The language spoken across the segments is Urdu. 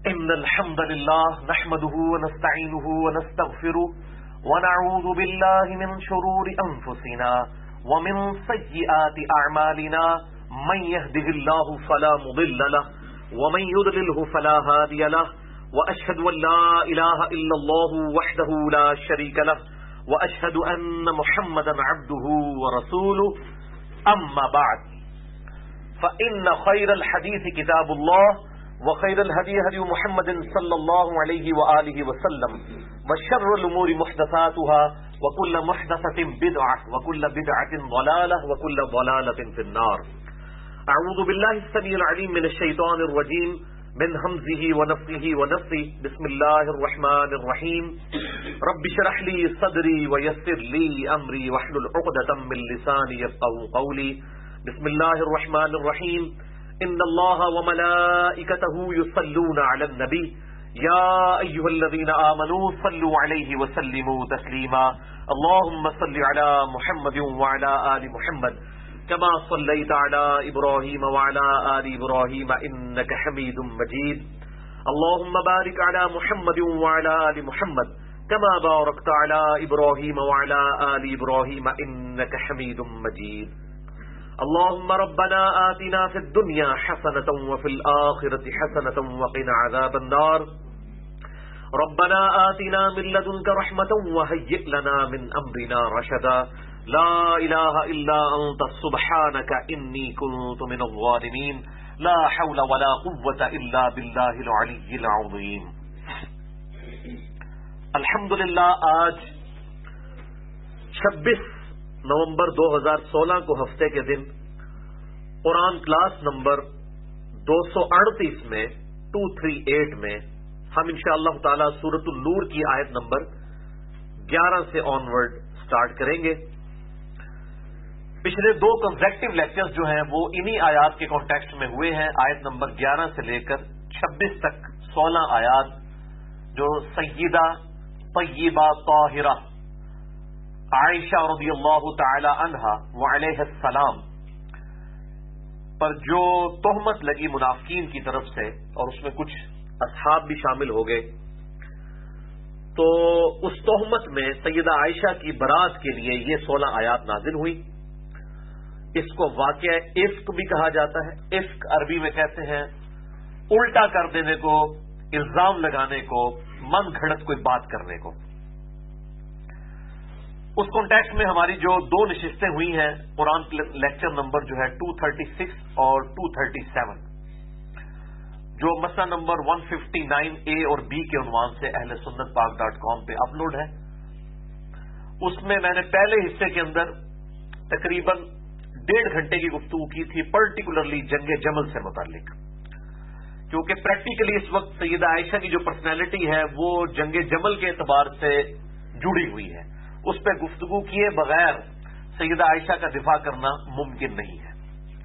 إن الحمد لله نحمده ونستعينه ونستغفره ونعوذ بالله من شرور أنفسنا ومن سيئات أعمالنا من يهده الله فلا مضل له ومن يضلله فلا هادي له وأشهد أن لا إله إلا الله وحده لا شريك له وأشهد أن محمدا عبده ورسوله أما بعد فإن خير الحديث كتاب الله وخير الهدي هدي محمد صلى الله عليه وآله وسلم وشر الأمور محدثاتها وكل محدثة بدعة وكل بدعة ضلالة وكل ضلالة في النار. أعوذ بالله السميع العليم من الشيطان الرجيم من همزه ونفخه ونفثه. بسم الله الرحمن الرحيم. رب اشرح لي صدري ويسر لي أمري واحلل عقدة من لساني يفقهوا قولي. بسم الله الرحمن الرحيم. إن الله وملائكته يصلون على النبي يا أيها الذين آمنوا صلوا عليه وسلموا تسليما. اللهم صل على محمد وعلى آل محمد كما صليت على إبراهيم وعلى آل إبراهيم إنك حميد مجيد. اللهم بارك على محمد وعلى آل محمد كما باركت على إبراهيم وعلى آل إبراهيم إنك حميد مجيد. اللهم ربنا آتنا في الدنيا حسنة وفي الآخرة حسنة وقنا عذاب النار. ربنا آتنا من لدنك رحمة وهيئ لنا من أمرنا رشدا. لا إله إلا أنت سبحانك إني كنت من الظالمين. لا حول ولا قوة إلا بالله العلي العظيم. الحمدللہ آج 26 نومبر 2016 کو ہفتے کے دن قرآن کلاس نمبر 238 میں 238 میں ہم انشاءاللہ تعالی سورۃ النور کی آیت نمبر 11 سے آنورڈ سٹارٹ کریں گے. پچھلے 2 کنزیکٹیو لیکچرز جو ہیں وہ انہی آیات کے کانٹیکسٹ میں ہوئے ہیں. آیت نمبر 11 سے لے کر 26 تک 16 آیات جو سیدہ طیبہ طاہرہ عائشہ رضی اللہ تعالی عنہا وعلیہ السلام پر جو تہمت لگی منافقین کی طرف سے اور اس میں کچھ اصحاب بھی شامل ہو گئے، تو اس تہمت میں سیدہ عائشہ کی برات کے لیے یہ 16 آیات نازل ہوئی. اس کو واقعہ افک بھی کہا جاتا ہے. افک عربی میں کہتے ہیں الٹا کر دینے کو، الزام لگانے کو، من گھڑت کوئی بات کرنے کو. اس کانٹیکسٹ میں ہماری جو 2 نشستیں ہوئی ہیں قرآن لیکچر نمبر جو ہے 236 اور 237 جو مسئلہ نمبر 159A اور B کے عنوان سے اہل سنت پاک.com پہ اپلوڈ ہے. اس میں نے پہلے حصے کے اندر تقریباً 1.5 گھنٹے کی گفتگو کی تھی پرٹیکولرلی جنگ جمل سے متعلق، کیونکہ پریکٹیکلی اس وقت سیدہ عائشہ کی جو پرسنالٹی ہے وہ جنگ جمل کے اعتبار سے جڑی ہوئی ہے. اس پہ گفتگو کیے بغیر سیدہ عائشہ کا دفاع کرنا ممکن نہیں ہے.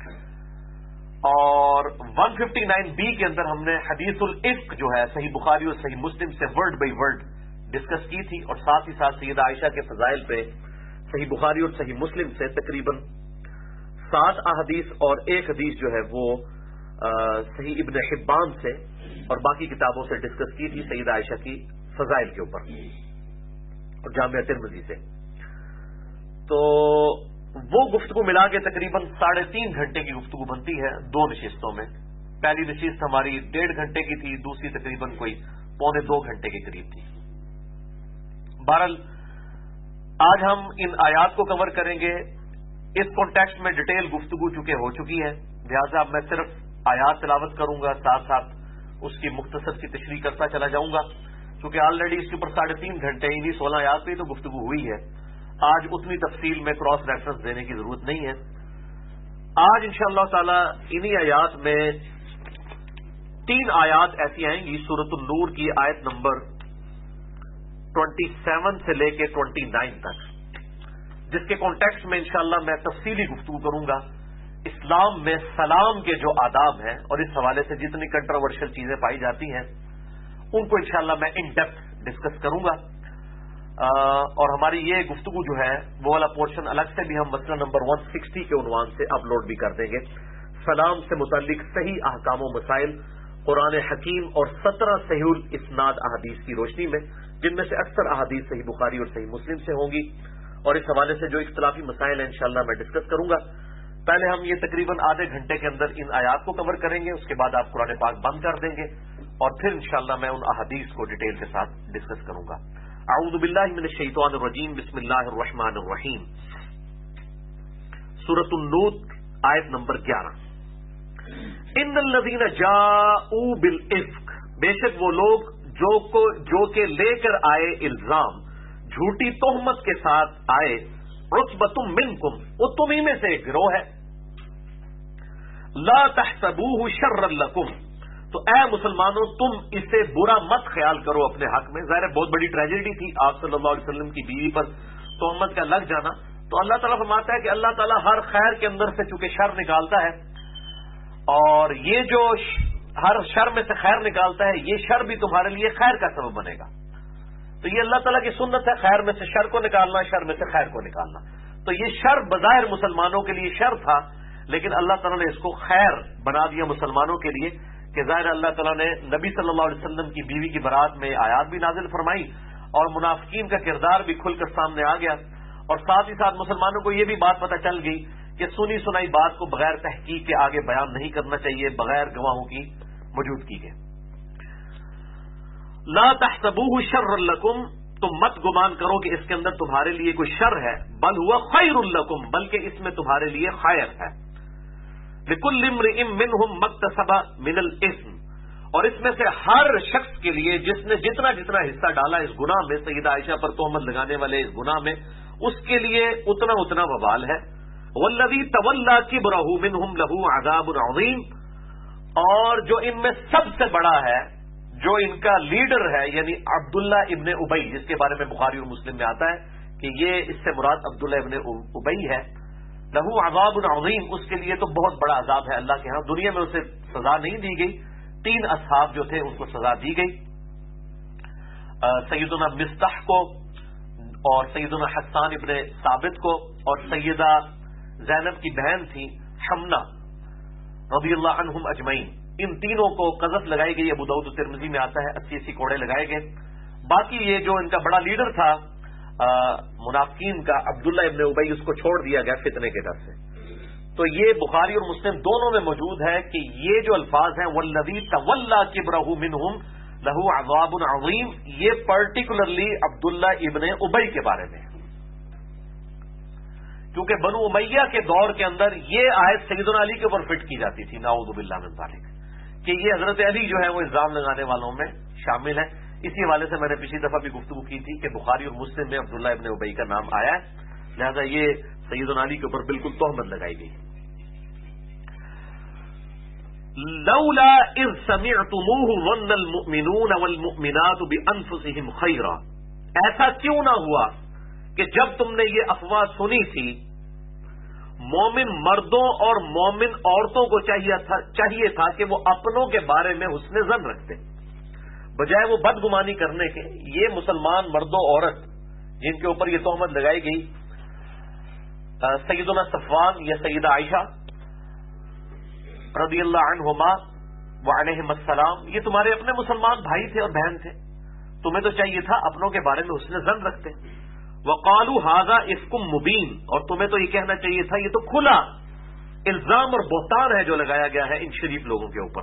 اور 159B کے اندر ہم نے حدیث الافک جو ہے صحیح بخاری اور صحیح مسلم سے ورڈ بائی ورڈ ڈسکس کی تھی، اور ساتھ ہی ساتھ سیدہ عائشہ کے فضائل پہ صحیح بخاری اور صحیح مسلم سے تقریباً 7 احادیث اور 1 حدیث جو ہے وہ صحیح ابن حبان سے اور باقی کتابوں سے ڈسکس کی تھی سیدہ عائشہ کی فضائل کے اوپر اور جامعہ ترمذی سے. تو وہ گفتگو ملا کے تقریباً 3.5 گھنٹے کی گفتگو بنتی ہے 2 نشستوں میں. پہلی نشست ہماری 1.5 گھنٹے کی تھی، دوسری تقریباً کوئی 1.25 گھنٹے کے قریب تھی. بہرحال آج ہم ان آیات کو کور کریں گے. اس کانٹیکسٹ میں ڈیٹیل گفتگو چونکہ ہو چکی ہے، لہذا میں صرف آیات تلاوت کروں گا، ساتھ ساتھ اس کی مختصر سی تشریح کرتا چلا جاؤں گا، کیونکہ آلریڈی اس کے اوپر 3.5 گھنٹے انہی 16 آیات پہ تو گفتگو ہوئی ہے. آج اتنی تفصیل میں کراس ریفرنس دینے کی ضرورت نہیں ہے. آج انشاءاللہ تعالی انہی آیات میں 3 آیات ایسی آئیں گی سورۃ النور کی آیت نمبر 27 سے لے کے 29 تک، جس کے کانٹیکسٹ میں انشاءاللہ میں تفصیلی گفتگو کروں گا. اسلام میں سلام کے جو آداب ہیں اور اس حوالے سے جتنی کنٹروورشل چیزیں پائی جاتی ہیں ان کو انشاءاللہ میں ان ڈیپتھ ڈسکس کروں گا. اور ہماری یہ گفتگو جو ہے وہ والا پورشن الگ سے بھی ہم مسئلہ نمبر 160 کے عنوان سے اپلوڈ بھی کر دیں گے. سلام سے متعلق صحیح احکام و مسائل قرآن حکیم اور 17 صحیح الاسناد احادیث کی روشنی میں، جن میں سے اکثر احادیث صحیح بخاری اور صحیح مسلم سے ہوں گی، اور اس حوالے سے جو اختلافی مسائل ہیں انشاءاللہ میں ڈسکس کروں گا۔ پہلے ہم یہ تقریباً آدھے گھنٹے کے اندر ان آیات کو کور کریں گے، اس کے بعد آپ قرآن پاک بند کر دیں گے، اور پھر انشاءاللہ میں ان احادیث کو ڈیٹیل کے ساتھ ڈسکس کروں گا۔ اعوذ باللہ من الشیطان الرجیم، بسم اللہ الرحمن الرحیم۔ سورۃ النور آیت نمبر 11۔ ان الذین جاءوا بالافک، بے شک وہ لوگ جو کہ لے کر آئے الزام، جھوٹی تہمت کے ساتھ آئے، عصبۃ منکم، وہ تمہیں میں سے ایک گروہ ہے، لا تحسبوہ شرا لکم، تو اے مسلمانوں تم اسے برا مت خیال کرو اپنے حق میں۔ ظاہر بہت بڑی ٹریجڈی تھی آپ صلی اللہ علیہ وسلم کی بیوی پر تہمت کا لگ جانا، تو اللہ تعالیٰ فرماتا ہے کہ اللہ تعالیٰ ہر خیر کے اندر سے چونکہ شر نکالتا ہے، اور یہ جو ہر شر میں سے خیر نکالتا ہے، یہ شر بھی تمہارے لیے خیر کا سبب بنے گا۔ تو یہ اللہ تعالیٰ کی سنت ہے، خیر میں سے شر کو نکالنا، شر میں سے خیر کو نکالنا۔ تو یہ شر بظاہر مسلمانوں کے لیے شر تھا، لیکن اللہ تعالیٰ نے اس کو خیر بنا دیا مسلمانوں کے لیے، کہ ظاہر اللہ تعالیٰ نے نبی صلی اللہ علیہ وسلم کی بیوی کی برات میں آیات بھی نازل فرمائی، اور منافقین کا کردار بھی کھل کر سامنے آ گیا، اور ساتھ ہی ساتھ مسلمانوں کو یہ بھی بات پتہ چل گئی کہ سنی سنائی بات کو بغیر تحقیق کے آگے بیان نہیں کرنا چاہیے، بغیر گواہوں کی موجودگی کے۔ لا تحسبوہ شرا لکم، تم مت گمان کرو کہ اس کے اندر تمہارے لیے کوئی شر ہے، بل ہوا خیر لکم، بلکہ اس میں تمہارے لیے خیر ہے۔ لکل امرئ منہم ما اکتسب من الاثم، اور اس میں سے ہر شخص کے لیے جس نے جتنا حصہ ڈالا اس گناہ میں، سیدہ عائشہ پر تہمت لگانے والے اس گناہ میں، اس کے لیے اتنا وبال ہے۔ والذی تولی کبرہ منہم لہ عذاب عظیم، اور جو ان میں سب سے بڑا ہے، جو ان کا لیڈر ہے، یعنی عبداللہ ابن ابی، جس کے بارے میں بخاری اور مسلم میں آتا ہے کہ یہ اس سے مراد عبداللہ ابن ابی ہے، لہو عذاب عظیم، اس کے لیے تو بہت بڑا عذاب ہے اللہ کے ہاں۔ دنیا میں اسے سزا نہیں دی گئی، 3 اصحاب جو تھے ان کو سزا دی گئی، سیدنا مصطح کو، اور سیدنا حسان ابن ثابت کو، اور سیدہ زینب کی بہن تھی حمنہ رضی اللہ عنہم اجمعین، ان تینوں کو قذف لگائی گئی۔ ابو داؤد و ترمذی میں آتا ہے 80 کوڑے لگائے گئے۔ باقی یہ جو ان کا بڑا لیڈر تھا منافقین کا، عبداللہ ابن ابی، اس کو چھوڑ دیا گیا فتنے کے ڈر سے۔ تو یہ بخاری اور مسلم دونوں میں موجود ہے کہ یہ جو الفاظ ہیں والذی تولی کبرہ منہم لہ عذاب عظیم، یہ پرٹیکولرلی عبداللہ ابن ابی کے بارے میں ہے، کیونکہ بنو امیہ کے دور کے اندر یہ آیت سیدنا علی کے اوپر فٹ کی جاتی تھی، نعوذ باللہ من ذالک، کہ یہ حضرت علی جو ہے وہ الزام لگانے والوں میں شامل ہے۔ اسی حوالے سے میں نے پچھلی دفعہ بھی گفتگو کی تھی کہ بخاری اور مسلم میں عبداللہ ابن ابی کا نام آیا ہے، لہذا یہ سیدنا علی کے اوپر بالکل تہمت لگائی گئی۔ لولا اذ سمعتموہ ظن المؤمنون والمؤمنات بانفسہم خیرا، ایسا کیوں نہ ہوا کہ جب تم نے یہ افواہ سنی تھی، مومن مردوں اور مومن عورتوں کو چاہیے تھا کہ وہ اپنوں کے بارے میں حسن ظن رکھتے، بجائے وہ بدگمانی کرنے کے۔ یہ مسلمان مرد و عورت جن کے اوپر یہ تہمت لگائی گئی، سیدنا صفوان یا سیدہ عائشہ رضی اللہ عنہما وعلیہم السلام، یہ تمہارے اپنے مسلمان بھائی تھے اور بہن تھے، تمہیں تو چاہیے تھا اپنوں کے بارے میں حسن ظن رکھتے۔ وقالوا ھذا افک مبین، اور تمہیں تو یہ کہنا چاہیے تھا یہ تو کھلا الزام اور بہتان ہے جو لگایا گیا ہے ان شریف لوگوں کے اوپر۔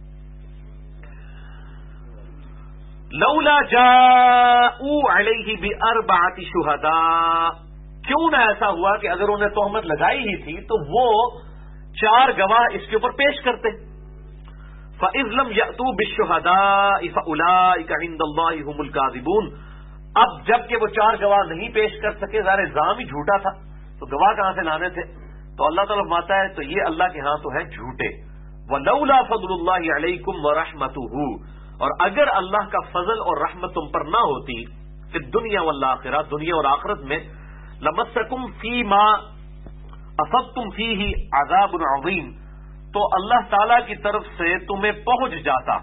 لولا جاءوا علیہ باربعۃ شہداء، کیوں نہ ایسا ہوا کہ اگر انہیں تہمت لگائی ہی تھی تو وہ 4 گواہ اس کے اوپر پیش کرتے۔ فَإِذْ لَمْ يَأْتُوا بِالشُّهَدَاءِ فَأُولَٰئِكَ عِندَ اللَّهِ هُمُ الْكَاذِبُونَ، اب جب کہ وہ 4 گواہ نہیں پیش کر سکے، ظاہر الزام ہی جھوٹا تھا، تو گواہ کہاں سے لانے تھے؟ تو اللہ تعالیٰ فرماتا ہے تو یہ اللہ کے ہاں تو ہے جھوٹے۔ وَلَوْلَا فَضْلُ اللَّهِ عَلَيْكُمْ وَرَحْمَتُهُ، اور اگر اللہ کا فضل اور رحمت تم پر نہ ہوتی، فی الدنیا والآخرہ، دنیا اور آخرت میں، لَمَسَّكُمْ فِيمَا أَصَبْتُمْ فِيهِ عَذَابٌ عَظِيمٌ، تو اللہ تعالی کی طرف سے تمہیں پہنچ جاتا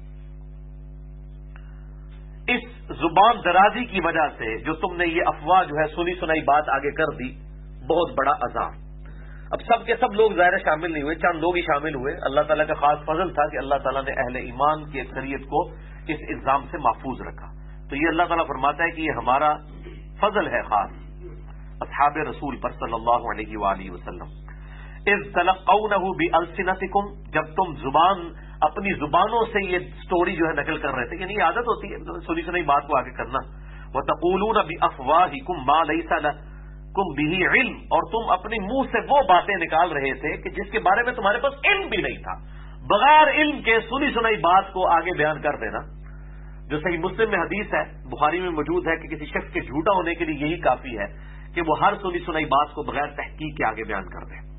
اس زبان درازی کی وجہ سے جو تم نے یہ افواہ جو ہے سنی سنائی بات آگے کر دی، بہت بڑا عذاب۔ اب سب کے سب لوگ ظاہر شامل نہیں ہوئے، چند لوگ ہی شامل ہوئے. اللہ تعالیٰ کا خاص فضل تھا کہ اللہ تعالیٰ نے اہل ایمان کی اکثریت کو اس الزام سے محفوظ رکھا. تو یہ اللہ تعالیٰ فرماتا ہے کہ یہ ہمارا فضل ہے خاص اصحاب رسول پر صلی اللہ علیہ وآلہ وسلم. اذ تلقونہ بألسنتکم، جب تم اپنی زبانوں سے یہ سٹوری جو ہے نقل کر رہے تھے، یعنی یہ عادت ہوتی ہے سنی سنائی بات کو آگے کرنا. وتقولون بأفواہکم ما لیس لکم بہ علم، اور تم اپنے منہ سے وہ باتیں نکال رہے تھے کہ جس کے بارے میں تمہارے پاس علم بھی نہیں تھا. بغیر علم کے سنی سنائی بات کو آگے بیان کر دینا، جو صحیح مسلم میں حدیث ہے، بخاری میں موجود ہے کہ کسی شخص کے جھوٹا ہونے کے لیے یہی کافی ہے کہ وہ ہر سنی سنائی بات کو بغیر تحقیق کے آگے بیان کر دے.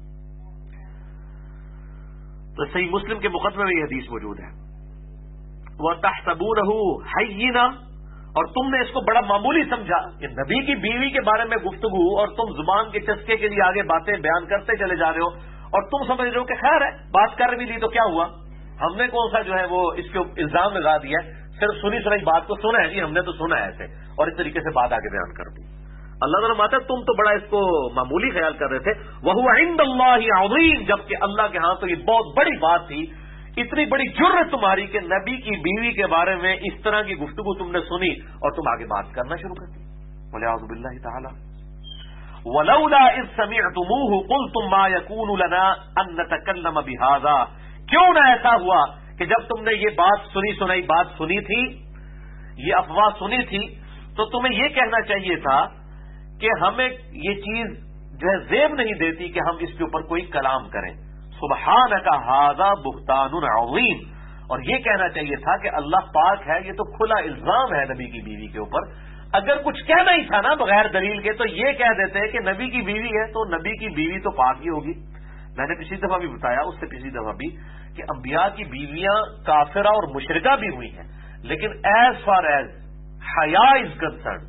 تو صحیح مسلم کے مقدمے میں یہ حدیث موجود ہے. وَتَحْسَبُونَهُ هَيِّنًا، اور تم نے اس کو بڑا معمولی سمجھا کہ نبی کی بیوی کے بارے میں گفتگو، اور تم زبان کے چسکے کے لیے آگے باتیں بیان کرتے چلے جا رہے ہو، اور تم سمجھ رہے ہو کہ خیر ہے بات کر بھی لی تو کیا ہوا، ہم نے کون سا جو ہے وہ اس کے الزام لگا دیا ہے، صرف سنی سنائی بات کو سنا ہے جی ہم نے تو سنا ہے ایسے، اور اس طریقے سے بات آگے بیان کر دی. اللہ تعالیٰ ماتا تم تو بڑا اس کو معمولی خیال کر رہے تھے. وَهُوَ عِندَ اللَّهِ عَظِيمٌ، جبکہ اللہ کے ہاں تو یہ بہت بڑی بات تھی. اتنی بڑی جرت تمہاری کہ نبی کی بیوی کے بارے میں اس طرح کی گفتگو تم نے سنی اور تم آگے بات کرنا شروع کر دی. وَلِعَوْذُ بِاللَّهِ تَعَالَى وَلَوْلَا إِذْ سَمِعْتُمُوهُ قُلْتُمْ مَا يَكُونُ لَنَا أَن نَّتَكَلَّمَ بِهَذَا، کیوں نہ ایسا ہوا کہ جب تم نے یہ بات سنی سنائی بات سنی تھی، یہ افواہ سنی تھی، تو تمہیں یہ کہنا چاہیے تھا کہ ہمیں یہ چیز جو ہے زیب نہیں دیتی کہ ہم اس کے اوپر کوئی کلام کریں. سبحانک ھذا بہتان عظیم، اور یہ کہنا چاہیے تھا کہ اللہ پاک ہے، یہ تو کھلا الزام ہے نبی کی بیوی کے اوپر. اگر کچھ کہنا ہی تھا نا بغیر دلیل کے، تو یہ کہہ دیتے کہ نبی کی بیوی ہے تو نبی کی بیوی تو پاک ہی ہوگی. میں نے پچھلی دفعہ بھی بتایا، اس سے پچھلی دفعہ بھی، کہ انبیاء کی بیویاں کافرہ اور مشرکہ بھی ہوئی ہیں، لیکن ایز فار ایز حیا از کنسرن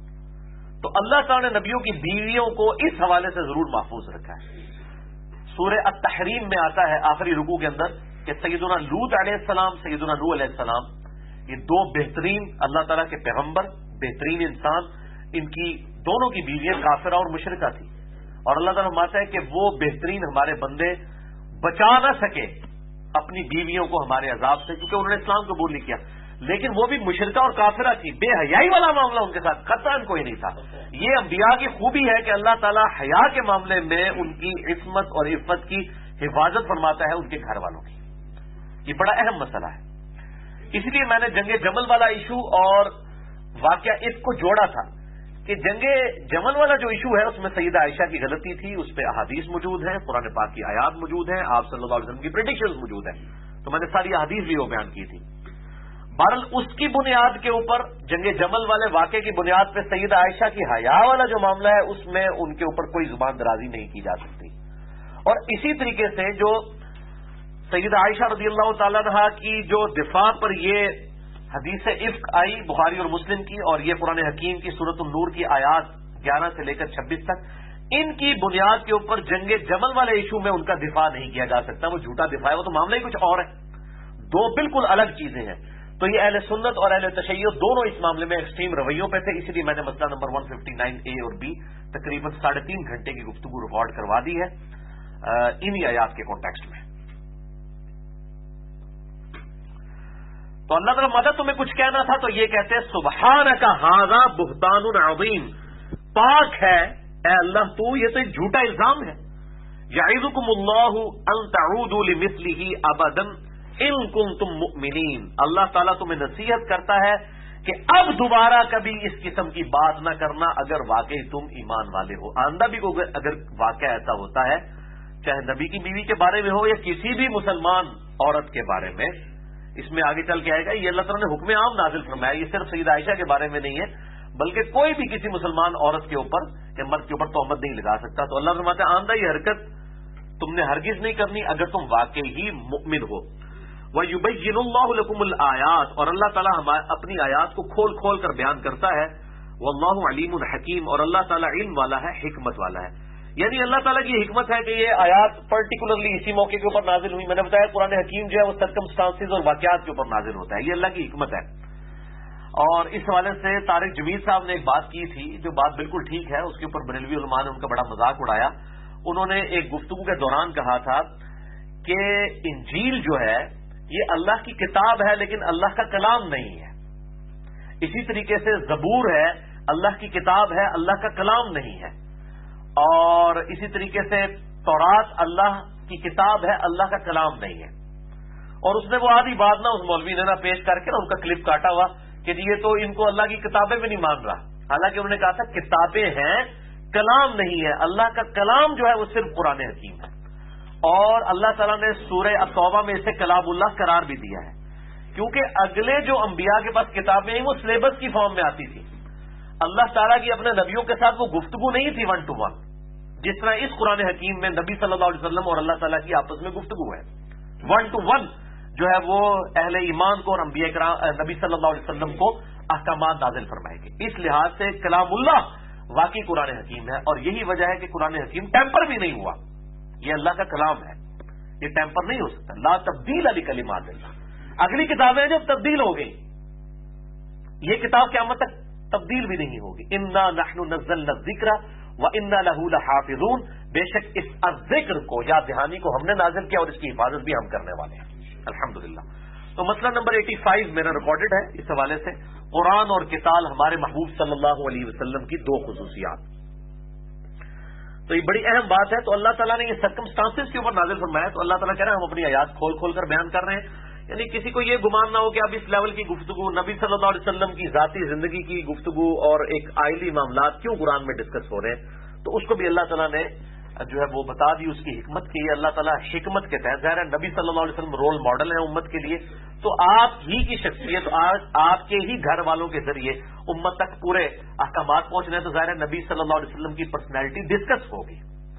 تو اللہ تعالی نے نبیوں کی بیویوں کو اس حوالے سے ضرور محفوظ رکھا ہے. سورہ التحریم میں آتا ہے آخری رکوع کے اندر کہ سیدنا لوط علیہ السلام، سیدنا نوح علیہ السلام، یہ دو بہترین اللہ تعالیٰ کے پیغمبر، بہترین انسان، ان کی دونوں کی بیویاں کافرہ اور مشرکہ تھی. اور اللہ تعالیٰ فرماتا ہے کہ وہ بہترین ہمارے بندے بچا نہ سکے اپنی بیویوں کو ہمارے عذاب سے، کیونکہ انہوں نے اسلام قبول نہیں کیا. لیکن وہ بھی مشرکہ اور کافرہ تھی، بے حیائی والا معاملہ ان کے ساتھ قطعاً کوئی نہیں تھا. یہ انبیاء کی خوبی ہے کہ اللہ تعالیٰ حیا کے معاملے میں ان کی عصمت اور عفت کی حفاظت فرماتا ہے ان کے گھر والوں کی. یہ بڑا اہم مسئلہ ہے. اس لیے میں نے جنگ جمل والا ایشو اور واقعہ اس کو جوڑا تھا کہ جنگ جمل والا جو ایشو ہے اس میں سیدہ عائشہ کی غلطی تھی، اس پہ احادیث موجود ہیں، قرآن پاک کی آیات موجود ہیں، آپ صلی اللہ علیہ وسلم کی پریڈکشنز موجود ہیں، تو میں نے ساری احادیث بھی وہ بیان کی تھی. بہرحال اس کی بنیاد کے اوپر، جنگ جمل والے واقعے کی بنیاد پہ سیدہ عائشہ کی حیا والا جو معاملہ ہے اس میں ان کے اوپر کوئی زبان درازی نہیں کی جا سکتی. اور اسی طریقے سے جو سیدہ عائشہ رضی اللہ تعالیٰ عنہا کی جو دفاع پر یہ حدیث افک آئی بخاری اور مسلم کی، اور یہ قرآن حکیم کی سورۃ النور کی آیات 11 سے لے کر 26 تک، ان کی بنیاد کے اوپر جنگ جمل والے ایشو میں ان کا دفاع نہیں کیا جا سکتا. وہ جھوٹا دفاع ہے، وہ تو معاملہ ہی کچھ اور ہے، دو بالکل الگ چیزیں ہیں. تو یہ اہل سنت اور اہل تشیع دونوں اس معاملے میں ایکسٹریم رویوں پہ تھے. اسی لیے میں نے مسئلہ نمبر 159A اور B تقریباً 3.5 گھنٹے کی گفتگو ریکارڈ کروا دی ہے انہی آیات کے کانٹیکسٹ میں. تو اللہ تعالیٰ مدد تمہیں کچھ کہنا تھا تو یہ کہتے ہیں سبحانک ھذا بہتان عظیم، پاک ہے اے اللہ تو، یہ تو ایک جھوٹا الزام ہے. یعظکم اللہ ان تعودوا لمثلہ ابدا ان کنتم مؤمنین، اللہ تعالیٰ تمہیں نصیحت کرتا ہے کہ اب دوبارہ کبھی اس قسم کی بات نہ کرنا اگر واقعی تم ایمان والے ہو. آئندہ بھی اگر واقعہ ایسا ہوتا ہے، چاہے نبی کی بیوی کے بارے میں ہو یا کسی بھی مسلمان عورت کے بارے میں، اس میں آگے چل کے آئے گا، یہ اللہ تعالیٰ نے حکم عام نازل فرمایا. یہ صرف سیدہ عائشہ کے بارے میں نہیں ہے، بلکہ کوئی بھی کسی مسلمان عورت کے اوپر یا مرد کے اوپر تہمت نہیں لگا سکتا. تو اللہ فرماتا ہے آئندہ یہ حرکت تم نے ہرگز نہیں کرنی اگر تم واقعی ہی مؤمن ہو. وَيُبَيِّنُ اللَّهُ لَكُمُ الْآيَاتِ، اور اللہ تعالیٰ اپنی آیات کو کھول کھول کر بیان کرتا ہے. وَاللَّهُ عَلِيمٌ حَكِيمٌ، اور اللہ تعالیٰ علم والا ہے، حکمت والا ہے. یعنی اللہ تعالیٰ کی حکمت ہے کہ یہ آیات پرٹیکولرلی اسی موقع کے اوپر نازل ہوئی. میں نے بتایا قرآن حکیم جو ہے وہ سرکمسٹانسز اور واقعات کے اوپر نازل ہوتا ہے، یہ اللہ کی حکمت ہے. اور اس حوالے سے طارق جمیل صاحب نے ایک بات کی تھی جو بات بالکل ٹھیک ہے، اس کے اوپر بریلوی علماء نے ان کا بڑا مذاق اڑایا. انہوں نے ایک گفتگو کے دوران کہا تھا کہ انجیل جو ہے یہ اللہ کی کتاب ہے لیکن اللہ کا کلام نہیں ہے. اسی طریقے سے زبور ہے اللہ کی کتاب ہے اللہ کا کلام نہیں ہے. اور اسی طریقے سے تورات اللہ کی کتاب ہے اللہ کا کلام نہیں ہے. اور اس نے وہ آدھی بات اس مولوی نے پیش کر کے ان کا کلپ کاٹا ہوا کہ یہ تو ان کو اللہ کی کتابیں بھی نہیں مان رہا. حالانکہ انہوں نے کہا تھا کتابیں ہیں کلام نہیں ہے. اللہ کا کلام جو ہے وہ صرف قرآن حکیم ہے. اور اللہ تعالیٰ نے سورہ التوبہ میں اسے کلام اللہ قرار بھی دیا ہے کیونکہ اگلے جو انبیاء کے پاس کتابیں ہیں وہ سلیبس کی فارم میں آتی تھی. اللہ تعالیٰ کی اپنے نبیوں کے ساتھ وہ گفتگو نہیں تھی 1 to 1 جس طرح اس قرآن حکیم میں نبی صلی اللہ علیہ وسلم اور اللہ تعالیٰ کی آپس میں گفتگو ہے. 1 to 1 جو ہے وہ اہل ایمان کو اور انبیاء کرام نبی صلی اللہ علیہ وسلم کو احکامات نازل فرمائے گے. اس لحاظ سے کلام اللہ واقعی قرآن حکیم ہے اور یہی وجہ ہے کہ قرآن حکیم ٹیمپر بھی نہیں ہوا. یہ اللہ کا کلام ہے, یہ ٹیمپر نہیں ہو سکتا. لا تبدیل لکلمات اللہ. اگلی کتابیں جو تبدیل ہو گئی, یہ کتاب قیامت تک تبدیل بھی نہیں ہوگی. انا نحن نزلنا الذکر وانا لہ لحافظون. بے شک اس ذکر کو یاد دہانی کو ہم نے نازل کیا اور اس کی حفاظت بھی ہم کرنے والے ہیں الحمدللہ. تو مسئلہ نمبر 85 میرا ریکارڈڈ ہے اس حوالے سے, قرآن اور قتال ہمارے محبوب صلی اللہ علیہ وسلم کی 2 خصوصیات. تو یہ بڑی اہم بات ہے. تو اللہ تعالیٰ نے یہ سرکمسٹانسز کے اوپر نازل فرمایا. تو اللہ تعالیٰ کہہ رہے ہیں ہم اپنی آیات کھول کھول کر بیان کر رہے ہیں. یعنی کسی کو یہ گمان نہ ہو کہ اب اس لیول کی گفتگو نبی صلی اللہ علیہ وسلم کی ذاتی زندگی کی گفتگو اور ایک آئلی معاملات کیوں قرآن میں ڈسکس ہو رہے ہیں. تو اس کو بھی اللہ تعالیٰ نے جو ہے وہ بتا دی اس کی حکمت کی. اللہ تعالیٰ حکمت کے تحت ظاہر ہے نبی صلی اللہ علیہ وسلم رول ماڈل ہیں امت کے لیے. تو آپ ہی کی شخصیت آپ کے ہی گھر والوں کے ذریعے امت تک پورے احکامات پہنچنے ہیں. تو ظاہر ہے نبی صلی اللہ علیہ وسلم کی پرسنالٹی ڈسکس ہوگی,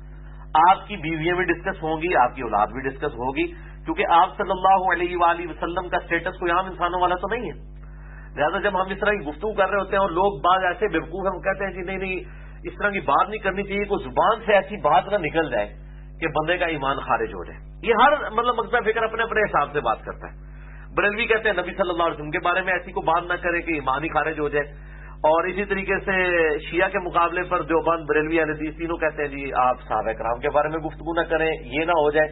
آپ کی بیویاں بھی ڈسکس ہوں گی, آپ کی اولاد بھی ڈسکس ہوگی, کیونکہ آپ صلی اللہ علیہ وآلہ وسلم کا اسٹیٹس کوئی عام انسانوں والا تو نہیں ہے. لہٰذا جب ہم اس طرح کی گفتگو کر رہے ہوتے ہیں اور لوگ بعض ایسے بیوقوف ہیں وہ کہتے ہیں کہ نہیں اس طرح کی بات نہیں کرنی چاہیے, کوئی زبان سے ایسی بات نہ نکل جائے کہ بندے کا ایمان خارج ہو جائے. یہ ہر مقصد فکر اپنے اپنے حساب سے بات کرتا ہے. بریلوی کہتے ہیں نبی صلی اللہ علیہ وسلم کے بارے میں ایسی کوئی بات نہ کرے کہ ایمان ہی خارج ہو جائے. اور اسی طریقے سے شیعہ کے مقابلے پر دیوبند بریلوی اہل حدیث تینوں کہتے ہیں جی آپ صحابہ کرام کے بارے میں گفتگو نہ کریں, یہ نہ ہو جائے.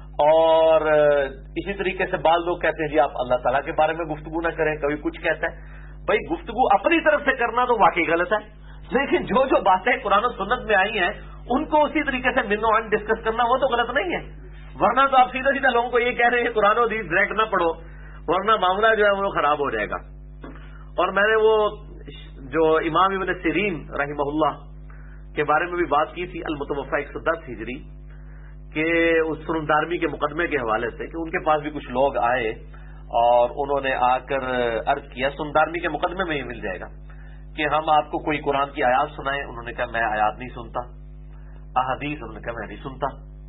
اور اسی طریقے سے بعض لوگ کہتے ہیں جی آپ اللہ تعالیٰ کے بارے میں گفتگو نہ کریں, کبھی کچھ کہتا ہے. بھائی گفتگو اپنی طرف سے کرنا تو واقعی غلط ہے, لیکن جو باتیں قرآن و سنت میں آئی ہیں ان کو اسی طریقے سے من و عن ڈسکس کرنا وہ تو غلط نہیں ہے. ورنہ تو آپ سیدھا سیدھا لوگوں کو یہ کہہ رہے ہیں قرآن و حدیث ڈائریکٹ نہ پڑھو ورنہ معاملہ جو ہے وہ خراب ہو جائے گا. اور میں نے وہ جو امام ابن سیرین رحمہ اللہ کے بارے میں بھی بات کی تھی, المتوفی 110 ہجری کہ اس سرندارمی کے مقدمے کے حوالے سے کہ ان کے پاس بھی کچھ لوگ آئے اور انہوں نے آ کر عرض کیا, سرندارمی کے مقدمے میں یہ مل جائے گا کہ ہم آپ کو کوئی قرآن کی آیات سنائیں. انہوں نے کہا میں آیات نہیں سنتا. احادیث انہوں نے کہا میں نہیں سنتا.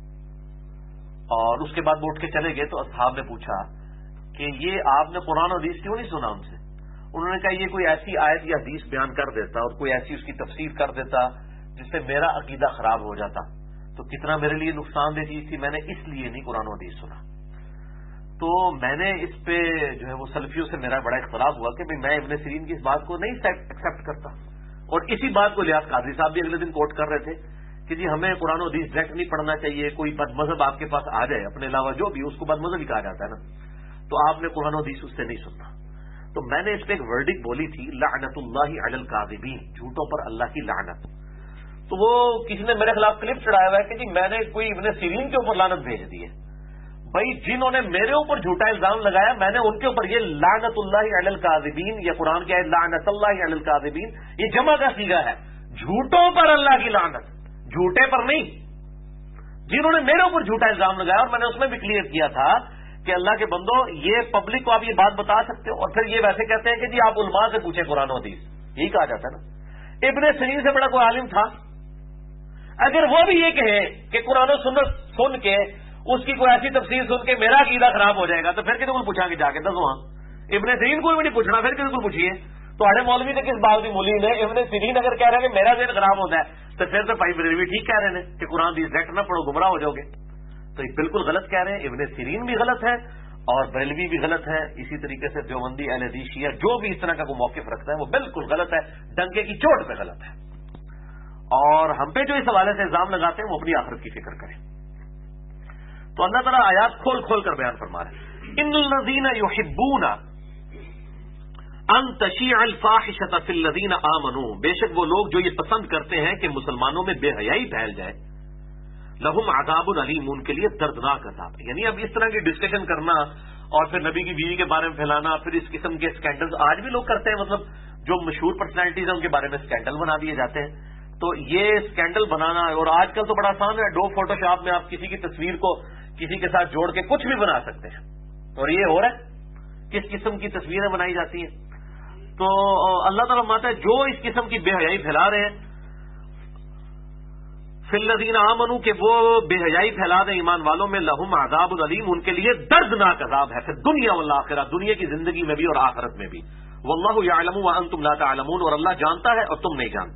اور اس کے بعد وہ اٹھ کے چلے گئے. تو اصحاب نے پوچھا کہ یہ آپ نے قرآن و حدیث کیوں نہیں سنا ان سے؟ انہوں نے کہا یہ کوئی ایسی آیت یا حدیث بیان کر دیتا اور کوئی ایسی اس کی تفسیر کر دیتا جس سے میرا عقیدہ خراب ہو جاتا تو کتنا میرے لیے نقصان دہ چیز تھی, میں نے اس لیے نہیں قرآن و حدیث سنا. تو میں نے اس پہ جو ہے وہ سلفیوں سے میرا بڑا اختلاف ہوا کہ میں ابن سیرین کی اس بات کو نہیں ایکسیپٹ کرتا. اور اسی بات کو لیاس قادری صاحب بھی اگلے دن کوٹ کر رہے تھے کہ جی ہمیں قرآن و حدیث ڈائریکٹ نہیں پڑھنا چاہیے. کوئی بد مذہب آپ کے پاس آ جائے اپنے علاوہ جو بھی اس کو بد مذہب ہی کہا جاتا ہے نا, تو آپ نے قرآن و حدیث اس سے نہیں سننا. تو میں نے اس پہ ایک ورڈک بولی تھی لعنت اللہ علی الکاذبین, جھوٹوں پر اللہ کی لعنت. تو وہ کسی نے میرے خلاف کلپ چڑھایا ہوا ہے کہ جی میں نے کوئی ابن سیرین کے اوپر لعنت بھیج دی ہے. بھائی جنہوں نے میرے اوپر جھوٹا الزام لگایا میں نے ان کے اوپر یہ لعنت اللہ علی الکاذبین, یہ قرآن کیا ہے لعنت اللہ علی الکاذبین, یہ جمع کا صیغہ ہے. جھوٹوں پر اللہ کی لعنت, جھوٹے پر نہیں. جنہوں نے میرے اوپر جھوٹا الزام لگایا اور میں نے اس میں بھی کلیئر کیا تھا کہ اللہ کے بندو یہ پبلک کو آپ یہ بات بتا سکتے ہو, اور پھر یہ ویسے کہتے ہیں کہ جی آپ علماء سے پوچھیں قرآن و حدیث, یہی کہا جاتا ہے نا. ابن سیرین سے بڑا کوئی عالم تھا, اگر وہ بھی یہ کہے کہ قرآن و سنت سن کے اس کی کوئی ایسی تفسیر سن کے میرا عقیدہ خراب ہو جائے گا تو پھر کسی کو پوچھا کہ جا کے دس وہاں ابن سیرین کو بھی نہیں پوچھنا, پھر کسی کو پوچھیے. تو اڑے مولوی نے کس بات کی مولی نے ابن سیرین اگر کہہ رہے ہیں کہ میرا ذہن خراب ہوتا ہے تو پھر تو بھائی بریلوی ٹھیک کہہ رہے ہیں کہ قرآن حدیث ڈائریکٹ نہ پڑھو گمراہ ہو جاؤ گے. تو یہ بالکل غلط کہہ رہے ہیں. ابن سیرین بھی غلط ہے اور بریلوی بھی غلط ہے. اسی طریقے سے دیوبندی اہل حدیث شیعہ جو بھی اس طرح کا کوئی موقف رکھتا ہے وہ بالکل غلط ہے, ڈنکے کی چوٹ پہ غلط ہے. اور ہم پہ جو اس حوالے سے الزام لگاتے ہیں وہ اپنی آخرت کی فکر کریں. تو اللہ تعالیٰ آیات کھول کھول کر بیان فرما رہے ہیں. ان الذین یحبون ان تشیع الفاحشۃ فی الذین آمنوا، بے شک وہ لوگ جو یہ پسند کرتے ہیں کہ مسلمانوں میں بے حیائی پھیل جائے، لہم عذاب علیم، ان کے لیے دردناک عذاب. یعنی اب اس طرح کی ڈسکشن کرنا اور پھر نبی کی بیوی کے بارے میں پھیلانا، پھر اس قسم کے اسکینڈل آج بھی لوگ کرتے ہیں، مطلب جو مشہور پرسنالٹیز ہیں ان کے بارے میں اسکینڈل بنا دیے جاتے ہیں. تو یہ اسکینڈل بنانا، اور آج کل تو بڑا آسان ہے، ڈو فوٹو شاپ میں آپ کسی کی تصویر کو کسی کے ساتھ جوڑ کے کچھ بھی بنا سکتے ہیں. اور یہ ہو رہا ہے، کس قسم کی تصویریں بنائی جاتی ہیں. تو اللہ تعالیٰ فرماتا ہے جو اس قسم کی بے حیائی پھیلا رہے ہیں، فی الذین آمنوا، کہ وہ بے حیائی پھیلا دیں ایمان والوں میں، لہم عذاب علیم، ان کے لیے دردناک عذاب ہے پھر دنیا والآخرہ، دنیا کی زندگی میں بھی اور آخرت میں بھی. واللہ یعلم وانتم لا تعلمون، اور اللہ جانتا ہے اور تم نہیں جانتے.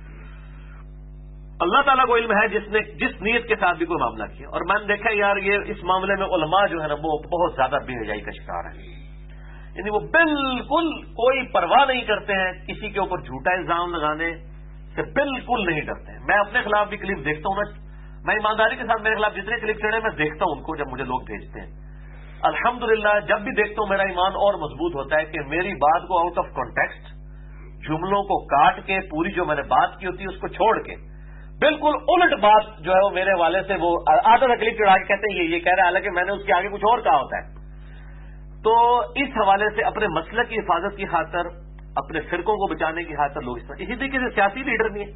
اللہ تعالیٰ کو علم ہے جس نے جس نیت کے ساتھ بھی کوئی معاملہ کیا. اور میں نے دیکھا یار یہ اس معاملے میں علماء جو ہے نا وہ بہت زیادہ بے حیائی کا شکار ہے. یعنی وہ بالکل کوئی پرواہ نہیں کرتے ہیں کسی کے اوپر جھوٹا الزام لگانے سے، بالکل نہیں ڈرتے ہیں. میں اپنے خلاف بھی کلپ دیکھتا ہوں، میں ایمانداری کے ساتھ میرے خلاف جتنے کلپ چڑھے میں دیکھتا ہوں ان کو جب مجھے لوگ بھیجتے ہیں. الحمدللہ جب بھی دیکھتا ہوں میرا ایمان اور مضبوط ہوتا ہے کہ میری بات کو آؤٹ آف کانٹیکسٹ، جملوں کو کاٹ کے، پوری جو میں نے بات کی ہوتی ہے اس کو چھوڑ کے بالکل الٹ بات جو ہے وہ میرے والے سے وہ آدھا کلپ چڑھا کے کہتے ہیں یہ کہہ رہا ہے، حالانکہ میں نے اس کے آگے کچھ اور کہا ہوتا ہے. تو اس حوالے سے اپنے مسلک کی حفاظت کی خاطر، اپنے فرقوں کو بچانے کی خاطر لوگ اس طرح. اسی طریقے سے سیاسی لیڈر بھی ہیں.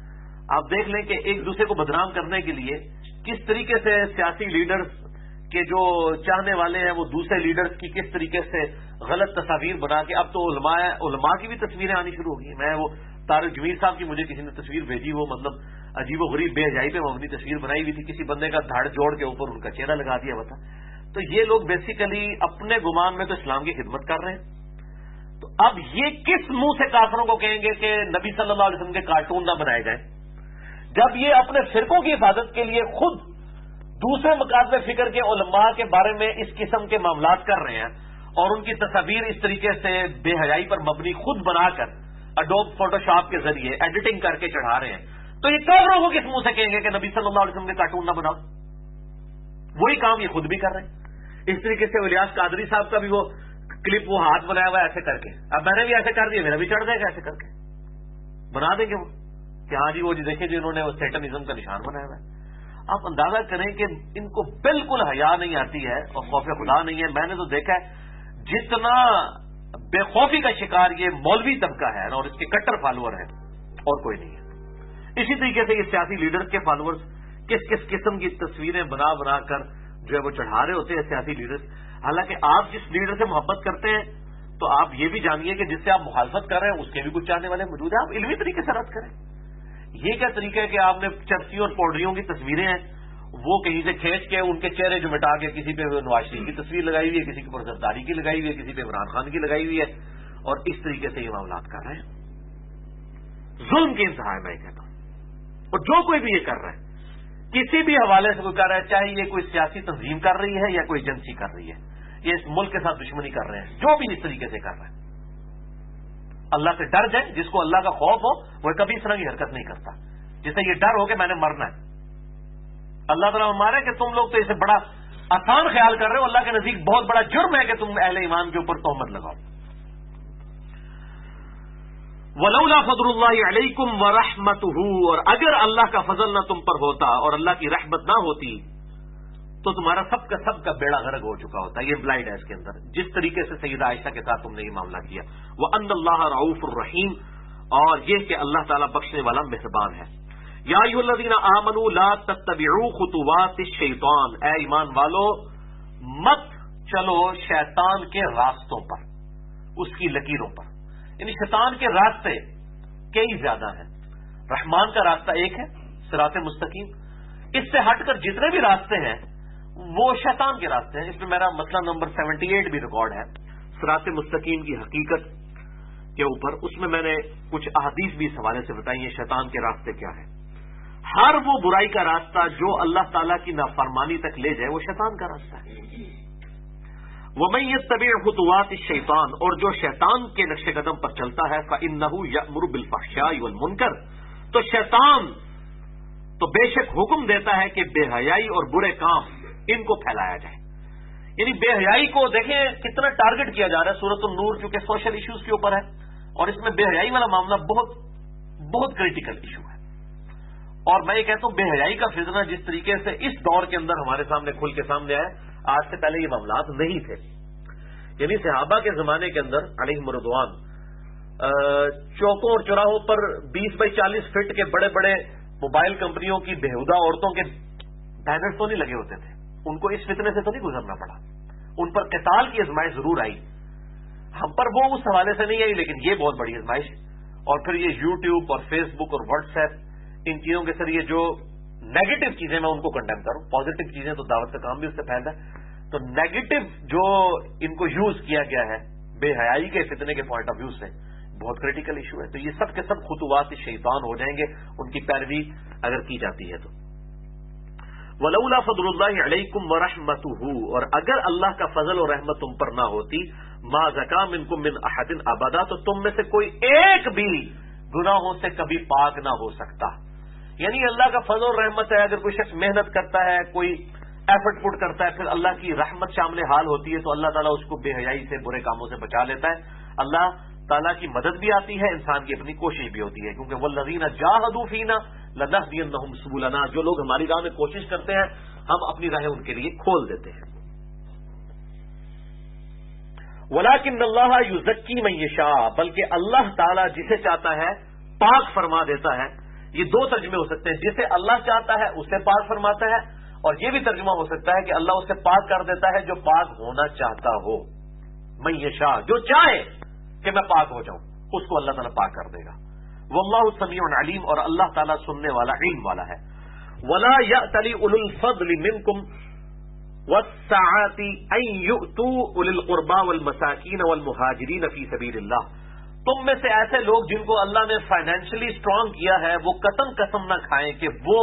آپ دیکھ لیں کہ ایک دوسرے کو بدنام کرنے کے لیے کس طریقے سے سیاسی لیڈرز کے جو چاہنے والے ہیں وہ دوسرے لیڈرز کی کس طریقے سے غلط تصاویر بنا کے، اب تو علماء کی بھی تصویریں آنی شروع ہو گئی. میں وہ طارق جمیل صاحب کی مجھے کسی نے تصویر بھیجی، وہ مطلب عجیب و غریب بے حیائی پہ مبنی تصویر بنائی ہوئی تھی، کسی بندے کا دھڑ جوڑ کے اوپر ان کا چہرہ لگا دیا ہوا تھا. تو یہ لوگ بیسیکلی اپنے گمان میں تو اسلام کی خدمت کر رہے ہیں. تو اب یہ کس منہ سے کافروں کو کہیں گے کہ نبی صلی اللہ علیہ وسلم کے کارٹون نہ بنائے جائیں، جب یہ اپنے فرقوں کی حفاظت کے لیے خود دوسرے مقاصد فکر کے علماء کے بارے میں اس قسم کے معاملات کر رہے ہیں اور ان کی تصاویر اس طریقے سے بے حیائی پر مبنی خود بنا کر اڈوب فوٹو شاپ کے ذریعے ایڈیٹنگ کر کے چڑھا رہے ہیں. تو یہ کافروں کو کس منہ سے کہیں گے کہ نبی صلی اللہ علیہ وسلم کے کارٹون نہ بناؤ؟ وہی کام یہ خود بھی کر رہے ہیں. اس طریقے سے الیاس قادری صاحب کا بھی وہ کلپ وہ ہاتھ بنایا ہوا ہے ایسے کر کے، اب میں نے بھی ایسے کر دیا، میرا بھی چڑھ جائے گا ایسے کر کے، بنا دیں گے وہ کہ ہاں جی وہ جی دیکھیں جی انہوں نے وہ سیٹنزم کا نشان بنایا ہوا ہے. آپ اندازہ کریں کہ ان کو بالکل حیا نہیں آتی ہے اور خوف خدا نہیں ہے. میں نے تو دیکھا ہے جتنا بے خوفی کا شکار یہ مولوی طبقہ ہے اور اس کے کٹر فالوور ہیں اور کوئی نہیں ہے. اسی طریقے سے یہ سیاسی لیڈرز کے فالوورز کس کس قسم کی تصویریں بنا بنا کر جو ہے وہ چڑھا رہے ہوتے ہیں سیاسی لیڈرز. حالانکہ آپ جس لیڈر سے محبت کرتے ہیں تو آپ یہ بھی جانیے کہ جس سے آپ مخالفت کر رہے ہیں اس کے بھی کچھ چاہنے والے موجود ہیں. آپ علمی طریقے سے رد کریں. یہ کیا طریقہ ہے کہ آپ نے چرسی اور پوڈریوں کی تصویریں ہیں وہ کہیں سے کھینچ کے ان کے چہرے جو مٹا کے کسی پہ نواز شریف کی تصویر لگائی ہوئی ہے، کسی کے اوپر زرداری کی لگائی ہوئی ہے، کسی پہ عمران خان کی لگائی ہوئی ہے، اور اس طریقے سے یہ معاملات کر رہے ہیں. ظلم کی انتہا ہے میں کہتا ہوں. اور جو کوئی بھی یہ کر رہا ہے کسی بھی حوالے سے کوئی کر رہا ہے، چاہے یہ کوئی سیاسی تنظیم کر رہی ہے یا کوئی ایجنسی کر رہی ہے، یہ اس ملک کے ساتھ دشمنی کر رہے ہیں، جو بھی اس طریقے سے کر رہا ہے، اللہ سے ڈر جائے. جس کو اللہ کا خوف ہو وہ کبھی اس طرح کی حرکت نہیں کرتا. جسے یہ ڈر ہو کہ میں نے مرنا ہے. اللہ تعالیٰ مارے کہ تم لوگ تو اسے بڑا آسان خیال کر رہے ہو، اللہ کے نزدیک بہت بڑا جرم ہے کہ تم اہل ایمان کے اوپر تہمت لگاؤ. وَلَوْلَا فَضْلُ اللَّهِ عَلَيْكُمْ وَرَحْمَتُهُ، اور اگر اللہ کا فضل نہ تم پر ہوتا اور اللہ کی رحمت نہ ہوتی تو تمہارا سب کا بیڑا غرق ہو چکا ہوتا. یہ امپلائڈ ہے اس کے اندر، جس طریقے سے سیدہ عائشہ کے ساتھ تم نے یہ معاملہ کیا. وَأَنَّ اللَّهَ رَءُوفٌ رَحِيمٌ، اور یہ کہ اللہ تعالیٰ بخشنے والا مہربان ہے. یا ایھا الذین آمنوا لا تتبعوا خطوات الشیطان، اے ایمان والو مت چلو شیطان کے راستوں پر، اس کی لکیروں پر. یعنی شیطان کے راستے کئی زیادہ ہیں. رحمان کا راستہ ایک ہے صراط مستقیم، اس سے ہٹ کر جتنے بھی راستے ہیں وہ شیطان کے راستے ہیں. اس میں میرا مسئلہ نمبر 78 بھی ریکارڈ ہے صراط مستقیم کی حقیقت کے اوپر. اس میں میں نے کچھ احادیث بھی اس حوالے سے بتائی ہیں شیطان کے راستے کیا ہے. ہر وہ برائی کا راستہ جو اللہ تعالیٰ کی نافرمانی تک لے جائے وہ شیطان کا راستہ ہے. وَمَن يَتَّبِعْ خُطُوَاتِ الشَّيْطَانِ، اور جو شیطان کے نقش قدم پر چلتا ہے فَإِنَّهُ يَأْمُرُ بِالْفَحْشَاءِ وَالْمُنکَرِ، تو شیطان تو بے شک حکم دیتا ہے کہ بے حیائی اور برے کام ان کو پھیلایا جائے. یعنی بے حیائی کو دیکھیں کتنا ٹارگٹ کیا جا رہا ہے. سورۃ النور چونکہ سوشل ایشوز کے اوپر ہے اور اس میں بے حیائی والا معاملہ بہت بہت کریٹیکل ایشو ہے. اور میں یہ کہتا ہوں بے حیائی کا فتنہ جس طریقے سے اس دور کے اندر ہمارے سامنے کھل کے سامنے آئے, آج سے پہلے یہ معاملات نہیں تھے. یعنی صحابہ کے زمانے کے اندر علیہم رضوان چوکوں اور چوراہوں پر 20 بائی 40 فٹ کے بڑے بڑے موبائل کمپنیوں کی بےہودہ عورتوں کے بینر تو نہیں لگے ہوتے تھے. ان کو اس فتنے سے تو نہیں گزرنا پڑا. ان پر قتال کی آزمائش ضرور آئی, ہم پر وہ اس حوالے سے نہیں آئی, لیکن یہ بہت بڑی آزمائش. اور پھر یہ یوٹیوب اور فیس بک اور واٹس ایپ, ان چیزوں کے ذریعے جو نیگیٹو چیزیں میں ان کو کنڈیم کروں, پازیٹو چیزیں تو دعوت کا کام بھی اس سے پھیلتا ہے. تو نیگیٹو جو ان کو یوز کیا گیا ہے بے حیائی کے فتنے کے پوائنٹ آف ویو سے بہت کریٹیکل ایشو ہے. تو یہ سب کے سب خطوات شیطان ہو جائیں گے ان کی پیروی اگر کی جاتی ہے تو. ولولا فضل اللہ علیکم ورحمتہ, اور اگر اللہ کا فضل اور رحمت تم پر نہ ہوتی, ما زکا منکم من احد ابدا, تو تم میں سے کوئی ایک بھی گناہوں سے کبھی پاک نہ ہو سکتا. یعنی اللہ کا فضل اور رحمت ہے, اگر کوئی شخص محنت کرتا ہے, کوئی ایفرٹ پٹ کرتا ہے, پھر اللہ کی رحمت شامل حال ہوتی ہے تو اللہ تعالیٰ اس کو بے حیائی سے برے کاموں سے بچا لیتا ہے. اللہ تعالیٰ کی مدد بھی آتی ہے, انسان کی اپنی کوشش بھی ہوتی ہے, کیونکہ والذین جاہدوا فینا لنہدینہم سبلنا, جو لوگ ہماری راہ میں کوشش کرتے ہیں ہم اپنی راہیں ان کے لیے کھول دیتے ہیں. ولکن اللہ یزکی من یشاء, بلکہ اللہ تعالیٰ جسے چاہتا ہے پاک فرما دیتا ہے. یہ دو ترجمے ہو سکتے ہیں, جسے اللہ چاہتا ہے اسے پاک فرماتا ہے, اور یہ بھی ترجمہ ہو سکتا ہے کہ اللہ اسے پاک کر دیتا ہے جو پاک ہونا چاہتا ہو. من یشاء, جو چاہے کہ میں پاک ہو جاؤں اس کو اللہ تعالیٰ پاک کر دے گا. واللہ سمیع علیم, اور اللہ تعالیٰ سننے والا علم والا ہے. ولا یأتل اولو الفضل منکم والسعة ان یؤتوا اولی القربى والمساکین والمہاجرین فی سبیل اللہ, تم میں سے ایسے لوگ جن کو اللہ نے فائنینشلی اسٹرانگ کیا ہے وہ قسم نہ کھائیں کہ وہ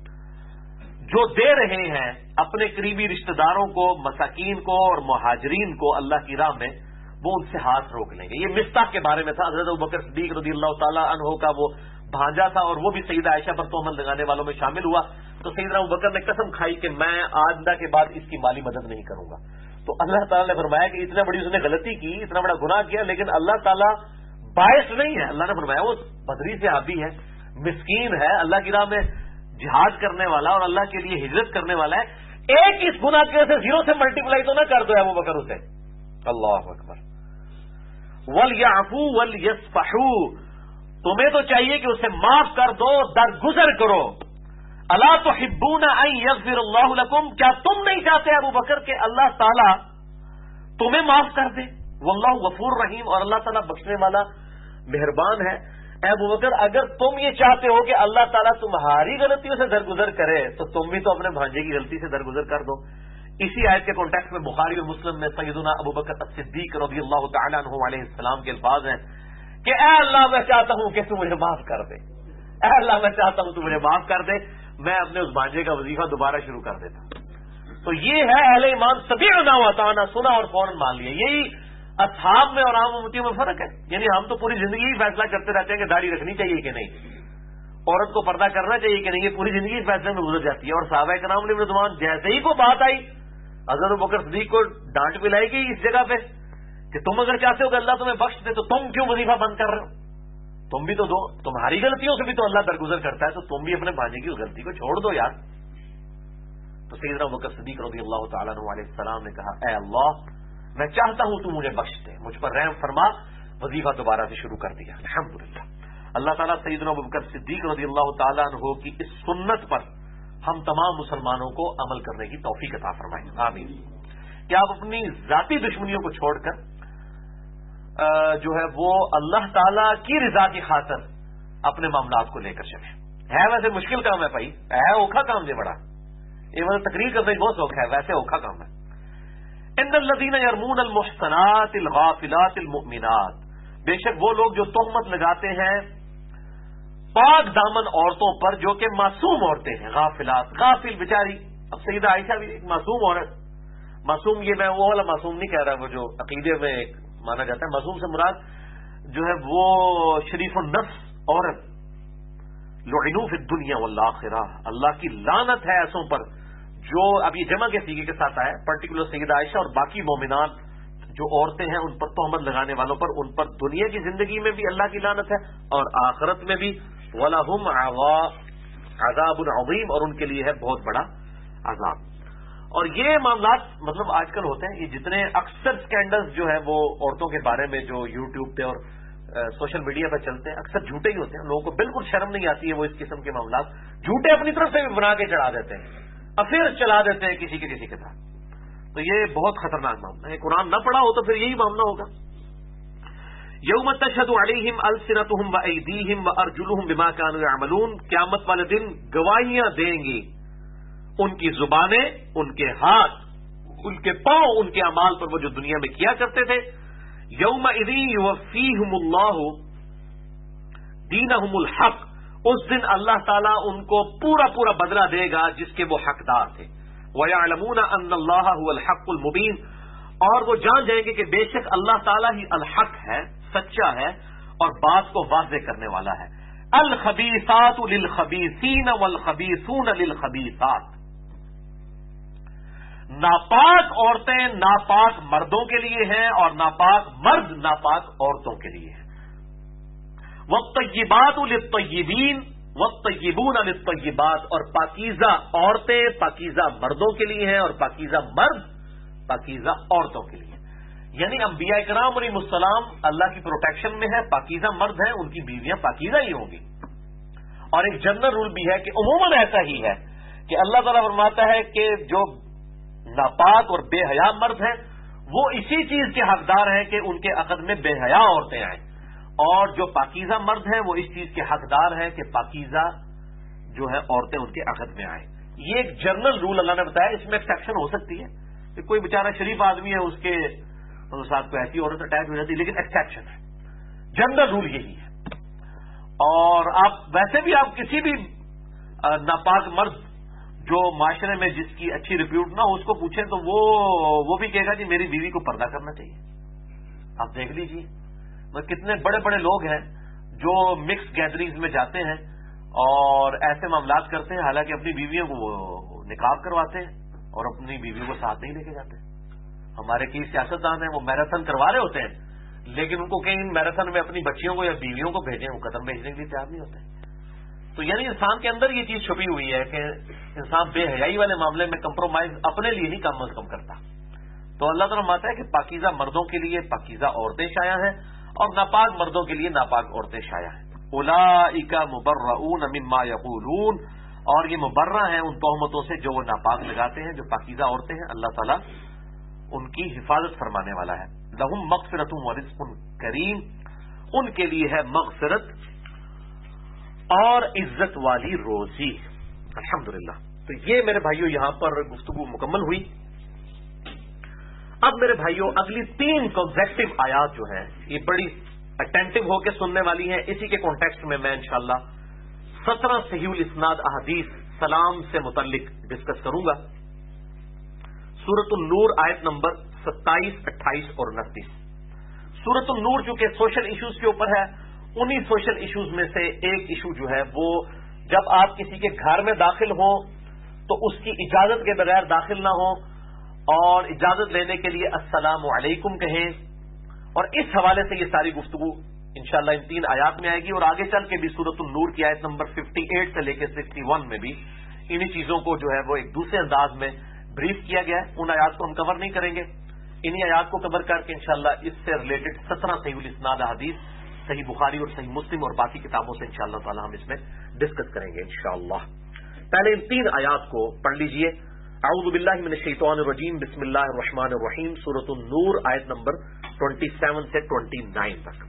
جو دے رہے ہیں اپنے قریبی رشتہ داروں کو, مساکین کو اور مہاجرین کو اللہ کی راہ میں, وہ ان سے ہاتھ روک لیں گے. یہ مستح کے بارے میں تھا. حضرت ابوبکر صدیق رضی اللہ تعالیٰ عنہ کا وہ بھانجا تھا اور وہ بھی سیدہ عائشہ پر تہمت لگانے والوں میں شامل ہوا. تو سیدنا ابوبکر نے قسم کھائی کہ میں آئندہ کے بعد اس کی مالی مدد نہیں کروں گا. تو اللہ تعالیٰ نے فرمایا کہ اتنا بڑی اس نے غلطی کی, اتنا بڑا گناہ کیا, لیکن اللہ تعالیٰ باعث نہیں ہے. اللہ نے فرمایا وہ بدری صحابی ہے, مسکین ہے, اللہ کی راہ میں جہاد کرنے والا اور اللہ کے لیے ہجرت کرنے والا ہے. ایک اس گناہ کے سے 0 سے ملٹیپلائی تو نہ کر دو ابوبکر اسے. اللہ اکبر. وَلْيَعْفُوا وَلْيَصْفَحُوا, تمہیں تو چاہیے کہ اسے معاف کر دو, درگزر کرو. أَلَا تُحِبُّونَ أَن يَغْفِرَ اللَّهُ لَكُمْ, کیا تم نہیں چاہتے ابو بکر کہ اللہ تعالیٰ تمہیں معاف کر دے. واللہ غفور رحیم, اور اللہ تعالیٰ بخشنے والا مہربان ہے. اے ابو بکر اگر تم یہ چاہتے ہو کہ اللہ تعالیٰ تمہاری غلطیوں سے درگزر کرے تو تم بھی تو اپنے بھانجے کی غلطی سے درگزر کر دو. اسی آیت کے کانٹیکس میں بخاری اور مسلم میں سیدنا ابو بکر الصدیق رضی اللہ تعالیٰ عنہ علیہ السلام کے الفاظ ہیں کہ اے اللہ میں چاہتا ہوں کہ تو مجھے معاف کر دے, اے اللہ میں چاہتا ہوں تو مجھے معاف کر دے, میں اپنے اس بھانجے کا وظیفہ دوبارہ شروع کر دیتا. تو یہ ہے اہل ایمان, سمعنا واطعنا, سنا اور فوراً مان لیا. یہی اصحاب میں اور عام امتیوں میں فرق ہے. یعنی ہم تو پوری زندگی ہی فیصلہ کرتے رہتے ہیں کہ داڑھی رکھنی چاہیے کہ نہیں, عورت کو پردہ کرنا چاہیے کہ نہیں, یہ پوری زندگی فیصلے میں گزر جاتی ہے. اور صحابہ کرام علیہ رضوان جیسے ہی کو بات آئی حضرت ابوبکر صدیق کو ڈانٹ پلائی گئی اس جگہ پہ کہ تم اگر چاہتے ہو کہ اللہ تمہیں بخش دے تو تم کیوں وظیفہ بند کر رہے ہو, تم بھی تو دو, تمہاری غلطیوں سے بھی تو اللہ درگزر کرتا ہے, تو تم بھی اپنے بھانجے کی غلطی کو چھوڑ دو یار. تو سیدنا ابوبکر صدیق رضی اللہ تعالیٰ عنہ علیہ السلام نے کہا اے اللہ میں چاہتا ہوں تو مجھے بخش دے, مجھ پر رحم فرما. وظیفہ دوبارہ سے شروع کر دیا. الحمدللہ. اللہ تعالیٰ سیدنا ابوبکر صدیق رضی اللہ تعالیٰ عنہ کی اس سنت پر ہم تمام مسلمانوں کو عمل کرنے کی توفیق عطا فرمائیں. آمین. کہ آپ اپنی ذاتی دشمنیوں کو چھوڑ کر جو ہے وہ اللہ تعالیٰ کی رضا کی خاطر اپنے معاملات کو لے کر چلیں. ہے ویسے مشکل کام ہے بھائی, ہے اوکھا کام دے بڑا, یہ مطلب تقریر کرنا بہت سوکھا ہے, ویسے اوکھا کام ہے. ان الذین یرمون المحصنات الغافلات المؤمنات, بے شک وہ لوگ جو تہمت لگاتے ہیں پاک دامن عورتوں پر جو کہ معصوم عورتیں ہیں. غافلات, غافل بیچاری. اب سیدہ عائشہ بھی ایک معصوم عورت, معصوم یہ میں وہ والا معصوم نہیں کہہ رہا وہ جو عقیدے میں ایک مانا جاتا ہے. معصوم سے مراد جو ہے وہ شریف النفس عورت, لعنوا فی الدنیا والآخرہ، اللہ کی لعنت ہے ایسوں پر جو اب یہ جمع کے سیغے کے ساتھ آئے، پرٹیکولر سیدہ عائشہ اور باقی مومنات جو عورتیں ہیں ان پر تہمت لگانے والوں پر، ان پر دنیا کی زندگی میں بھی اللہ کی لعنت ہے اور آخرت میں بھی، وَلَهُمْ عَذَابٌ عَظِيمٌ، اور ان کے لیے ہے بہت بڑا عذاب۔ اور یہ معاملات مطلب آج کل ہوتے ہیں، یہ جتنے اکثر سکینڈلز جو ہیں وہ عورتوں کے بارے میں جو یوٹیوب پہ اور سوشل میڈیا پہ چلتے ہیں اکثر جھوٹے ہی ہوتے ہیں، لوگوں کو بالکل شرم نہیں آتی ہے، وہ اس قسم کے معاملات جھوٹے اپنی طرف سے بھی بنا کے چڑھا دیتے ہیں، افیئر چلا دیتے ہیں کسی کے ساتھ۔ تو یہ بہت خطرناک معاملہ ہے، قرآن نہ پڑھا ہو تو پھر یہی معاملہ ہوگا۔ یوم تشہد علیہم السنتہم وایدیہم وارجلہم بما کانوا یعملون، قیامت والے دن گواہیاں دیں گی ان کی زبانیں، ان کے ہاتھ، ان کے پاؤں ان کے اعمال پر وہ جو دنیا میں کیا کرتے تھے۔ یومئذ یوفیہم اللہ دینہم الحق، اس دن اللہ تعالیٰ ان کو پورا پورا بدلہ دے گا جس کے وہ حقدار تھے۔ وَيَعْلَمُونَ أَنَّ اللَّهَ هُوَ الْحَقُّ الْمُبِينُ، اور وہ جان جائیں گے کہ بے شک اللہ تعالیٰ ہی الحق ہے، سچا ہے اور بات کو واضح کرنے والا ہے۔ الخبیثات للخبیثین والخبیثون للخبیثات، ناپاک عورتیں ناپاک مردوں کے لیے ہیں اور ناپاک مرد ناپاک عورتوں کے لیے ہیں۔ والطیبات للطیبین والطیبون للطیبات، اور پاکیزہ عورتیں پاکیزہ مردوں کے لیے ہیں اور پاکیزہ مرد پاکیزہ عورتوں کے لیے، یعنی انبیاء کرام علیہم السلام اللہ کی پروٹیکشن میں ہے، پاکیزہ مرد ہیں، ان کی بیویاں پاکیزہ ہی ہوں گی۔ اور ایک جنرل رول بھی ہے کہ عموماً ایسا ہی ہے کہ اللہ تعالیٰ فرماتا ہے کہ جو ناپاک اور بے حیا مرد ہیں وہ اسی چیز کے حقدار ہیں کہ ان کے عقد میں بے حیا عورتیں آئیں، اور جو پاکیزہ مرد ہیں وہ اس چیز کے حقدار ہیں کہ پاکیزہ جو ہے عورتیں ان کے عقد میں آئیں۔ یہ ایک جنرل رول اللہ نے بتایا، اس میں ایکسیپشن ہو سکتی ہے کہ کوئی بیچارہ شریف آدمی ہے اس کے ساتھ کوئی ایسی عورت اٹیچ ہو جاتی ہے، لیکن ایکسیپشن ہے، جنرل رول یہی ہے۔ اور آپ ویسے بھی آپ کسی بھی ناپاک مرد جو معاشرے میں جس کی اچھی ریپیوٹ نہ ہو اس کو پوچھیں تو وہ بھی کہے گا جی میری بیوی کو پردہ کرنا چاہیے۔ آپ دیکھ لیجیے کتنے بڑے بڑے لوگ ہیں جو مکس گیدرنگز میں جاتے ہیں اور ایسے معاملات کرتے ہیں، حالانکہ اپنی بیویوں کو وہ نقاب کرواتے ہیں اور اپنی بیویوں کو ساتھ نہیں لے کے جاتے۔ ہمارے کئی سیاستدان ہیں وہ میراتھن کروا رہے ہوتے ہیں لیکن ان کو کہیں میراتھن میں اپنی بچیوں کو یا بیویوں کو بھیجیں، وہ قدم بھیجنے کے لیے تیار نہیں ہوتے۔ تو یعنی انسان کے اندر یہ چیز چھپی ہوئی ہے کہ انسان بے حیائی والے معاملے میں کمپرومائز اپنے لیے ہی کم از کم کرتا۔ تو اللہ تعالیٰ فرماتا ہے کہ پاکیزہ مردوں کے لیے پاکیزہ عورتیں شائع ہیں اور ناپاک مردوں کے لیے ناپاک عورتیں شائع ہیں۔ اولئک مبرؤون مما یقولون، اور یہ مبرہ ہیں ان تہمتوں سے جو وہ ناپاک لگاتے ہیں۔ جو پاکیزہ عورتیں ہیں اللہ تعالیٰ ان کی حفاظت فرمانے والا ہے۔ لہم مغفرۃ ورزق کریم، ان کے لیے ہے مغفرت اور عزت والی روزی۔ الحمدللہ۔ تو یہ میرے بھائیوں یہاں پر گفتگو مکمل ہوئی۔ اب میرے بھائیوں اگلی 3 کنزیکٹو آیات جو ہیں یہ بڑی اٹینٹو ہو کے سننے والی ہیں۔ اسی کے کانٹیکسٹ میں انشاءاللہ 17 صحیح الاسناد احادیث سلام سے متعلق ڈسکس کروں گا۔ سورۃ النور آیت نمبر 27، 28 اور 29۔ سورۃ النور چونکہ سوشل ایشوز کے اوپر ہے، انہی سوشل ایشوز میں سے ایک ایشو جو ہے وہ جب آپ کسی کے گھر میں داخل ہوں تو اس کی اجازت کے بغیر داخل نہ ہوں اور اجازت لینے کے لیے السلام علیکم کہیں، اور اس حوالے سے یہ ساری گفتگو انشاءاللہ ان 3 آیات میں آئے گی، اور آگے چل کے بھی سورۃ النور کی آیت نمبر 58 سے لے کے 61 میں بھی انہی چیزوں کو جو ہے وہ ایک دوسرے انداز میں بریف کیا گیا ہے۔ ان آیات کو ہم کور نہیں کریں گے، انہی آیات کو کور کر کے انشاءاللہ اس سے ریلیٹڈ 17 صحیح الاسناد احادیث صحیح بخاری اور صحیح مسلم اور باقی کتابوں سے انشاءاللہ تعالی ہم اس میں ڈسکس کریں گے انشاءاللہ۔ پہلے ان 3 آیات کو پڑھ لیجئے۔ اعوذ باللہ من الشیطان الرجیم، بسم اللہ الرحمن الرحیم، سورۃ النور آیت نمبر 27 سے 29 تک۔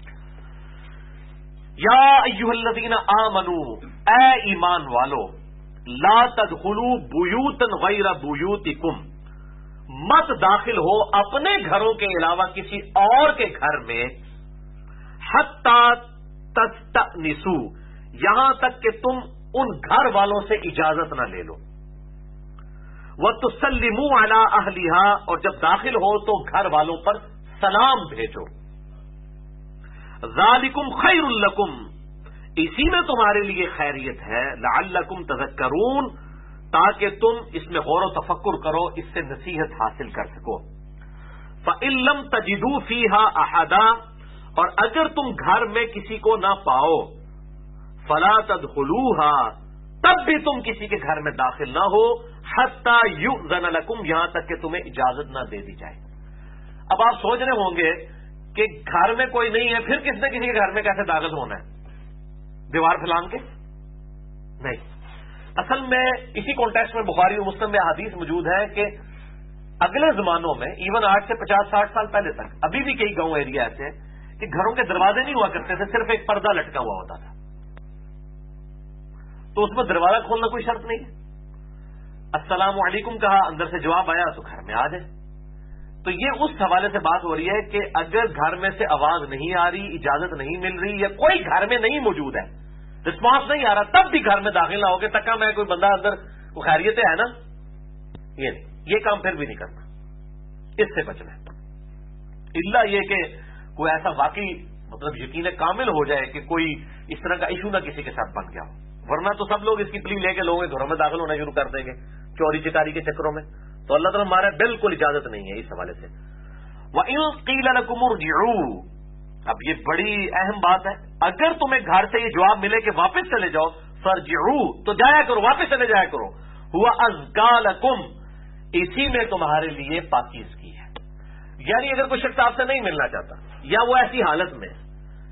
یا ایھا الذین آمنوا، اے ایمان والو، لا تدخلوا بیوتا غیر بیوتکم، مت داخل ہو اپنے گھروں کے علاوہ کسی اور کے گھر میں، حتی تستأنسوا، یہاں تک کہ تم ان گھر والوں سے اجازت نہ لے لو، وَتُسَلِّمُوا عَلَىٰ أَهْلِهَا، اور جب داخل ہو تو گھر والوں پر سلام بھیجو۔ ذَلِكُمْ خَيْرٌ لَكُمْ، اسی میں تمہارے لیے خیریت ہے، لعلکم تذکرون، تاکہ تم اس میں غور و تفکر کرو، اس سے نصیحت حاصل کر سکو۔ فَإِن لَّمْ تَجِدُوا فِيهَا أَحَدًا، اور اگر تم گھر میں کسی کو نہ پاؤ، فَلَا تَدْخُلُوهَا، تب بھی تم کسی کے گھر میں داخل نہ ہو، حَتَّى يُؤْذَنَ لَكُمْ، یہاں تک کہ تمہیں اجازت نہ دے دی جائے۔ اب آپ سوچ رہے ہوں گے کہ گھر میں کوئی نہیں ہے، پھر کس نے کسی کے گھر میں کیسے داخل ہونا ہے؟ دیوار پھیلان کے؟ نہیں، اصل میں اسی کانٹیکسٹ میں بخاری اور مسلم میں حدیث موجود ہے کہ اگلے زمانوں میں، ایون آج سے 50-60 سال پہلے تک، ابھی بھی کئی گاؤں ایریا ایسے ہیں کہ گھروں کے دروازے نہیں ہوا کرتے تھے، صرف ایک پردہ لٹکا ہوا ہوتا تھا، تو اس میں دروازہ کھولنا کوئی شرط نہیں ہے۔ السلام علیکم کہا، اندر سے جواب آیا تو گھر میں آ جائے۔ تو یہ اس حوالے سے بات ہو رہی ہے کہ اگر گھر میں سے آواز نہیں آ رہی، اجازت نہیں مل رہی، یا کوئی گھر میں نہیں موجود ہے، رسپانس نہیں آ رہا، تب بھی گھر میں داخل نہ ہو کے تکا میں کوئی بندہ اندر خیریت ہے نا، یہ کام پھر بھی نہیں کرنا، اس سے بچنا ہے۔ الا یہ کہ کوئی ایسا واقعی مطلب یقین کامل ہو جائے کہ کوئی اس طرح کا ایشو نہ کسی کے ساتھ بن گیا ہو، ورنہ تو سب لوگ اس کی پلی لے کے لوگوں کے گھروں میں داخل ہونا شروع کر دیں گے چوری چکاری کے چکروں میں، تو اللہ تعالیٰ ہمارا بالکل اجازت نہیں ہے اس حوالے سے۔ وَإِن قِيلَ لَكُمُ ارْجِعُوا، اب یہ بڑی اہم بات ہے، اگر تمہیں گھر سے یہ جواب ملے کہ واپس چلے جاؤ، فَارْجِعُوا، تو جایا کرو، واپس چلے جایا کرو، هُوَ أَزْكَىٰ لَكُمْ، اسی میں تمہارے لیے پاکیزگی ہے۔ یعنی اگر کوئی شخص آپ سے نہیں ملنا چاہتا، یا وہ ایسی حالت میں ہے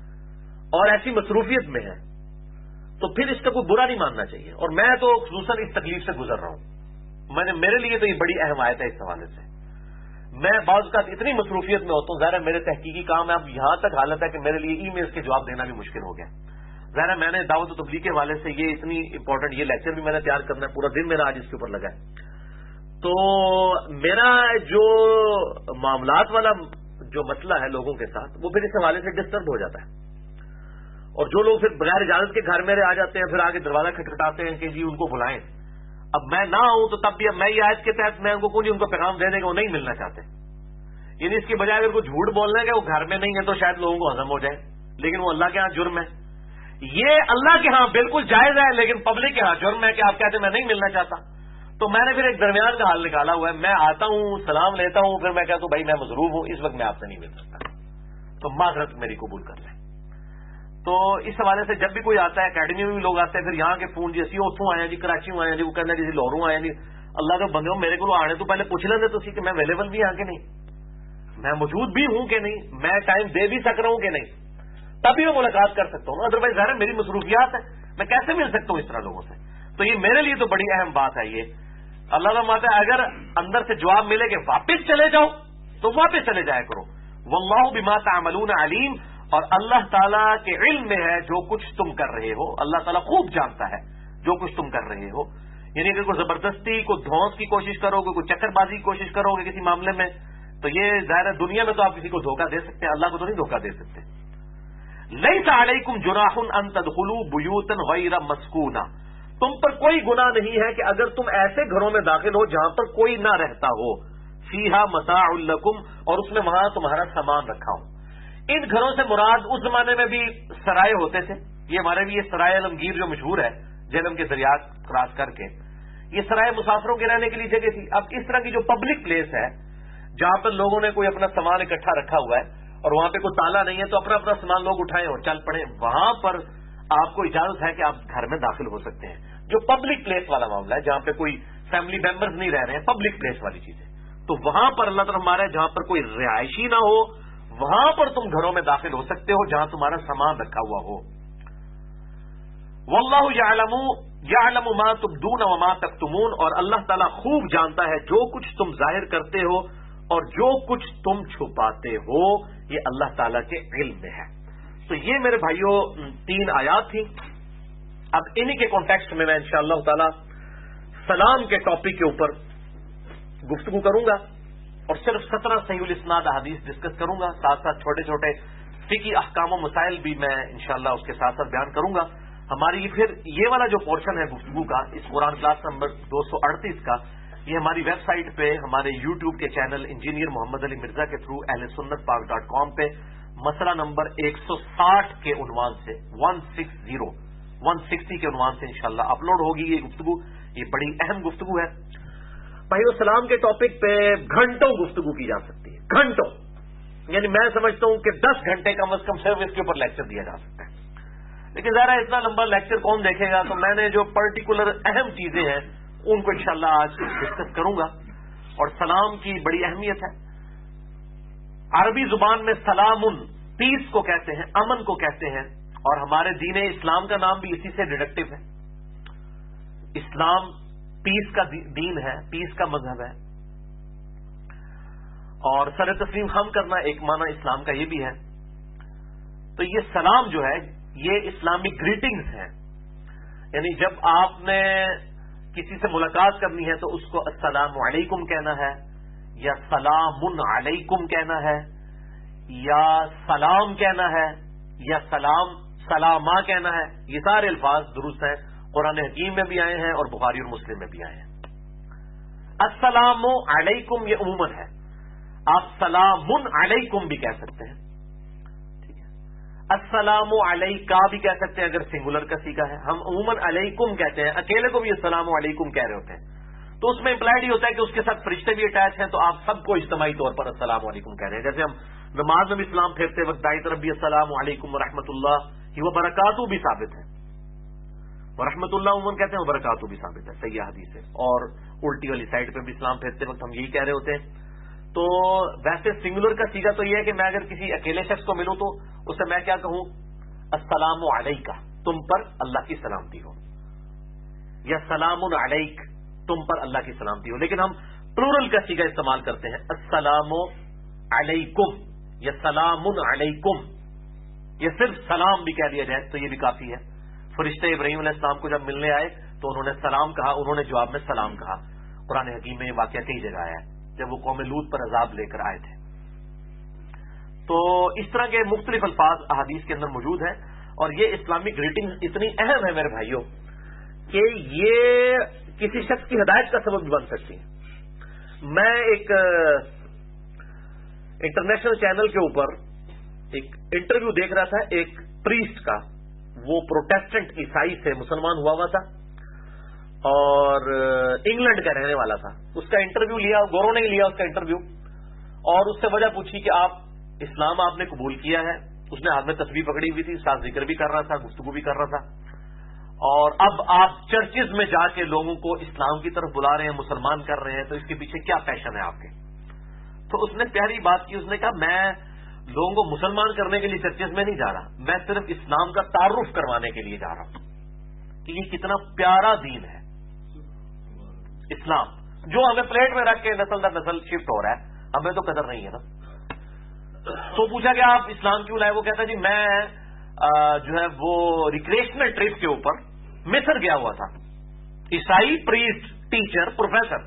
اور ایسی مصروفیت میں ہے، تو پھر اس کا کوئی برا نہیں ماننا چاہیے۔ اور میں تو خصوصاً اس تکلیف سے گزر رہا ہوں، میرے لیے تو یہ بڑی اہم آیت ہے اس حوالے سے۔ میں بعض اوقات اتنی مصروفیت میں ہوتا ہوں، ظاہر ہے میرے تحقیقی کام ہے، اب یہاں تک حالت ہے کہ میرے لیے ای میلز کے جواب دینا بھی مشکل ہو گیا۔ ظاہر ہے میں نے دعوت و تبلیغ کے حوالے سے یہ اتنی امپورٹنٹ یہ لیکچر بھی میں نے تیار کرنا ہے، پورا دن میرا آج اس کے اوپر لگا ہے، تو میرا جو معاملات والا جو مسئلہ ہے لوگوں کے ساتھ، وہ پھر اس حوالے سے ڈسٹرب ہو جاتا ہے، اور جو لوگ پھر بغیر اجازت کے گھر میرے آ جاتے ہیں، پھر آگے دروازہ کھٹکھٹاتے ہیں کہ جی ان کو بلائیں، اب میں نہ ہوں تو تب بھی اب میں یہ آیت کے تحت میں ان کو پیغام دے دیں کہ وہ نہیں ملنا چاہتے، یعنی اس کے بجائے اگر کوئی جھوٹ بولنا ہے کہ وہ گھر میں نہیں ہے تو شاید لوگوں کو ہضم ہو جائے، لیکن وہ اللہ کے ہاں جرم ہے۔ یہ اللہ کے ہاں بالکل جائز ہے، لیکن پبلک کے ہاں جرم ہے کہ آپ کہتے ہیں میں نہیں ملنا چاہتا۔ تو میں نے پھر ایک درمیان کا حل نکالا ہوا ہے، میں آتا ہوں، سلام لیتا ہوں، پھر میں کہتا ہوں بھائی میں مصروف ہوں، اس وقت میں آپ سے نہیں مل سکتا، تو معذرت میری قبول کر لیں۔ تو اس حوالے سے جب بھی کوئی آتا ہے، اکیڈمی میں بھی لوگ آتے ہیں، پھر یہاں کے فون جی اسی اتوں آئے جی، کراچیوں آئے جی، وہ کہنا جی لاہوروں آئے جی، اللہ کے بندے میرے کو آنے تو پہلے پوچھ لیندے تسی کہ میں اویلیبل بھی ہاں کہ نہیں، میں موجود بھی ہوں کہ نہیں، میں ٹائم دے بھی سک رہا ہوں کہ نہیں، تبھی میں ملاقات کر سکتا ہوں، ادروائز ظاہر ہے میری مصروفیات ہے، میں کیسے مل سکتا ہوں اس طرح لوگوں سے۔ تو یہ میرے لیے تو بڑی اہم بات ہے یہ، اللہ تعالیٰ ماتا ہے اگر اندر سے جواب ملے کہ واپس چلے جاؤ تو واپس چلے جایا کرو، واللہ بما تعملون علیم، اور اللہ تعالیٰ کے علم میں ہے جو کچھ تم کر رہے ہو، اللہ تعالیٰ خوب جانتا ہے جو کچھ تم کر رہے ہو۔ یعنی اگر کوئی زبردستی کوئی دھونس کی کوشش کرو گے، کوئی چکر بازی کی کوشش کرو گے کسی معاملے میں، تو یہ ظاہر ہے دنیا میں تو آپ کسی کو دھوکہ دے سکتے ہیں، اللہ کو تو نہیں دھوکہ دے سکتے۔ لیس علیکم جناح ان تدخلوا بیوتا غیر مسکونہ، تم پر کوئی گناہ نہیں ہے کہ اگر تم ایسے گھروں میں داخل ہو جہاں پر کوئی نہ رہتا ہو، فیہا متاع لکم، اور اس میں وہاں تمہارا سامان رکھا ہو۔ ان گھروں سے مراد اس زمانے میں بھی سرائے ہوتے تھے، یہ ہمارے بھی یہ سرائے علمگیر جو مشہور ہے جہلم کے دریات کراس کر کے، یہ سرائے مسافروں کے رہنے کے لیے جگہ تھی۔ اب اس طرح کی جو پبلک پلیس ہے جہاں پر لوگوں نے کوئی اپنا سامان اکٹھا رکھا ہوا ہے اور وہاں پہ کوئی تالا نہیں ہے تو اپنا اپنا سامان لوگ اٹھائیں اور چل پڑے، وہاں پر آپ کو اجازت ہے کہ آپ گھر میں داخل ہو سکتے ہیں۔ جو پبلک پلیس والا معاملہ ہے جہاں پہ کوئی فیملی ممبرز نہیں رہ رہے ہیں، پبلک پلیس والی چیزیں، تو وہاں پر اللہ تعالیٰ ہمارا جہاں پر کوئی رہائشی نہ ہو وہاں پر تم گھروں میں داخل ہو سکتے ہو جہاں تمہارا سامان رکھا ہوا ہو۔ واللہ یعلم ما تبدون وما تکتمون، اور اللہ تعالیٰ خوب جانتا ہے جو کچھ تم ظاہر کرتے ہو اور جو کچھ تم چھپاتے ہو، یہ اللہ تعالیٰ کے علم میں ہے۔ تو یہ میرے بھائیوں 3 آیات تھیں۔ اب انہی کے کانٹیکسٹ میں انشاءاللہ تعالی سلام کے ٹاپک کے اوپر گفتگو کروں گا اور صرف 17 صحیح الاسناد احادیث ڈسکس کروں گا، ساتھ ساتھ چھوٹے چھوٹے فقہی احکام و مسائل بھی میں انشاءاللہ اس کے ساتھ ساتھ بیان کروں گا۔ ہماری پھر یہ والا جو پورشن ہے گفتگو کا، اس قرآن کلاس نمبر 238 کا، یہ ہماری ویب سائٹ پہ، ہمارے یوٹیوب کے چینل انجینئر محمد علی مرزا کے تھرو اہل سنت پاک .com پہ مسئلہ نمبر 160 کے عنوان سے 160 کے عنوان سے انشاءاللہ اپلوڈ ہوگی یہ گفتگو. یہ بڑی اہم گفتگو ہے بھائی. سلام کے ٹاپک پہ گھنٹوں گفتگو کی جا سکتی ہے, گھنٹوں. یعنی میں سمجھتا ہوں کہ 10 گھنٹے کم از کم صرف اس کے اوپر لیکچر دیا جا سکتا ہے. لیکن ذرا اتنا لمبا لیکچر کون دیکھے گا, تو میں نے جو پرٹیکولر اہم چیزیں ہیں ان کو انشاءاللہ آج ڈسکس کروں گا. اور سلام کی بڑی اہمیت ہے. عربی زبان میں سلامن پیس کو کہتے ہیں, امن کو کہتے ہیں, اور ہمارے دین اسلام کا نام بھی اسی سے ڈیڈکٹیو ہے. اسلام پیس کا دین ہے, پیس کا مذہب ہے. اور سر تسلیم خم کرنا ایک معنی اسلام کا یہ بھی ہے. تو یہ سلام جو ہے یہ اسلامک گریٹنگز ہیں. یعنی جب آپ نے کسی سے ملاقات کرنی ہے تو اس کو السلام علیکم کہنا ہے, یا سلام علیکم کہنا ہے, یا سلام کہنا ہے, یا سلامہ کہنا ہے. یہ سارے الفاظ درست ہیں, قرآن حکیم میں بھی آئے ہیں اور بخاری اور مسلم میں بھی آئے ہیں. السلام علیکم یہ عموماً ہے. آپ سلام علیکم بھی کہہ سکتے ہیں, ٹھیک ہے. السلام علیکہ بھی کہہ سکتے ہیں اگر سنگولر کا صیغہ ہے. ہم عموماً علیکم کہتے ہیں, اکیلے کو بھی السلام علیکم کہہ رہے ہوتے ہیں. تو اس میں امپلائڈ ہی ہوتا ہے کہ اس کے ساتھ فرشتے بھی اٹیچ ہیں, تو آپ سب کو اجتماعی طور پر السلام علیکم کہہ رہے ہیں. جیسے ہم نماز میں بھی اسلام پھیرتے وقت دائیں طرف بھی السلام علیکم ورحمۃ اللہ و برکاتہ بھی ثابت ہے. ورحمۃ اللہ عموماً کہتے ہیں, برکاتہ بھی ثابت ہے, صحیح حدیث ہے. اور الٹی والی سائڈ پہ بھی اسلام پھیرتے وقت ہم یہی کہہ رہے ہوتے ہیں. تو ویسے سنگولر کا صیغہ تو یہ ہے کہ میں اگر کسی اکیلے شخص کو ملوں تو اس سے میں کیا کہوں, السلام علیکہ, تم پر اللہ کی سلامتی ہو, یا سلام علیک, تم پر اللہ کی سلامتی ہو. لیکن ہم پلورل کا صیغہ استعمال کرتے ہیں, السلام علیکم یا سلام علیکم. یہ صرف سلام بھی کہہ دیا جائے تو یہ بھی کافی ہے. فرشتے ابراہیم علیہ السلام کو جب ملنے آئے تو انہوں نے سلام کہا, انہوں نے جواب میں سلام کہا. قرآن حکیم میں یہ واقعہ کئی جگہ آیا ہے جب وہ قوم لوط پر عذاب لے کر آئے تھے. تو اس طرح کے مختلف الفاظ احادیث کے اندر موجود ہیں. اور یہ اسلامک گریٹنگ اتنی اہم ہے میرے بھائیوں کہ یہ کسی شخص کی ہدایت کا سبب بھی بن سکتی ہیں. میں ایک انٹرنیشنل چینل کے اوپر ایک انٹرویو دیکھ رہا تھا ایک پریسٹ کا. وہ پروٹیسٹنٹ عیسائی سے مسلمان ہوا تھا اور انگلینڈ کا رہنے والا تھا. اس کا انٹرویو لیا, گورو نے لیا اس کا انٹرویو, اور اس سے وجہ پوچھی کہ آپ اسلام آپ نے قبول کیا ہے. اس نے ہاتھ میں تسبیح پکڑی ہوئی تھی, ساتھ ذکر بھی کر رہا تھا, گفتگو بھی کر رہا تھا. اور اب آپ چرچز میں جا کے لوگوں کو اسلام کی طرف بلا رہے ہیں, مسلمان کر رہے ہیں, تو اس کے پیچھے کیا پیشن ہے آپ کے؟ تو اس نے پیاری بات کی, اس نے کہا میں لوگوں کو مسلمان کرنے کے لیے چرچز میں نہیں جا رہا, میں صرف اسلام کا تعارف کروانے کے لیے جا رہا ہوں کہ یہ کتنا پیارا دین ہے اسلام, جو ہمیں پلیٹ میں رکھ کے نسل در نسل شفٹ ہو رہا ہے, ہمیں تو قدر نہیں ہے نا. تو پوچھا کہ آپ اسلام کیوں لائے؟ وہ کہتا جی میں جو ہے وہ ریکریشنل ٹرپ کے اوپر مصر گیا ہوا تھا. عیسائی پریسٹ, ٹیچر, پروفیسر.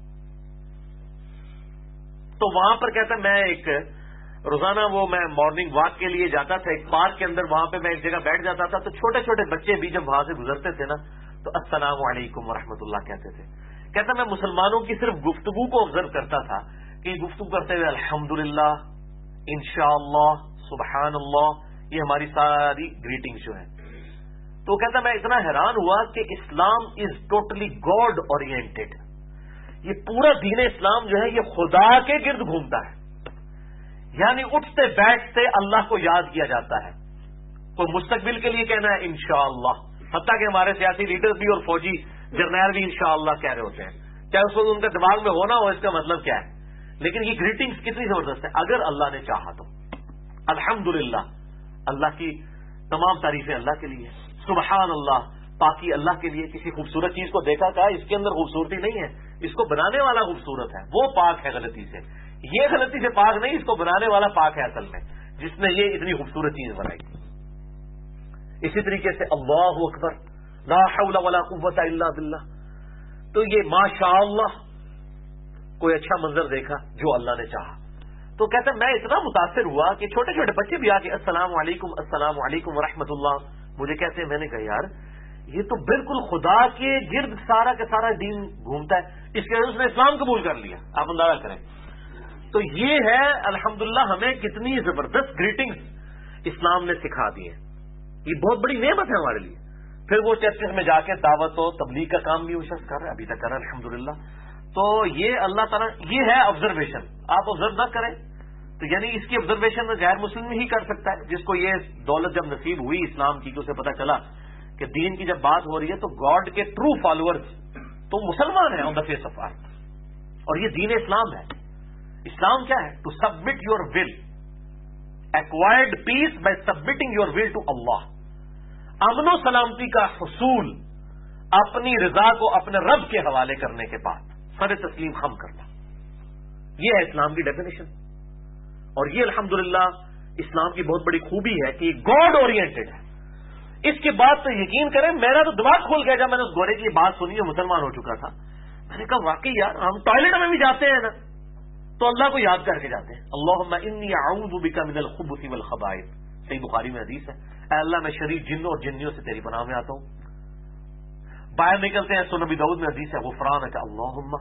تو وہاں پر کہتا میں ایک روزانہ وہ میں مارننگ واک کے لیے جاتا تھا ایک پارک کے اندر, وہاں پہ میں ایک جگہ بیٹھ جاتا تھا, تو چھوٹے چھوٹے بچے بھی جب وہاں سے گزرتے تھے نا تو السلام علیکم ورحمۃ اللہ کہتے تھے. کہتا میں مسلمانوں کی صرف گفتگو کو آبزرو کرتا تھا کہ گفتگو کرتے ہوئے الحمدللہ, انشاءاللہ, سبحان اللہ, یہ ہماری ساری گریٹنگز جو ہیں. تو کہتا میں اتنا حیران ہوا کہ Islam is totally God oriented. یہ پورا دین اسلام جو ہے یہ خدا کے گرد گھومتا ہے. یعنی اٹھتے بیٹھتے اللہ کو یاد کیا جاتا ہے. کوئی مستقبل کے لیے کہنا ہے انشاءاللہ, حتیٰ کہ ہمارے سیاسی لیڈر بھی اور فوجی جرنیل بھی انشاءاللہ کہہ رہے ہوتے ہیں, چاہے اس وقت ان کے دماغ میں ہونا ہو اس کا مطلب کیا ہے. لیکن یہ گریٹنگز کتنی زبردست ہے. اگر اللہ نے چاہا تو الحمدللہ, اللہ کی تمام تعریفیں اللہ کے لیے, سبحان اللہ, پاکی اللہ کے لیے. کسی خوبصورت چیز کو دیکھا کہا اس کے اندر خوبصورتی نہیں ہے, اس کو بنانے والا خوبصورت ہے, وہ پاک ہے غلطی سے. یہ غلطی سے پاک نہیں, اس کو بنانے والا پاک ہے اصل میں, جس نے یہ اتنی خوبصورت چیز بنائی. اسی طریقے سے اللہ اکبر, لا حول ولا قوت الا باللہ. تو یہ ماشاءاللہ, کوئی اچھا منظر دیکھا جو اللہ نے چاہا. تو کہتا ہے میں اتنا متاثر ہوا کہ چھوٹے چھوٹے بچے بھی آ کے السلام علیکم ورحمۃ اللہ مجھے کہتے ہیں. میں نے کہا یار یہ تو بالکل خدا کے گرد سارا کا سارا دین گھومتا ہے. اس کے اس نے اسلام قبول کر لیا. آپ اندازہ کریں تو یہ ہے الحمدللہ ہمیں کتنی زبردست گریٹنگز اسلام نے سکھا دی ہیں. یہ بہت بڑی نعمت ہے ہمارے لیے. پھر وہ چرچز میں جا کے دعوت و تبلیغ کا کام بھی وہ شخص کر رہا ہے, ابھی تک کر رہا ہے الحمدللہ. تو یہ اللہ تعالیٰ, یہ ہے آبزرویشن. آپ آبزرو نہ کریں تو یعنی اس کی آبزرویشن غیر مسلم ہی کر سکتا ہے. جس کو یہ دولت جب نصیب ہوئی اسلام کی, کہ اسے پتا چلا کہ دین کی جب بات ہو رہی ہے تو گاڈ کے ٹرو فالوورز تو مسلمان ہیں آن دا فیس آف ارتھ, اور یہ دین اسلام ہے. اسلام کیا ہے؟ To submit your will, acquired peace by submitting your will to Allah. امن و سلامتی کا حصول اپنی رضا کو اپنے رب کے حوالے کرنے کے بعد سر تسلیم خم کرنا, یہ ہے اسلام کی ڈیفینیشن. اور یہ الحمدللہ اسلام کی بہت بڑی خوبی ہے کہ یہ گاڈ اورینٹڈ ہے. اس کے بعد تو یقین کریں میرا تو دماغ کھل گیا جب میں نے اس گورے کی یہ بات سنی جو مسلمان ہو چکا تھا. میں نے کہا واقعی یار, ہم ٹوائلٹ میں بھی جاتے ہیں نا تو اللہ کو یاد کر کے جاتے ہیں, اللہم انی اعوذ بک من الخبث والخبائث. صحیح بخاری میں حدیث ہے, اے اللہ میں شریر جنوں اور جنیوں سے تیری پناہ میں آتا ہوں. باہر نکلتے ہیں سنن ابی داؤد میں حدیث ہے غفرانک اللہم.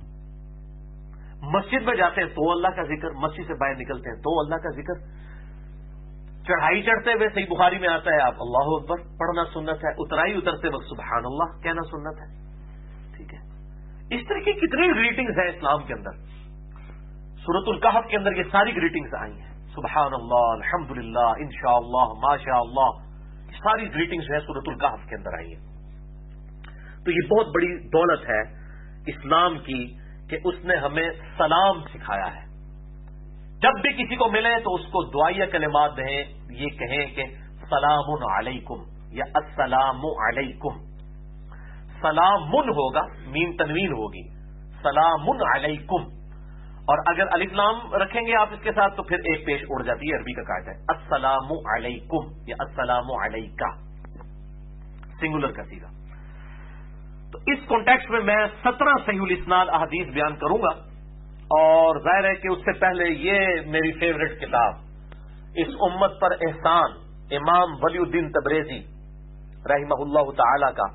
مسجد میں جاتے ہیں تو اللہ کا ذکر, مسجد سے باہر نکلتے ہیں تو اللہ کا ذکر. چڑھائی چڑھتے ہوئے صحیح بخاری میں آتا ہے آپ اللہ اکبر پڑھنا سنت ہے, اترائی اترتے وقت سبحان اللہ کہنا سنت ہے. ٹھیک ہے, اس طرح کی کتنی گریٹنگز ہیں اسلام کے اندر. سورۃ الکہف کے اندر یہ ساری گریٹنگز آئی ہیں, سبحان اللہ, الحمدللہ, انشاءاللہ, ماشاءاللہ, ساری گریٹنگز ہیں سورۃ الکہف کے اندر آئی ہیں. تو یہ بہت بڑی دولت ہے اسلام کی کہ اس نے ہمیں سلام سکھایا ہے. جب بھی کسی کو ملے تو اس کو دعائیہ کلمات دیں, یہ کہیں کہ سلام علیکم یا السلام علیکم. سلام ہوگا, میم تنوین ہوگی, سلام علیکم. اور اگر الف لام رکھیں گے آپ اس کے ساتھ تو پھر ایک پیش اڑ جاتی ہے, عربی کا قاعدہ ہے السلام علیکم یا السلام علیکہ, سنگولر کا صیغہ. تو اس کانٹیکسٹ میں 17 صحیح الاسناد احادیث بیان کروں گا, اور ظاہر ہے کہ اس سے پہلے یہ میری فیوریٹ کتاب اس امت پر احسان امام ولی الدین تبریزی رحمہ اللہ تعالی کا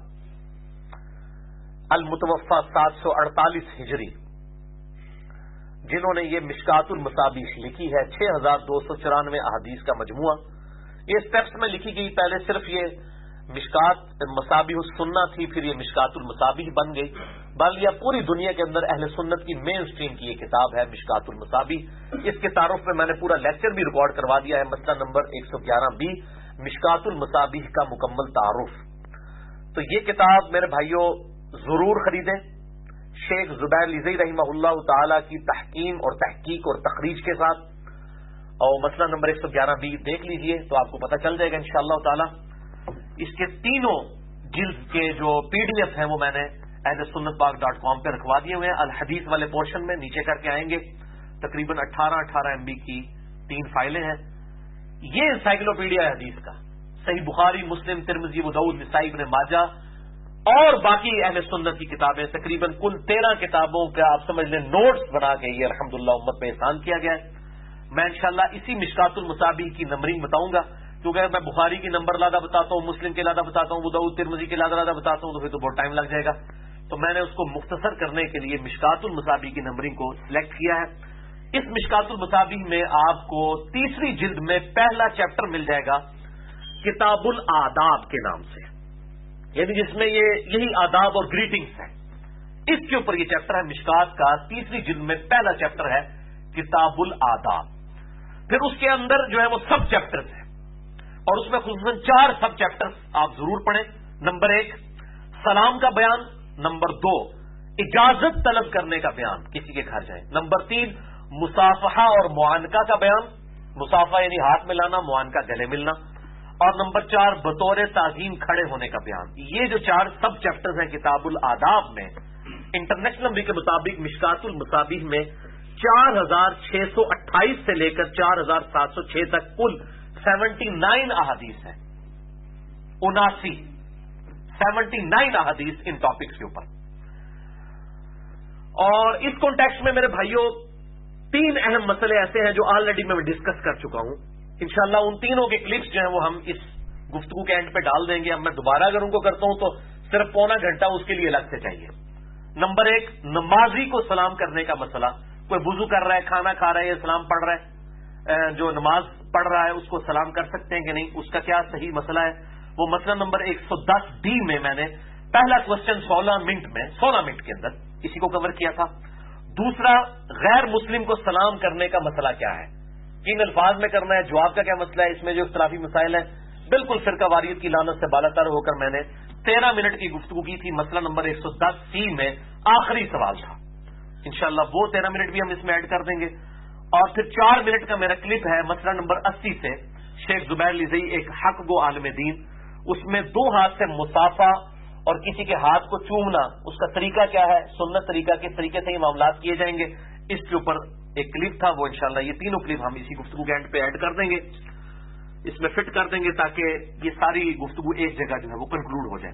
المتوفی 748 ہجری, جنہوں نے یہ مشکات المصابیح لکھی ہے, 6294 احادیث کا مجموعہ. یہ اسٹیپس میں لکھی گئی, پہلے صرف یہ مشکات مصابیح السنہ تھی, پھر یہ مشکات المصابیح بن گئی. بل یہ پوری دنیا کے اندر اہل سنت کی مین سٹریم کی یہ کتاب ہے مشکات المصابیح. اس کے تعارف میں میں نے پورا لیکچر بھی ریکارڈ کروا دیا ہے, مسئلہ نمبر 111B, مشکات المصابیح کا مکمل تعارف. تو یہ کتاب میرے بھائیوں ضرور خریدیں. شیخ زبیر لیزئی رحمہ اللہ تعالی کی تحکیم اور تحقیق اور تخریج کے ساتھ, اور مسئلہ نمبر 111B دیکھ لیجئے تو آپ کو پتہ چل جائے گا انشاءاللہ تعالی. اس کے تینوں جلد کے جو PDF ہیں وہ میں نے ahlsunnatpaq.com پہ رکھوا دیے ہوئے ہیں. الحدیث والے پورشن میں نیچے کر کے آئیں گے, تقریباً 18 MB کی 3 فائلیں ہیں. یہ انسائکلوپیڈیا ہے حدیث کا, صحیح بخاری, مسلم, ترمذی, ابو داؤد, نسائی, ابن ماجہ اور باقی اہل سنت کی کتابیں, تقریباً کل 13 کتابوں کا آپ سمجھ لیں نوٹس بنا کے یہ الحمدللہ امت پہ احسان کیا گیا ہے. میں انشاءاللہ اسی مشکات المصابیح کی نمبرنگ بتاؤں گا, کیونکہ میں بخاری کی نمبر لادا بتاتا ہوں, مسلم کے لادا بتاتا ہوں, ابو داؤد, ترمذی کے لادا بتاتا ہوں, تو پھر تو بہت ٹائم لگ جائے گا. تو میں نے اس کو مختصر کرنے کے لیے مشکات المصابیح کی نمبرنگ کو سلیکٹ کیا ہے. اس مشکات المصابیح میں آپ کو تیسری جلد میں پہلا چیپٹر مل جائے گا کتاب الآداب کے نام سے, یعنی جس میں یہی آداب اور گریٹنگز ہیں. اس کے اوپر یہ چیپٹر ہے مشکات کا, تیسری جلد میں پہلا چیپٹر ہے کتاب الآداب. پھر اس کے اندر جو ہے وہ سب چیپٹرز ہیں, اور اس میں خصوصاً 4 سب چیپٹرز آپ ضرور پڑھیں. نمبر 1 سلام کا بیان, نمبر 2 اجازت طلب کرنے کا بیان, کسی کے گھر جائیں, نمبر 3 مصافحہ اور معانقہ کا بیان, مصافحہ یعنی ہاتھ ملانا, معانقہ گلے ملنا, اور نمبر 4 بطور تعظیم کھڑے ہونے کا بیان. یہ جو 4 سب چیپٹرز ہیں کتاب الآداب میں, انٹرنیشنل نمبر کے مطابق مشکات المصابیح میں 4628 سے لے کر 4706 تک کل 79 احادیث ہیں, 79 احادیث ان ٹاپکس کے اوپر. اور اس کانٹیکسٹ میں میرے بھائیوں 3 اہم مسئلے ایسے ہیں جو آلریڈی میں ڈسکس کر چکا ہوں. انشاءاللہ ان تینوں کے کلپس جو ہیں وہ ہم اس گفتگو کے اینڈ پہ ڈال دیں گے. اب میں دوبارہ اگر ان کو کرتا ہوں تو صرف 1.25 گھنٹہ اس کے لیے الگ سے چاہیے. نمبر 1 نمازی کو سلام کرنے کا مسئلہ, کوئی وضو کر رہا ہے، کھانا کھا رہا ہے یا سلام پڑھ رہا ہے، جو نماز پڑھ رہا ہے اس کو سلام کر سکتے ہیں کہ نہیں، اس کا کیا صحیح مسئلہ ہے؟ وہ مسئلہ نمبر 110D میں میں نے پہلا کوشچن 16 منٹ کے اندر اسی کو کور کیا تھا۔ دوسرا، غیر مسلم کو سلام کرنے کا مسئلہ کیا ہے، کن الفاظ میں کرنا ہے، جواب کا کیا مسئلہ ہے، اس میں جو اختلافی مسائل ہیں، بالکل فرقہ واریت کی لعنت سے بالا تر ہو کر میں نے 13 منٹ کی گفتگو کی تھی۔ مسئلہ نمبر 110C میں آخری سوال تھا، انشاءاللہ وہ 13 منٹ بھی ہم اس میں ایڈ کر دیں گے۔ اور پھر 4 منٹ کا میرا کلپ ہے مسئلہ نمبر 80 سے، شیخ زبیر لزئی ایک حق گو عالم دین، اس میں 2 ہاتھ سے مصافحہ اور کسی کے ہاتھ کو چومنا اس کا طریقہ کیا ہے، سنت طریقہ کس طریقے سے یہ معاملات کیے جائیں گے، اس کے اوپر ایک کلپ تھا، وہ انشاءاللہ یہ تینوں کلپ ہم اسی گفتگو کے اینڈ پہ ایڈ کر دیں گے، اس میں فٹ کر دیں گے تاکہ یہ ساری گفتگو ایک جگہ جو ہے وہ کنکلوڈ ہو جائے۔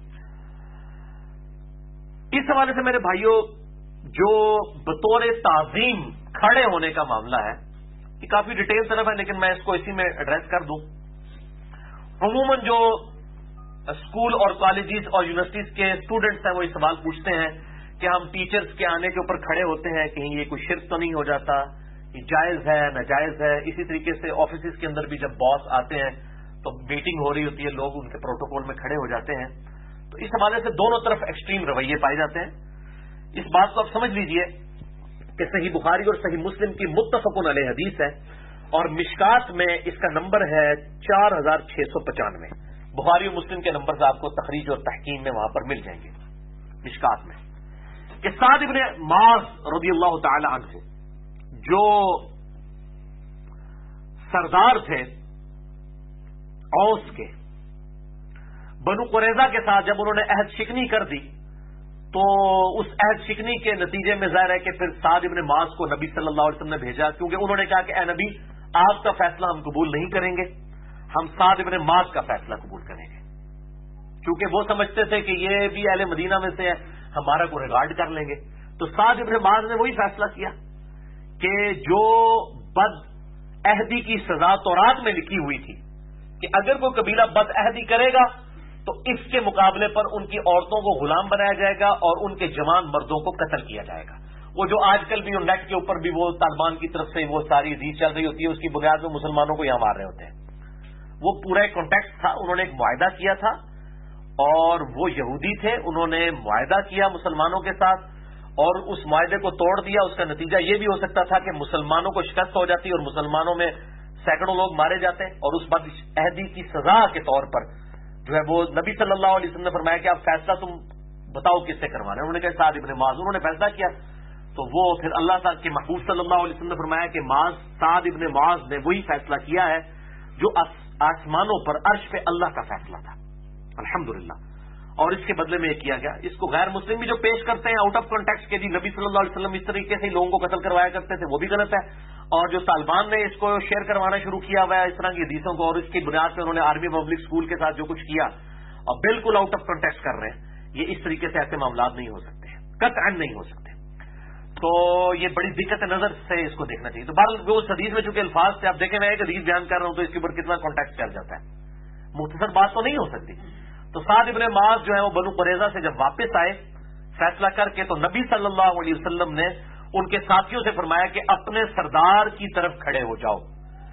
اس حوالے سے میرے بھائیوں، جو بطور تعظیم کھڑے ہونے کا معاملہ ہے، یہ کافی ڈیٹیل طرف ہے لیکن میں اس کو اسی میں ایڈریس کر دوں۔ عموماً جو اسکول اور کالجز اور یونیورسٹیز کے اسٹوڈنٹس ہیں وہ یہ سوال پوچھتے ہیں کہ ہم ٹیچرز کے آنے کے اوپر کھڑے ہوتے ہیں، کہیں یہ کوئی شرک تو نہیں ہو جاتا، یہ جائز ہے ناجائز ہے۔ اسی طریقے سے آفیسز کے اندر بھی جب باس آتے ہیں تو میٹنگ ہو رہی ہوتی ہے، لوگ ان کے پروٹوکول میں کھڑے ہو جاتے ہیں، تو اس حوالے سے دونوں طرف ایکسٹریم رویے پائے جاتے ہیں۔ اس بات کو آپ سمجھ لیجئے کہ صحیح بخاری اور صحیح مسلم کی متفق علیہ حدیث ہے اور مشکات میں اس کا نمبر ہے 4695۔ بخاری اور مسلم کے نمبر سے آپ کو تخریج اور تحکیم میں وہاں پر مل جائیں گے مشکات میں، کہ سعد ابن معاذ رضی اللہ تعالی عنہ جو سردار تھے اوس کے، بنو قریظہ کے ساتھ جب انہوں نے عہد شکنی کر دی تو اس عہد شکنی کے نتیجے میں ظاہر ہے کہ پھر سعد ابن معاذ کو نبی صلی اللہ علیہ وسلم نے بھیجا، کیونکہ انہوں نے کہا کہ اے نبی آپ کا فیصلہ ہم قبول نہیں کریں گے، ہم سعد ابن معاذ کا فیصلہ قبول کریں گے، کیونکہ وہ سمجھتے تھے کہ یہ بھی اہل مدینہ میں سے ہے، ہمارا کو ریگارڈ کر لیں گے۔ تو سعد ابن معاذ نے وہی فیصلہ کیا کہ جو بد عہدی کی سزا تورات میں لکھی ہوئی تھی کہ اگر کوئی قبیلہ بد عہدی کرے گا تو اس کے مقابلے پر ان کی عورتوں کو غلام بنایا جائے گا اور ان کے جوان مردوں کو قتل کیا جائے گا۔ وہ جو آج کل بھی نیٹ کے اوپر بھی وہ طالبان کی طرف سے وہ ساری حدیث چل رہی ہوتی ہے، اس کی بنیاد میں مسلمانوں کو یہاں مار رہے ہوتے ہیں، وہ پورا ایک کانٹیکٹ تھا۔ انہوں نے ایک معاہدہ کیا تھا اور وہ یہودی تھے، انہوں نے معاہدہ کیا مسلمانوں کے ساتھ اور اس معاہدے کو توڑ دیا۔ اس کا نتیجہ یہ بھی ہو سکتا تھا کہ مسلمانوں کو شکست ہو جاتی اور مسلمانوں میں سینکڑوں لوگ مارے جاتے، اور اس بد عہدی کی سزا کے طور پر جو ہے وہ نبی صلی اللہ علیہ وسلم نے فرمایا کہ آپ فیصلہ تم بتاؤ کس سے کروانا ہے، انہوں نے کہا سعد ابن معاذ، انہوں نے فیصلہ کیا تو وہ پھر اللہ تعالیٰ کے محبوب صلی اللہ علیہ وسلم نے فرمایا کہ سعد ابن معاذ نے وہی فیصلہ کیا ہے جو آسمانوں پر عرش پہ اللہ کا فیصلہ تھا، الحمدللہ، اور اس کے بدلے میں یہ کیا گیا۔ اس کو غیر مسلم بھی جو پیش کرتے ہیں آؤٹ آف کانٹیکسٹ کے جی نبی صلی اللہ علیہ وسلم اس طریقے سے لوگوں کو قتل کروایا کرتے تھے، وہ بھی غلط ہے، اور جو طالبان نے اس کو شیئر کروانا شروع کیا ہوا ہے اس طرح کی حدیثوں کو، اور اس کی بنیاد پہ انہوں نے آرمی پبلک اسکول کے ساتھ جو کچھ کیا اور بالکل آؤٹ آف کانٹیکسٹ کر رہے ہیں، یہ اس طریقے سے ایسے معاملات نہیں ہو سکتے، قطعا نہیں ہو سکتے۔ تو یہ بڑی دقت نظر سے اس کو دیکھنا چاہیے۔ تو بہرحال وہ اس حدیث میں چونکہ الفاظ سے آپ دیکھیں، میں ایک حدیث بیان کر رہا ہوں تو اس کے اوپر کتنا کانٹیکٹ چل جاتا ہے، مختصر بات تو نہیں ہو سکتی۔ تو سعد ابن معاذ جو ہے وہ بنو قریظہ سے جب واپس آئے فیصلہ کر کے، تو نبی صلی اللہ علیہ وسلم نے ان کے ساتھیوں سے فرمایا کہ اپنے سردار کی طرف کھڑے ہو جاؤ،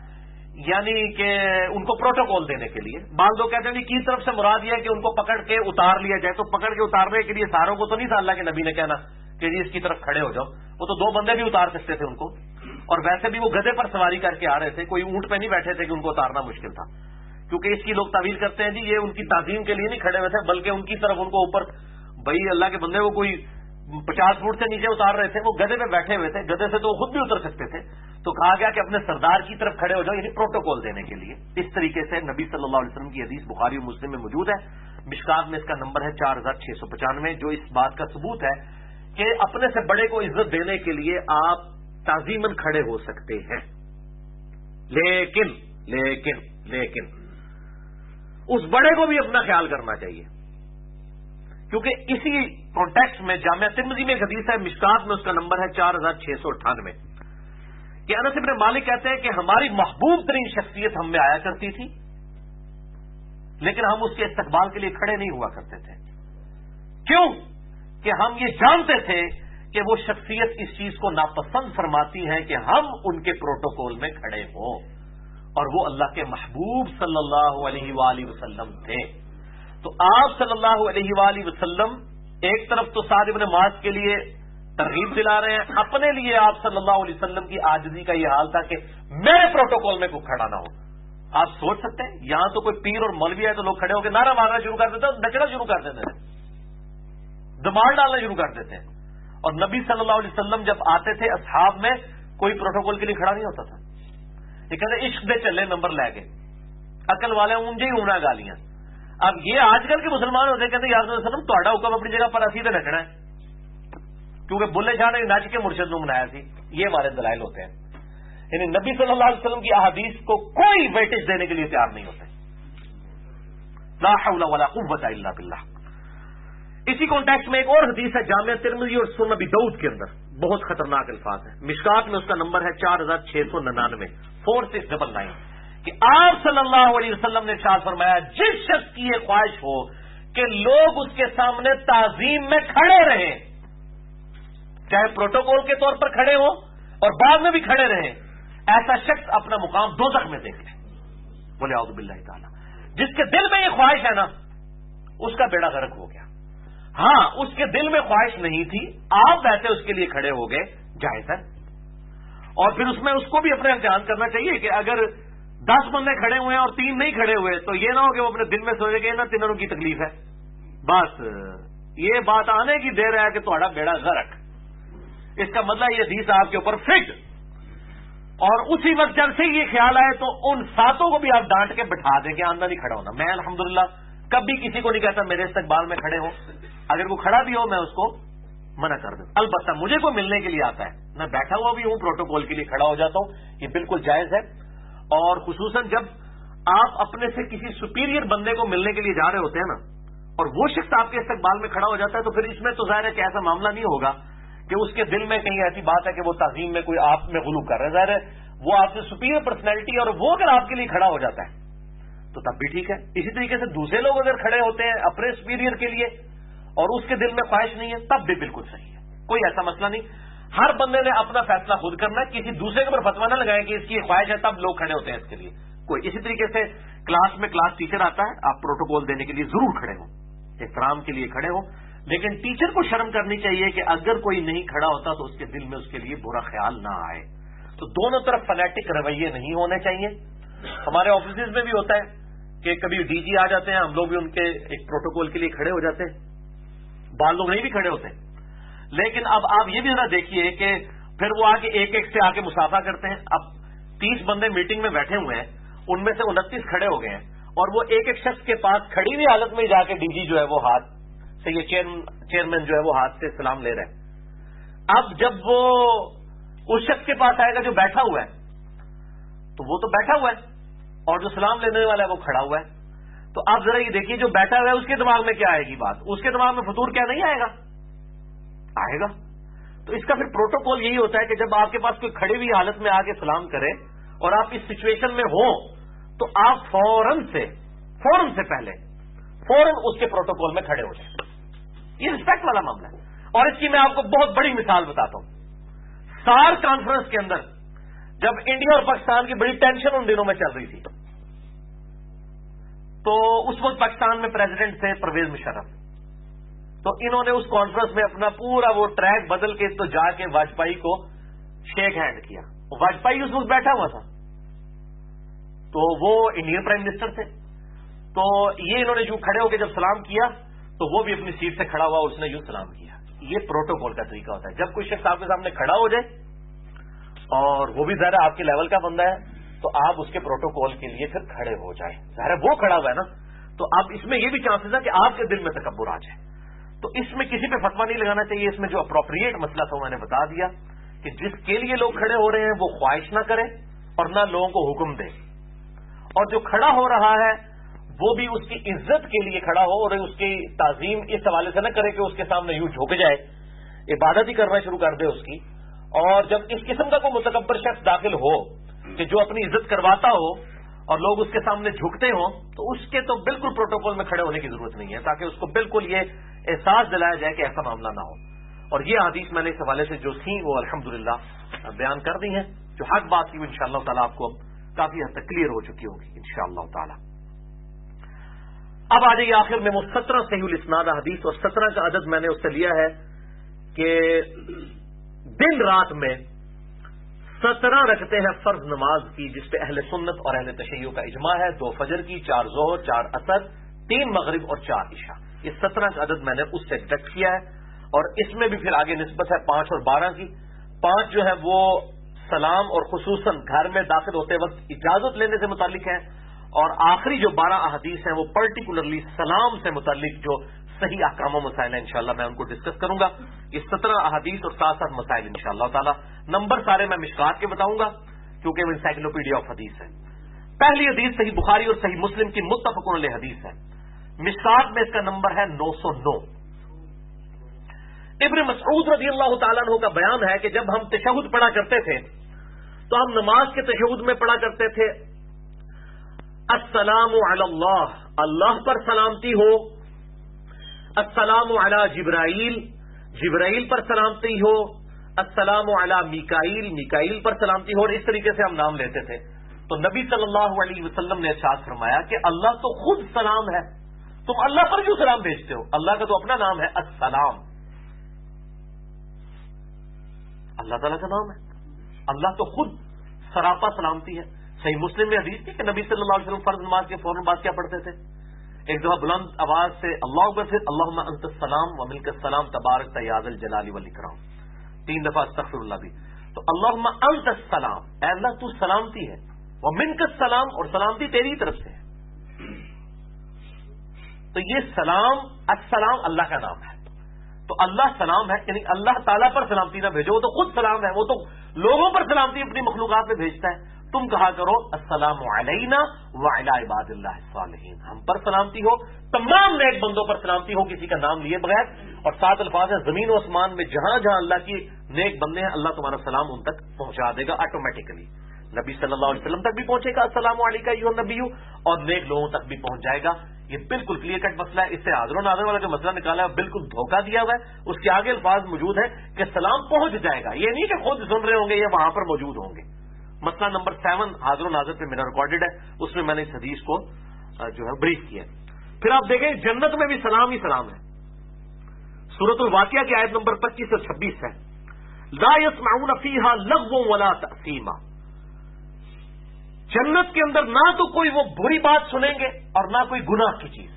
یعنی کہ ان کو پروٹوکول دینے کے لیے۔ بعض لوگ کہتے ہیں کی طرف سے مراد یہ ہے کہ ان کو پکڑ کے اتار لیا جائے، تو پکڑ کے اتارنے کے لیے ساروں کو تو نہیں تھا اللہ کے نبی نے کہنا کہ جی اس کی طرف کھڑے ہو جاؤ، وہ تو 2 بندے بھی اتار سکتے تھے ان کو، اور ویسے بھی وہ گدھے پر سواری کر کے آ رہے تھے، کوئی اونٹ پہ نہیں بیٹھے تھے کہ ان کو اتارنا مشکل تھا، کیونکہ اس کی لوگ تعویل کرتے ہیں جی یہ ان کی تعظیم کے لیے نہیں کھڑے ہوئے تھے بلکہ ان کی طرف ان کو اوپر بھائی اللہ کے بندے کو کوئی 50 فٹ سے نیچے اتار رہے تھے، وہ گدھے پہ بیٹھے ہوئے تھے، گدھے سے تو وہ خود بھی اتر سکتے تھے، تو کہا گیا کہ اپنے سردار کی طرف کھڑے ہو جاؤ، یعنی پروٹوکول دینے کے لیے۔ اس طریقے سے نبی صلی اللہ علیہ وسلم کی حدیث بخاری اور مسلم میں موجود ہے، مشکات میں اس کا نمبر ہے 4695، جو اس بات کا ثبوت ہے کہ اپنے سے بڑے کو عزت دینے کے لیے آپ تعظیماً کھڑے ہو سکتے ہیں، لیکن اس بڑے کو بھی اپنا خیال کرنا چاہیے، کیونکہ اسی کانٹیکسٹ میں جامعہ ترمذی میں ایک حدیث ہے، مشکات میں اس کا نمبر ہے 4698، کہ انس بن مالک کہتے ہیں کہ ہماری محبوب ترین شخصیت ہم میں آیا کرتی تھی لیکن ہم اس کے استقبال کے لیے کھڑے نہیں ہوا کرتے تھے، کیوں کہ ہم یہ جانتے تھے کہ وہ شخصیت اس چیز کو ناپسند فرماتی ہے کہ ہم ان کے پروٹوکول میں کھڑے ہوں، اور وہ اللہ کے محبوب صلی اللہ علیہ وآلہ وسلم تھے۔ تو آپ صلی اللہ علیہ وآلہ وسلم ایک طرف تو سعد بن معاذ کے لیے ترغیب دلا رہے ہیں، اپنے لیے آپ صلی اللہ علیہ وسلم کی عاجزی کا یہ حال تھا کہ میرے پروٹوکول میں کوئی کھڑا نہ ہو۔ آپ سوچ سکتے ہیں یہاں تو کوئی پیر اور مولوی ہے تو لوگ کھڑے ہو کے نعرہ مارنا شروع کر دیتے ہیں، نچنا شروع کر دیتے ہیں، دماغ ڈالنا شروع کر دیتے ہیں۔ اور نبی صلی اللہ علیہ وسلم جب آتے تھے اصحاب میں کوئی پروٹوکول کے لیے کھڑا نہیں ہوتا تھا، یہ کہتے عشق دے چلے نمبر لے کے، عقل والے اونجے ہی ہونا گالیاں۔ اب یہ آج کل کے مسلمان ہوتے ہیں کہتے یا رسول اللہ وسلم تہاڈا حکم اپنی جگہ پر اسی تے نچنا ہے، کیونکہ بلے شاہ نے نچ کے مرشد نو منایا سی، یہ ہمارے دلائل ہوتے ہیں۔ یعنی نبی صلی اللہ علیہ وسلم کی احادیث کو کوئی ویٹیج دینے کے لیے تیار نہیں ہوتے۔ لا حول ولا قوت الا باللہ۔ اسی کانٹیکسٹ میں ایک اور حدیث ہے جامع ترمذی اور سنن ابی داؤد کے اندر، بہت خطرناک الفاظ ہیں، مشکات میں اس کا نمبر ہے 4699 4699 کہ آپ صلی اللہ علیہ وسلم نے ارشاد فرمایا جس شخص کی یہ خواہش ہو کہ لوگ اس کے سامنے تعظیم میں کھڑے رہیں، چاہے پروٹوکول کے طور پر کھڑے ہوں اور بعد میں بھی کھڑے رہیں، ایسا شخص اپنا مقام دوزخ میں دیکھ لے، بولے اعوذ باللہ تعالی۔ جس کے دل میں یہ خواہش ہے نا اس کا بیڑا غرق ہو گیا۔ ہاں اس کے دل میں خواہش نہیں تھی، آپ ویسے اس کے لیے کھڑے ہو گئے، جائز ہے، اور پھر اس میں اس کو بھی اپنے امتحان کرنا چاہیے کہ اگر 10 بندے کھڑے ہوئے ہیں اور 3 نہیں کھڑے ہوئے تو یہ نہ ہو کہ وہ اپنے دل میں سوچے کہ نہ تینوں کی تکلیف ہے، بس یہ بات آنے کی دیر ہے کہ تھوڑا بیڑا غرق، اس کا مطلب یہ حدیث آپ کے اوپر فٹ، اور اسی وقت جب سے یہ خیال آئے تو ان 7 کو بھی آپ ڈانٹ کے بٹھا دیں کہ آندہ نہیں کھڑا ہونا۔ میں الحمدللہ کبھی کسی کو نہیں کہتا میرے استقبال میں کھڑے ہو، اگر وہ کھڑا بھی ہو میں اس کو منع کر دوں، البتہ مجھے کوئی ملنے کے لیے آتا ہے میں بیٹھا ہوا بھی ہوں پروٹوکول کے لیے کھڑا ہو جاتا ہوں، یہ بالکل جائز ہے۔ اور خصوصاً جب آپ اپنے سے کسی سپیریئر بندے کو ملنے کے لیے جا رہے ہوتے ہیں نا اور وہ شخص آپ کے استقبال میں کھڑا ہو جاتا ہے تو پھر اس میں تو ظاہر ہے کہ ایسا معاملہ نہیں ہوگا کہ اس کے دل میں کہیں ایسی بات ہے کہ وہ تعظیم میں کوئی آپ میں غلو کر رہا ہے، ظاہر ہے وہ آپ سے سپیریئر پرسنالٹی اور وہ اگر آپ کے لیے کھڑا ہو جاتا ہے تو تب بھی ٹھیک ہے۔ اسی طریقے سے دوسرے لوگ اگر کھڑے ہوتے ہیں اپنے سپیریئر کے لیے اور اس کے دل میں خواہش نہیں ہے تب بھی بالکل صحیح ہے، کوئی ایسا مسئلہ نہیں۔ ہر بندے نے اپنا فیصلہ خود کرنا ہے، کسی دوسرے کے اوپر فتویٰ نہ لگائیں کہ اس کی خواہش ہے تب لوگ کھڑے ہوتے ہیں اس کے لیے کوئی۔ اسی طریقے سے کلاس میں کلاس ٹیچر آتا ہے، آپ پروٹوکول دینے کے لیے ضرور کھڑے ہوں، احترام کے لیے کھڑے ہوں، لیکن ٹیچر کو شرم کرنی چاہیے کہ اگر کوئی نہیں کھڑا ہوتا تو اس کے دل میں اس کے لیے برا خیال نہ آئے۔ تو دونوں طرف فنیٹک رویے نہیں ہونے چاہیے۔ ہمارے آفیسز میں بھی ہوتا ہے کہ کبھی ڈی جی آ جاتے ہیں، ہم لوگ بھی ان کے ایک پروٹوکول کے لیے کھڑے ہو جاتے ہیں، بعض لوگ نہیں بھی کھڑے ہوتے، لیکن اب آپ یہ بھی ذرا دیکھیے کہ پھر وہ آ کے ایک ایک سے آ کے مسافہ کرتے ہیں۔ اب 30 بندے میٹنگ میں بیٹھے ہوئے ہیں، ان میں سے 29 کھڑے ہو گئے ہیں اور وہ ایک ایک شخص کے پاس کھڑی ہوئی حالت میں جا کے ڈی جی جو ہے وہ ہاتھ سے یہ چیئرمین جو ہے وہ ہاتھ سے سلام لے رہے ہیں۔ اب جب وہ اس شخص کے پاس آئے گا جو بیٹھا ہوا ہے تو وہ تو بیٹھا ہوا ہے اور جو سلام لینے والا ہے وہ کھڑا ہوا ہے، تو آپ ذرا یہ دیکھیے جو بیٹھا ہوا ہے اس کے دماغ میں کیا آئے گی بات، اس کے دماغ میں فطور کیا نہیں آئے گا، آئے گا۔ تو اس کا پھر پروٹوکول یہی ہوتا ہے کہ جب آپ کے پاس کوئی کھڑی ہوئی حالت میں آ کے سلام کرے اور آپ اس سچویشن میں ہوں تو آپ فوراً سے پہلے اس کے پروٹوکول میں کھڑے ہو جائیں۔ یہ رسپیکٹ والا معاملہ ہے، اور اس کی میں آپ کو بہت بڑی مثال بتاتا ہوں۔ سار کانفرنس کے اندر جب انڈیا اور پاکستان کی بڑی ٹینشن ان دنوں میں چل رہی تھی تو اس وقت پاکستان میں پریزیڈنٹ تھے پرویز مشرف، تو انہوں نے اس کانفرنس میں اپنا پورا وہ ٹریک بدل کے تو جا کے واجپئی کو شیک ہینڈ کیا۔ واجپئی اس وقت بیٹھا ہوا تھا تو وہ انڈین پرائم منسٹر تھے، تو یہ انہوں نے جو کھڑے ہو کے جب سلام کیا تو وہ بھی اپنی سیٹ سے کھڑا ہوا، اس نے یوں سلام کیا۔ یہ پروٹوکول کا طریقہ ہوتا ہے، جب کوئی شخص آپ کے سامنے کھڑا ہو جائے اور وہ بھی ظاہر آپ کے لیول کا بندہ ہے تو آپ اس کے پروٹوکول کے لیے پھر کھڑے ہو جائیں، ظاہر وہ کھڑا ہوا ہے نا، تو اب اس میں یہ بھی چانسز ہے کہ آپ کے دل میں تکبر آ جائے، تو اس میں کسی پہ فتویٰ نہیں لگانا چاہیے۔ اس میں جو اپروپریٹ مسئلہ تھا میں نے بتا دیا کہ جس کے لیے لوگ کھڑے ہو رہے ہیں وہ خواہش نہ کرے اور نہ لوگوں کو حکم دے، اور جو کھڑا ہو رہا ہے وہ بھی اس کی عزت کے لیے کھڑا ہو اور اس کی تعظیم اس حوالے سے نہ کرے کہ اس کے سامنے یوں جھک جائے، عبادت ہی کرنا شروع کر دے اس کی۔ اور جب اس قسم کا کوئی متکبر شخص داخل ہو کہ جو اپنی عزت کرواتا ہو اور لوگ اس کے سامنے جھکتے ہوں تو اس کے تو بالکل پروٹوکول میں کھڑے ہونے کی ضرورت نہیں ہے، تاکہ اس کو بالکل یہ احساس دلایا جائے کہ ایسا معاملہ نہ ہو۔ اور یہ حدیث میں نے اس حوالے سے جو تھیں وہ الحمدللہ بیان کر دی ہیں. جو حق بات تھی وہ انشاءاللہ تعالیٰ آپ کو اب کافی حد تک کلیئر ہو چکی ہوگی انشاءاللہ تعالیٰ. اب آ جائیے آخر میں وہ 17 صحیح الاسناد حدیث، اور 17 کا عدد میں نے اس سے لیا ہے کہ دن رات میں 17 رکھتے ہیں فرض نماز کی، جس پہ اہل سنت اور اہل تشیع کا اجماع ہے. 2 فجر کی، 4 ظہر، 4 عصر، 3 مغرب اور 4 عشاء. یہ 17 کا عدد میں نے اس سے ڈیڈکٹ کیا ہے. اور اس میں بھی پھر آگے نسبت ہے 5 اور 12 کی. 5 جو ہے وہ سلام اور خصوصاً گھر میں داخل ہوتے وقت اجازت لینے سے متعلق ہیں، اور آخری جو 12 احادیث ہیں وہ پرٹیکولرلی سلام سے متعلق جو صحیح احکام و مسائل ہیں انشاءاللہ میں ان کو ڈسکس کروں گا. یہ 17 احادیث اور ساتھ ساتھ مسائل انشاءاللہ تعالی. نمبر سارے میں مشکات کے بتاؤں گا کیونکہ وہ انسائکلوپیڈیا آف حدیث ہے. پہلی حدیث صحیح بخاری اور صحیح مسلم کی متفق علیہ حدیث ہے. مشکات میں اس کا نمبر ہے 909. ابن مسعود رضی اللہ تعالیٰ عنہ کا بیان ہے کہ جب ہم تشہد پڑھا کرتے تھے تو ہم نماز کے تشہد میں پڑھا کرتے تھے السلام علی اللہ، اللہ پر سلامتی ہو. السلام علی جبرائیل، جبرائیل پر سلامتی ہو. السلام علی میکائیل، میکائیل پر سلامتی ہو. اور اس طریقے سے ہم نام لیتے تھے. تو نبی صلی اللہ علیہ وسلم نے ارشاد فرمایا کہ اللہ تو خود سلام ہے، تم اللہ پر کیوں سلام بھیجتے ہو؟ اللہ کا تو اپنا نام ہے السلام، اللہ تعالیٰ کا نام ہے. اللہ تو خود سراپا سلامتی ہے. صحیح مسلم میں حدیث تھی کہ نبی صلی اللہ علیہ وسلم فرض نماز کے فوراً بعد کیا پڑھتے تھے؟ ایک دفعہ بلند آواز سے اللہ اکبر، پھر اللہم انت السلام و منک السلام تبارک یا ذا الجلال والاکرام، 3 دفعہ استغفر اللہ بھی. تو اللہم انت السلام، اے اللہ تو سلامتی ہے، و منک السلام، اور سلامتی تیری طرف سے ہے. تو یہ سلام، السلام اللہ کا نام ہے. تو اللہ سلام ہے، یعنی اللہ تعالیٰ پر سلامتی نہ بھیجو، وہ تو خود سلام ہے، وہ تو لوگوں پر سلامتی اپنی مخلوقات میں بھیجتا ہے. تم کہا کرو السلام علینا وعلی عباد اللہ الصالحین، ہم پر سلامتی ہو، تمام نیک بندوں پر سلامتی ہو کسی کا نام لیے بغیر. اور 7 الفاظ ہیں زمین و آسمان میں جہاں جہاں اللہ کی نیک بندے ہیں اللہ تمہارا سلام ان تک پہنچا دے گا آٹومیٹکلی. نبی صلی اللہ علیہ وسلم تک بھی پہنچے گا السلام علیکم ایھا النبی، اور نیک لوگوں تک بھی پہنچ جائے گا. یہ بالکل کلیئر کٹ مسئلہ ہے. اس سے حاضر و ناظر والا جو مسئلہ نکالا ہے بالکل دھوکہ دیا ہوا ہے. اس کے آگے الفاظ موجود ہیں کہ سلام پہنچ جائے گا، یہ نہیں کہ خود سن رہے ہوں گے یا وہاں پر موجود ہوں گے. مسئلہ نمبر 7 حاضر و ناظر پہ میرا ریکارڈڈ ہے، اس میں نے اس حدیث کو جو ہے بریف کیا. پھر آپ دیکھیں جنت میں بھی سلام ہی سلام ہے. سورۃ الواقعہ کی آیت نمبر 25 سے 26 ہے، لا يسمعون فیہا لغوا ولا تأثیما. جنت کے اندر نہ تو کوئی وہ بری بات سنیں گے اور نہ کوئی گناہ کی چیز.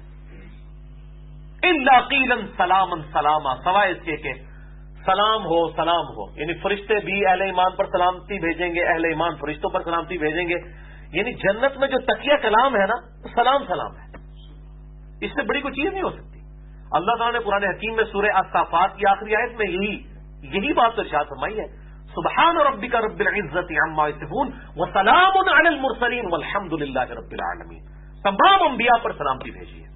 الا قیلا سلاما سلاما، سوائے اس کے کہ سلام ہو سلام ہو. یعنی فرشتے بھی اہل ایمان پر سلامتی بھیجیں گے، اہل ایمان فرشتوں پر سلامتی بھیجیں گے. یعنی جنت میں جو تقیہ کلام ہے نا سلام سلام ہے، اس سے بڑی کوئی چیز نہیں ہو سکتی. اللہ تعالیٰ نے قرآن حکیم میں سورہ الصافات کی آخری آیت میں یہی بات تو ارشاد فرمائی ہے، سبحان ربک رب العزت عما یصفون وسلام علی المرسلین والحمد للہ رب العالمین. تمام انبیاء پر سلامتی بھیجی ہے.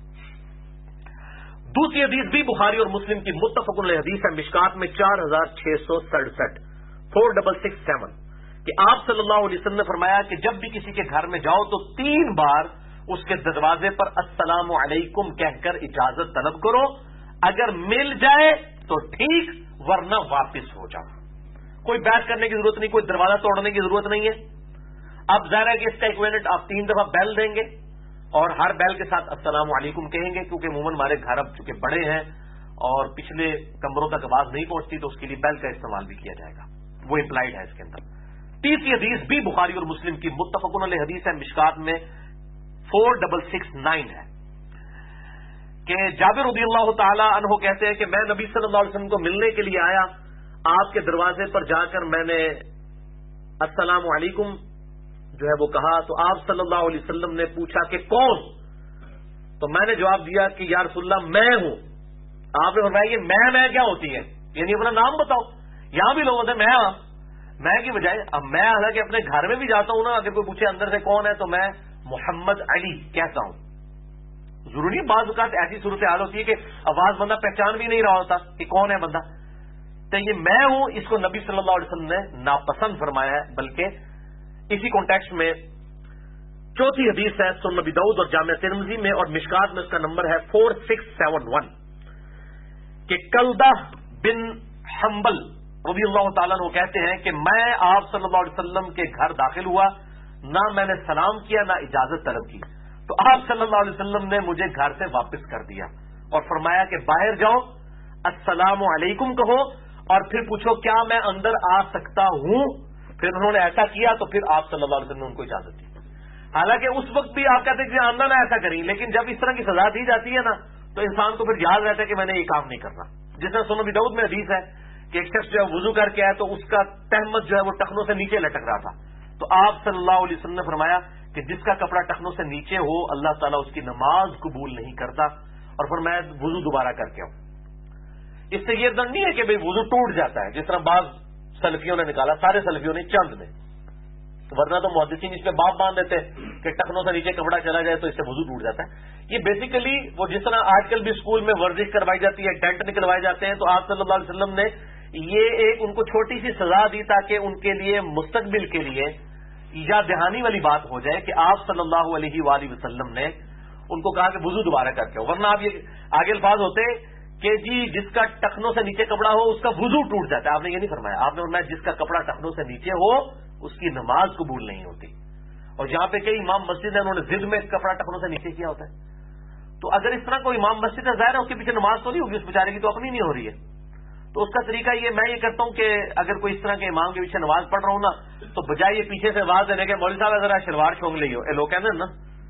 دوسری حدیث بھی بخاری اور مسلم کی متفق علیہ حدیث ہے، مشکات میں 4667 4667 کہ آپ صلی اللہ علیہ وسلم نے فرمایا کہ جب بھی کسی کے گھر میں جاؤ تو 3 بار اس کے دروازے پر السلام علیکم کہہ کر اجازت طلب کرو. اگر مل جائے تو ٹھیک، ورنہ واپس ہو جاؤ. کوئی بحث کرنے کی ضرورت نہیں، کوئی دروازہ توڑنے کی ضرورت نہیں ہے. اب ظاہر ہے کہ اس کا ایکویولنٹ آپ 3 دفعہ بیل دیں گے اور ہر بیل کے ساتھ السلام علیکم کہیں گے، کیونکہ عموماً ہمارے گھر اب چونکہ بڑے ہیں اور پچھلے کمروں تک آواز نہیں پہنچتی تو اس کے لیے بیل کا استعمال بھی کیا جائے گا، وہ امپلائڈ ہے اس کے اندر. تیسری حدیث بھی بخاری اور مسلم کی متفق علیہ حدیث ہے، مشکات میں 4669 ہے کہ جابر رضی اللہ تعالی عنہ کہتے ہیں کہ میں نبی صلی اللہ علیہ وسلم کو ملنے کے لیے آیا. آپ کے دروازے پر جا کر میں نے السلام علیکم جو ہے وہ کہا تو آپ صلی اللہ علیہ وسلم نے پوچھا کہ کون؟ تو میں نے جواب دیا کہ یا رسول اللہ میں ہوں. آپ نے فرمایا یہ میں کیا ہوتی ہے؟ یعنی اپنا نام بتاؤ. یہاں بھی لوگ ہوتے ہیں میں کی بجائے، اب میں حالانکہ اپنے گھر میں بھی جاتا ہوں نا، اگر کوئی پوچھے اندر سے کون ہے تو میں محمد علی کہتا ہوں. ضروری بعض اوقات ایسی صورتحال ہوتی ہے کہ آواز بندہ پہچان بھی نہیں رہا ہوتا کہ کون ہے بندہ. تو یہ میں ہوں اس کو نبی صلی اللہ علیہ وسلم نے ناپسند فرمایا ہے. بلکہ اسی کانٹیکسٹ میں چوتھی حدیث ہے سنن نبی داؤد اور جامع ترمذی میں اور مشکات میں اس کا نمبر ہے 4671 کہ کلدہ بن حنبل رضی اللہ تعالیٰ عنہ کہتے ہیں کہ میں آپ صلی اللہ علیہ وسلم کے گھر داخل ہوا، نہ میں نے سلام کیا نہ اجازت طلب کی، تو آپ صلی اللہ علیہ وسلم نے مجھے گھر سے واپس کر دیا اور فرمایا کہ باہر جاؤ، السلام علیکم کہو اور پھر پوچھو کیا میں اندر آ سکتا ہوں۔ پھر انہوں نے ایسا کیا تو پھر آپ صلی اللہ علیہ وسلم نے ان کو اجازت دی۔ حالانکہ اس وقت بھی آپ کہتے ہیں کہ آندہ نہ ایسا کریں، لیکن جب اس طرح کی سزا دی جاتی ہے نا تو انسان کو پھر یاد رہتا ہے کہ میں نے یہ کام نہیں کرنا۔ جس طرح سنن ابی داؤد میں حدیث ہے کہ ایک شخص جو ہے وضو کر کے آیا تو اس کا تہمت جو ہے وہ ٹخنوں سے نیچے لٹک رہا تھا، تو آپ صلی اللہ علیہ وسلم نے فرمایا کہ جس کا کپڑا ٹخنوں سے نیچے ہو اللہ تعالیٰ اس کی نماز قبول نہیں کرتا، اور فرمایا وضو دوبارہ کر کے آؤ۔ اس سے یہ دن نہیں ہے کہ بھئی وضو ٹوٹ جاتا ہے جس طرح بعض سلفیوں نے نکالا، سارے سلفیوں نے چند نے، ورنہ تو محدثین اس پہ باپ باندھ دیتے کہ ٹخنوں سے نیچے کپڑا چلا جائے تو اس سے وضو ٹوٹ جاتا ہے۔ یہ بیسیکلی وہ جس طرح آج کل بھی اسکول میں ورزش کروائی جاتی ہے، ٹینٹ نکلوائے جاتے ہیں، تو آپ صلی اللہ علیہ وسلم نے یہ ایک ان کو چھوٹی سی سزا دی تاکہ ان کے لیے مستقبل کے لیے یاد دہانی والی بات ہو جائے کہ آپ صلی اللہ علیہ وآلہ وسلم نے ان کو کہا کہ وضو دوبارہ کر کے، ورنہ آپ یہ آگے الفاظ ہوتے کہ جی جس کا ٹخنوں سے نیچے کپڑا ہو اس کا وضو ٹوٹ جاتا ہے۔ آپ نے یہ نہیں فرمایا، آپ نے فرمایا جس کا کپڑا ٹخنوں سے نیچے ہو اس کی نماز قبول نہیں ہوتی۔ اور جہاں پہ کئی امام مسجد ہیں انہوں نے ضد میں کپڑا ٹخنوں سے نیچے کیا ہوتا ہے، تو اگر اس طرح کوئی امام مسجد ہے ظاہر ہے اس کے پیچھے نماز تو نہیں ہوگی، اس بیچارے کی تو اپنی نہیں ہو رہی ہے۔ تو اس کا طریقہ میں یہ کرتا ہوں کہ اگر کوئی اس طرح کے امام کے پیچھے نماز پڑھ رہا ہوں نا تو بجائے یہ پیچھے سے آواز دینے کے مولوی صاحب ذرا شلوار چھونگ لیو، لوگ کہتے ہیں نا،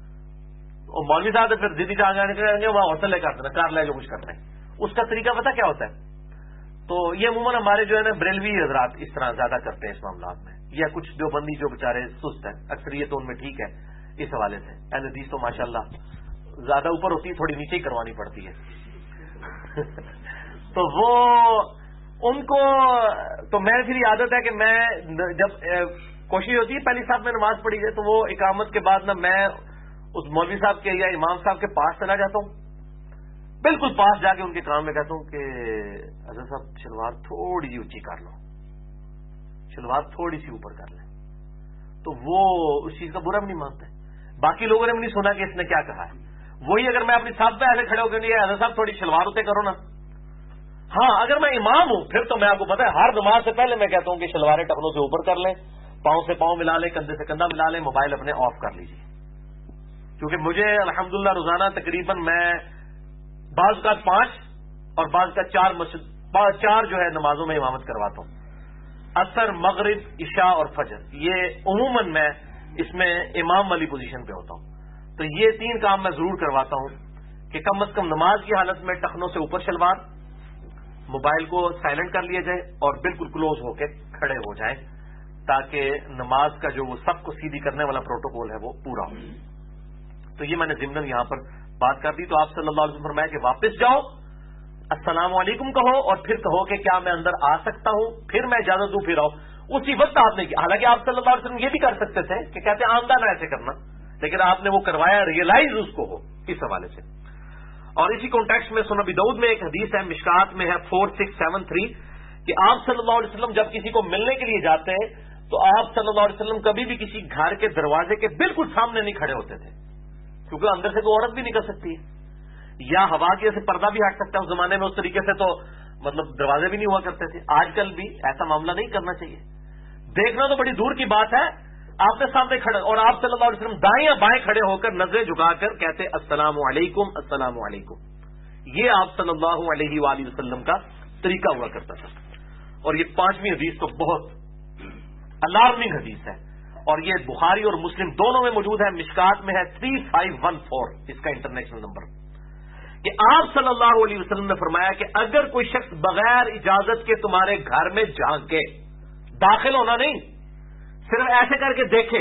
اور مولوی صاحب پھر ضدی چاہ جانے کے وہاں حوصلے کرتے ہیں، کار لے جو کچھ کرتے ہیں، اس کا طریقہ پتہ کیا ہوتا ہے؟ تو یہ عموماً ہمارے جو ہے نا بریلوی حضرات اس طرح زیادہ کرتے ہیں اس معاملات میں، یا کچھ دیوبندی جو بیچارے سست ہیں، اکثریت تو ان میں ٹھیک ہے اس حوالے سے، اہل حدیث تو ماشاءاللہ زیادہ اوپر ہوتی ہے، تھوڑی نیچے ہی کروانی پڑتی ہے تو وہ ان کو تو میں پھر یہ عادت ہے کہ میں جب کوشش ہوتی ہے پہلی صاحب میں نماز پڑھی جائے تو وہ اقامت کے بعد نا میں اس مولوی صاحب کے یا امام صاحب کے پاس چلا جاتا ہوں، بالکل پاس جا کے ان کے کام میں کہتا ہوں کہ حضرت صاحب شلوار تھوڑی سی اونچی کر لو، شلوار تھوڑی سی اوپر کر لیں، تو وہ اس چیز کا برا بھی نہیں مانتے۔ باقی لوگوں نے بھی نہیں سنا کہ اس نے کیا کہا ہے، وہی اگر میں اپنی صاحب پہ ایسے کھڑے ہو کے حضرت صاحب تھوڑی شلوار اتنے کرو نا، ہاں اگر میں امام ہوں پھر تو میں آپ کو پتا ہے ہر نماز سے پہلے میں کہتا ہوں کہ شلواریں ٹخنوں سے اوپر کر لیں، پاؤں سے پاؤں ملا لیں، کندھے سے کندھا ملا لیں، موبائل اپنے آف کر لیجیے، کیونکہ مجھے الحمدللہ روزانہ تقریباً میں بعض کا 5 اور بعض کا 4 جو ہے نمازوں میں امامت کرواتا ہوں، عصر، مغرب، عشاء اور فجر، یہ عموماً میں اس میں امام والی پوزیشن پہ ہوتا ہوں، تو یہ 3 کام میں ضرور کرواتا ہوں کہ کم از کم نماز کی حالت میں ٹخنوں سے اوپر شلوار، موبائل کو سائلنٹ کر لیا جائے اور بالکل کلوز ہو کے کھڑے ہو جائیں تاکہ نماز کا جو وہ سب کو سیدھی کرنے والا پروٹوکول ہے وہ پورا ہو۔ تو یہ میں نے ضمن یہاں پر بات کر دی، تو آپ صلی اللہ علیہ وسلم فرمایا کہ واپس جاؤ، السلام علیکم کہو اور پھر کہو کہ کیا میں اندر آ سکتا ہوں، پھر میں اجازت دوں پھر آؤ۔ اسی وقت آپ نے کیا، حالانکہ آپ صلی اللہ علیہ وسلم یہ بھی کر سکتے تھے کہ کہتے آمدہ نہ ایسے کرنا، لیکن آپ نے وہ کروایا، ریئلائز اس کو ہو اس حوالے سے۔ اور اسی کانٹیکسٹ میں سنن ابی داؤد میں ایک حدیث ہے، مشکات میں ہے 4673 کہ آپ صلی اللہ علیہ وسلم جب کسی کو ملنے کے لیے جاتے ہیں تو آپ صلی اللہ علیہ وسلم کبھی بھی کسی گھر کے دروازے کے بالکل سامنے نہیں کھڑے ہوتے تھے، کیونکہ اندر سے کوئی عورت بھی نکل سکتی ہے یا ہوا کی وجہ سے پردہ بھی ہٹ سکتا ہے، اس زمانے میں اس طریقے سے تو مطلب دروازے بھی نہیں ہوا کرتے تھے، آج کل بھی ایسا معاملہ نہیں کرنا چاہیے، دیکھنا تو بڑی دور کی بات ہے، آپ نے سامنے کھڑے اور آپ صلی اللہ علیہ وسلم دائیں یا بائیں کھڑے ہو کر نظریں جھکا کر کہتے السلام علیکم السلام علیکم، یہ آپ صلی اللہ علیہ وآلہ وسلم کا طریقہ ہوا کرتا تھا۔ اور یہ 5ویں حدیث تو بہت الارمنگ حدیث ہے، اور یہ بخاری اور مسلم دونوں میں موجود ہے، مشکات میں ہے 3514 اس کا انٹرنیشنل نمبر، کہ آپ صلی اللہ علیہ وسلم نے فرمایا کہ اگر کوئی شخص بغیر اجازت کے تمہارے گھر میں جھانکے، داخل ہونا نہیں، صرف ایسے کر کے دیکھے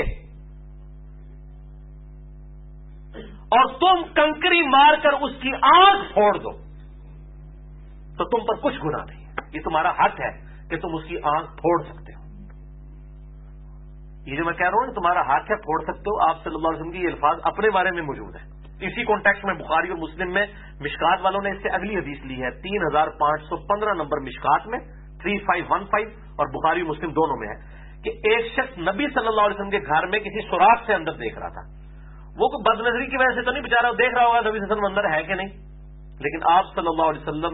اور تم کنکری مار کر اس کی آنکھ پھوڑ دو تو تم پر کچھ گناہ نہیں ہے، یہ تمہارا حق ہے کہ تم اس کی آنکھ پھوڑ سکتے ہو۔ یہ جو میں کہہ رہا ہوں تمہارا حق ہے، پھوڑ سکتے ہو، آپ صلی اللہ علیہ وسلم کی یہ الفاظ اپنے بارے میں موجود ہیں۔ اسی کانٹیکسٹ میں بخاری اور مسلم میں مشکات والوں نے اس سے اگلی حدیث لی ہے، 3515 نمبر مشکات میں 3515 اور بخاری اور مسلم دونوں میں ہے کہ ایک شخص نبی صلی اللہ علیہ وسلم کے گھر میں کسی سوراخ سے اندر دیکھ رہا تھا، وہ کوئی بد نظری کی وجہ سے تو نہیں، بیچارہ دیکھ رہا ہوگا نبی صلی اللہ علیہ وسلم اندر ہے کہ نہیں، لیکن آپ صلی اللہ علیہ وسلم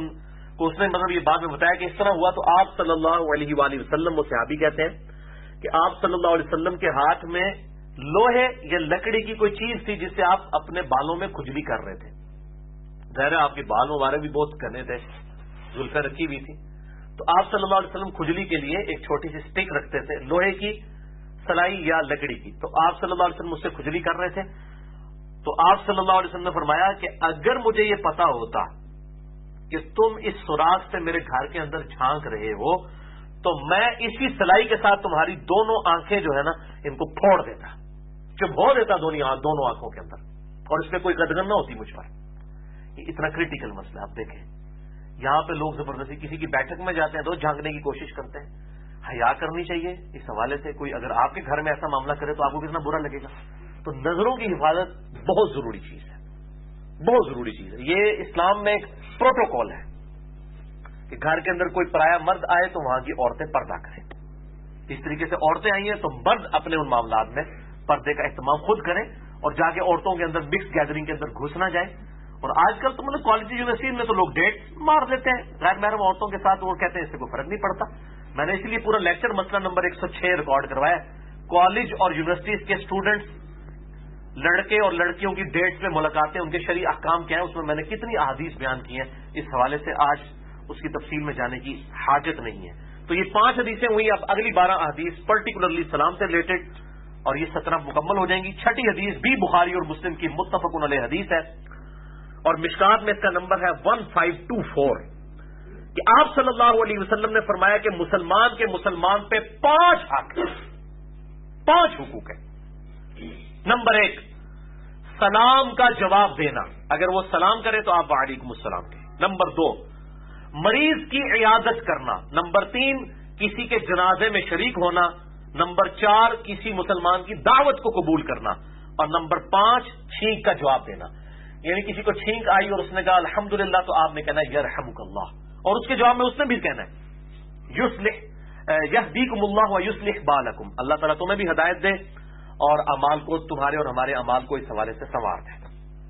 کو اس نے مطلب یہ بعد میں بتایا کہ اس طرح ہوا تو آپ صلی اللہ علیہ وآلہ وسلم، وہ صحابی کہتے ہیں کہ آپ صلی اللہ علیہ وسلم کے ہاتھ میں لوہے یا لکڑی کی کوئی چیز تھی جس سے آپ اپنے بالوں میں کھجلی کر رہے تھے. ظاہر ہے آپ کے بال مبارک بھی بہت گھنے تھے، زلفیں رکھی ہوئی تھی، تو آپ صلی اللہ علیہ وسلم کھجلی کے لیے ایک چھوٹی سی اسٹک رکھتے تھے لوہے کی، سلائی یا لکڑی کی. تو آپ صلی اللہ علیہ وسلم اس سے کھجلی کر رہے تھے. تو آپ صلی اللہ علیہ وسلم نے فرمایا کہ اگر مجھے یہ پتا ہوتا کہ تم اس سوراخ سے میرے گھر کے اندر جھانک رہے ہو تو میں اسی سلائی کے ساتھ تمہاری دونوں آنکھیں جو ہے نا ان کو پھوڑ دیتا، چبھو دیتا دونوں آنکھوں کے اندر، اور اس میں کوئی قدغن نہ ہوتی مجھ پر. یہ اتنا کریٹیکل مسئلہ. آپ دیکھیں یہاں پہ لوگ زبردستی کسی کی بیٹھک میں جاتے ہیں تو جھانکنے کی کوشش کرتے ہیں. حیا کرنی چاہیے اس حوالے سے. کوئی اگر آپ کے گھر میں ایسا معاملہ کرے تو آپ کو کتنا برا لگے گا. تو نظروں کی حفاظت بہت ضروری چیز ہے، بہت ضروری چیز ہے. یہ اسلام میں ایک پروٹوکول ہے کہ گھر کے اندر کوئی پرایا مرد آئے تو وہاں کی عورتیں پردہ کریں. اس طریقے سے عورتیں آئی ہیں تو مرد اپنے ان معاملات میں پردے کا اہتمام خود کریں اور جا کے عورتوں کے اندر مکس گیدرنگ کے اندر گھس نہ جائیں. اور آج کل تو مطلب کالج یونیورسٹی میں تو لوگ ڈیٹ مار دیتے ہیں غیر محرم عورتوں کے ساتھ، وہ کہتے ہیں اس سے کوئی فرق نہیں پڑتا. میں نے اسی لیے پورا لیکچر مسئلہ نمبر 106 ریکارڈ کروایا. کالج اور یونیورسٹیز کے اسٹوڈنٹس، لڑکے اور لڑکیوں کی ڈیٹس میں ملاقاتیں، ان کے شرعی احکام کیا ہیں، اس میں میں نے کتنی احادیث بیان کی ہیں. اس حوالے سے آج اس کی تفصیل میں جانے کی حاجت نہیں ہے. تو یہ 5 حدیثیں ہوئی. اب اگلی 12 احادیث پرٹیکولرلی سلام سے ریلیٹڈ، اور یہ 17 مکمل ہو جائیں گی. 6ٹھی حدیث بھی بخاری اور مسلم کی متفق علیہ حدیث ہے، اور مشکات میں اس کا نمبر ہے 1524 کہ آپ صلی اللہ علیہ وسلم نے فرمایا کہ مسلمان کے مسلمان پہ 5 حق ہیں، 5 حقوق ہیں. نمبر 1 سلام کا جواب دینا، اگر وہ سلام کرے تو آپ وعلیکم السلام کہیں. نمبر 2 مریض کی عیادت کرنا. نمبر 3 کسی کے جنازے میں شریک ہونا. نمبر 4 کسی مسلمان کی دعوت کو قبول کرنا. اور نمبر 5 چھینک کا جواب دینا. یعنی کسی کو چھینک آئی اور اس نے کہا الحمدللہ تو آپ نے کہنا یرحمک اللہ، اور اس کے جواب میں اس نے بھی کہنا ہے یہدیکم اللہ و یصلح بالکم، اللہ تعالیٰ تمہیں بھی ہدایت دے اور اعمال کو، تمہارے اور ہمارے اعمال کو اس حوالے سے سنوار دے.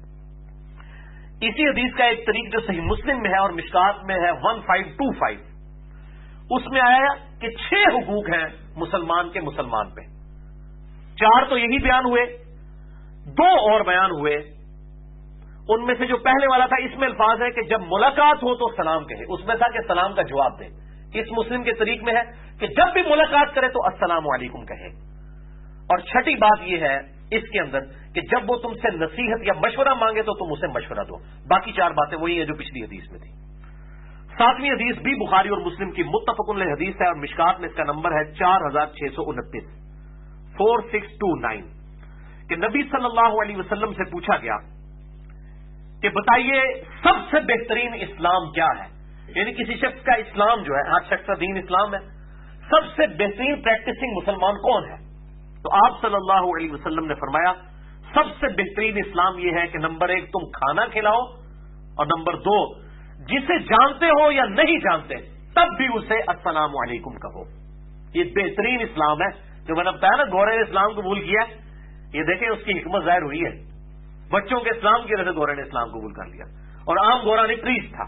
اسی حدیث کا ایک طریق جو صحیح مسلم میں ہے اور مشکات میں ہے 1525، اس میں آیا کہ 6 حقوق ہیں مسلمان کے مسلمان پہ. 4 تو یہی بیان ہوئے، 2 اور بیان ہوئے. ان میں سے جو پہلے والا تھا اس میں الفاظ ہے کہ جب ملاقات ہو تو سلام کہے، اس میں تھا کہ سلام کا جواب دے. اس مسلم کے طریق میں ہے کہ جب بھی ملاقات کرے تو السلام علیکم کہے. اور 6ٹھی بات یہ ہے اس کے اندر کہ جب وہ تم سے نصیحت یا مشورہ مانگے تو تم اسے مشورہ دو. باقی 4 باتیں وہی ہیں جو پچھلی حدیث میں تھی. 7ویں حدیث بھی بخاری اور مسلم کی متفق علیہ حدیث ہے، اور مشکات میں اس کا نمبر ہے 4629 4629 کہ نبی صلی اللہ علیہ وسلم سے پوچھا گیا کہ بتائیے سب سے بہترین اسلام کیا ہے. یعنی کسی شخص کا اسلام جو ہے، ہر شخص کا دین اسلام ہے، سب سے بہترین پریکٹسنگ مسلمان کون ہے؟ تو آپ صلی اللہ علیہ وسلم نے فرمایا سب سے بہترین اسلام یہ ہے کہ نمبر 1 تم کھانا کھلاؤ، اور نمبر 2 جسے جانتے ہو یا نہیں جانتے تب بھی اسے السلام علیکم کہو. یہ بہترین اسلام ہے. جو میں نے بتایا نا گورے نے اسلام قبول کیا، یہ دیکھیں اس کی حکمت ظاہر ہوئی ہے. بچوں کے اسلام کی وجہ سے گورے نے اسلام قبول کر لیا، اور عام گورا نہیں پریس تھا.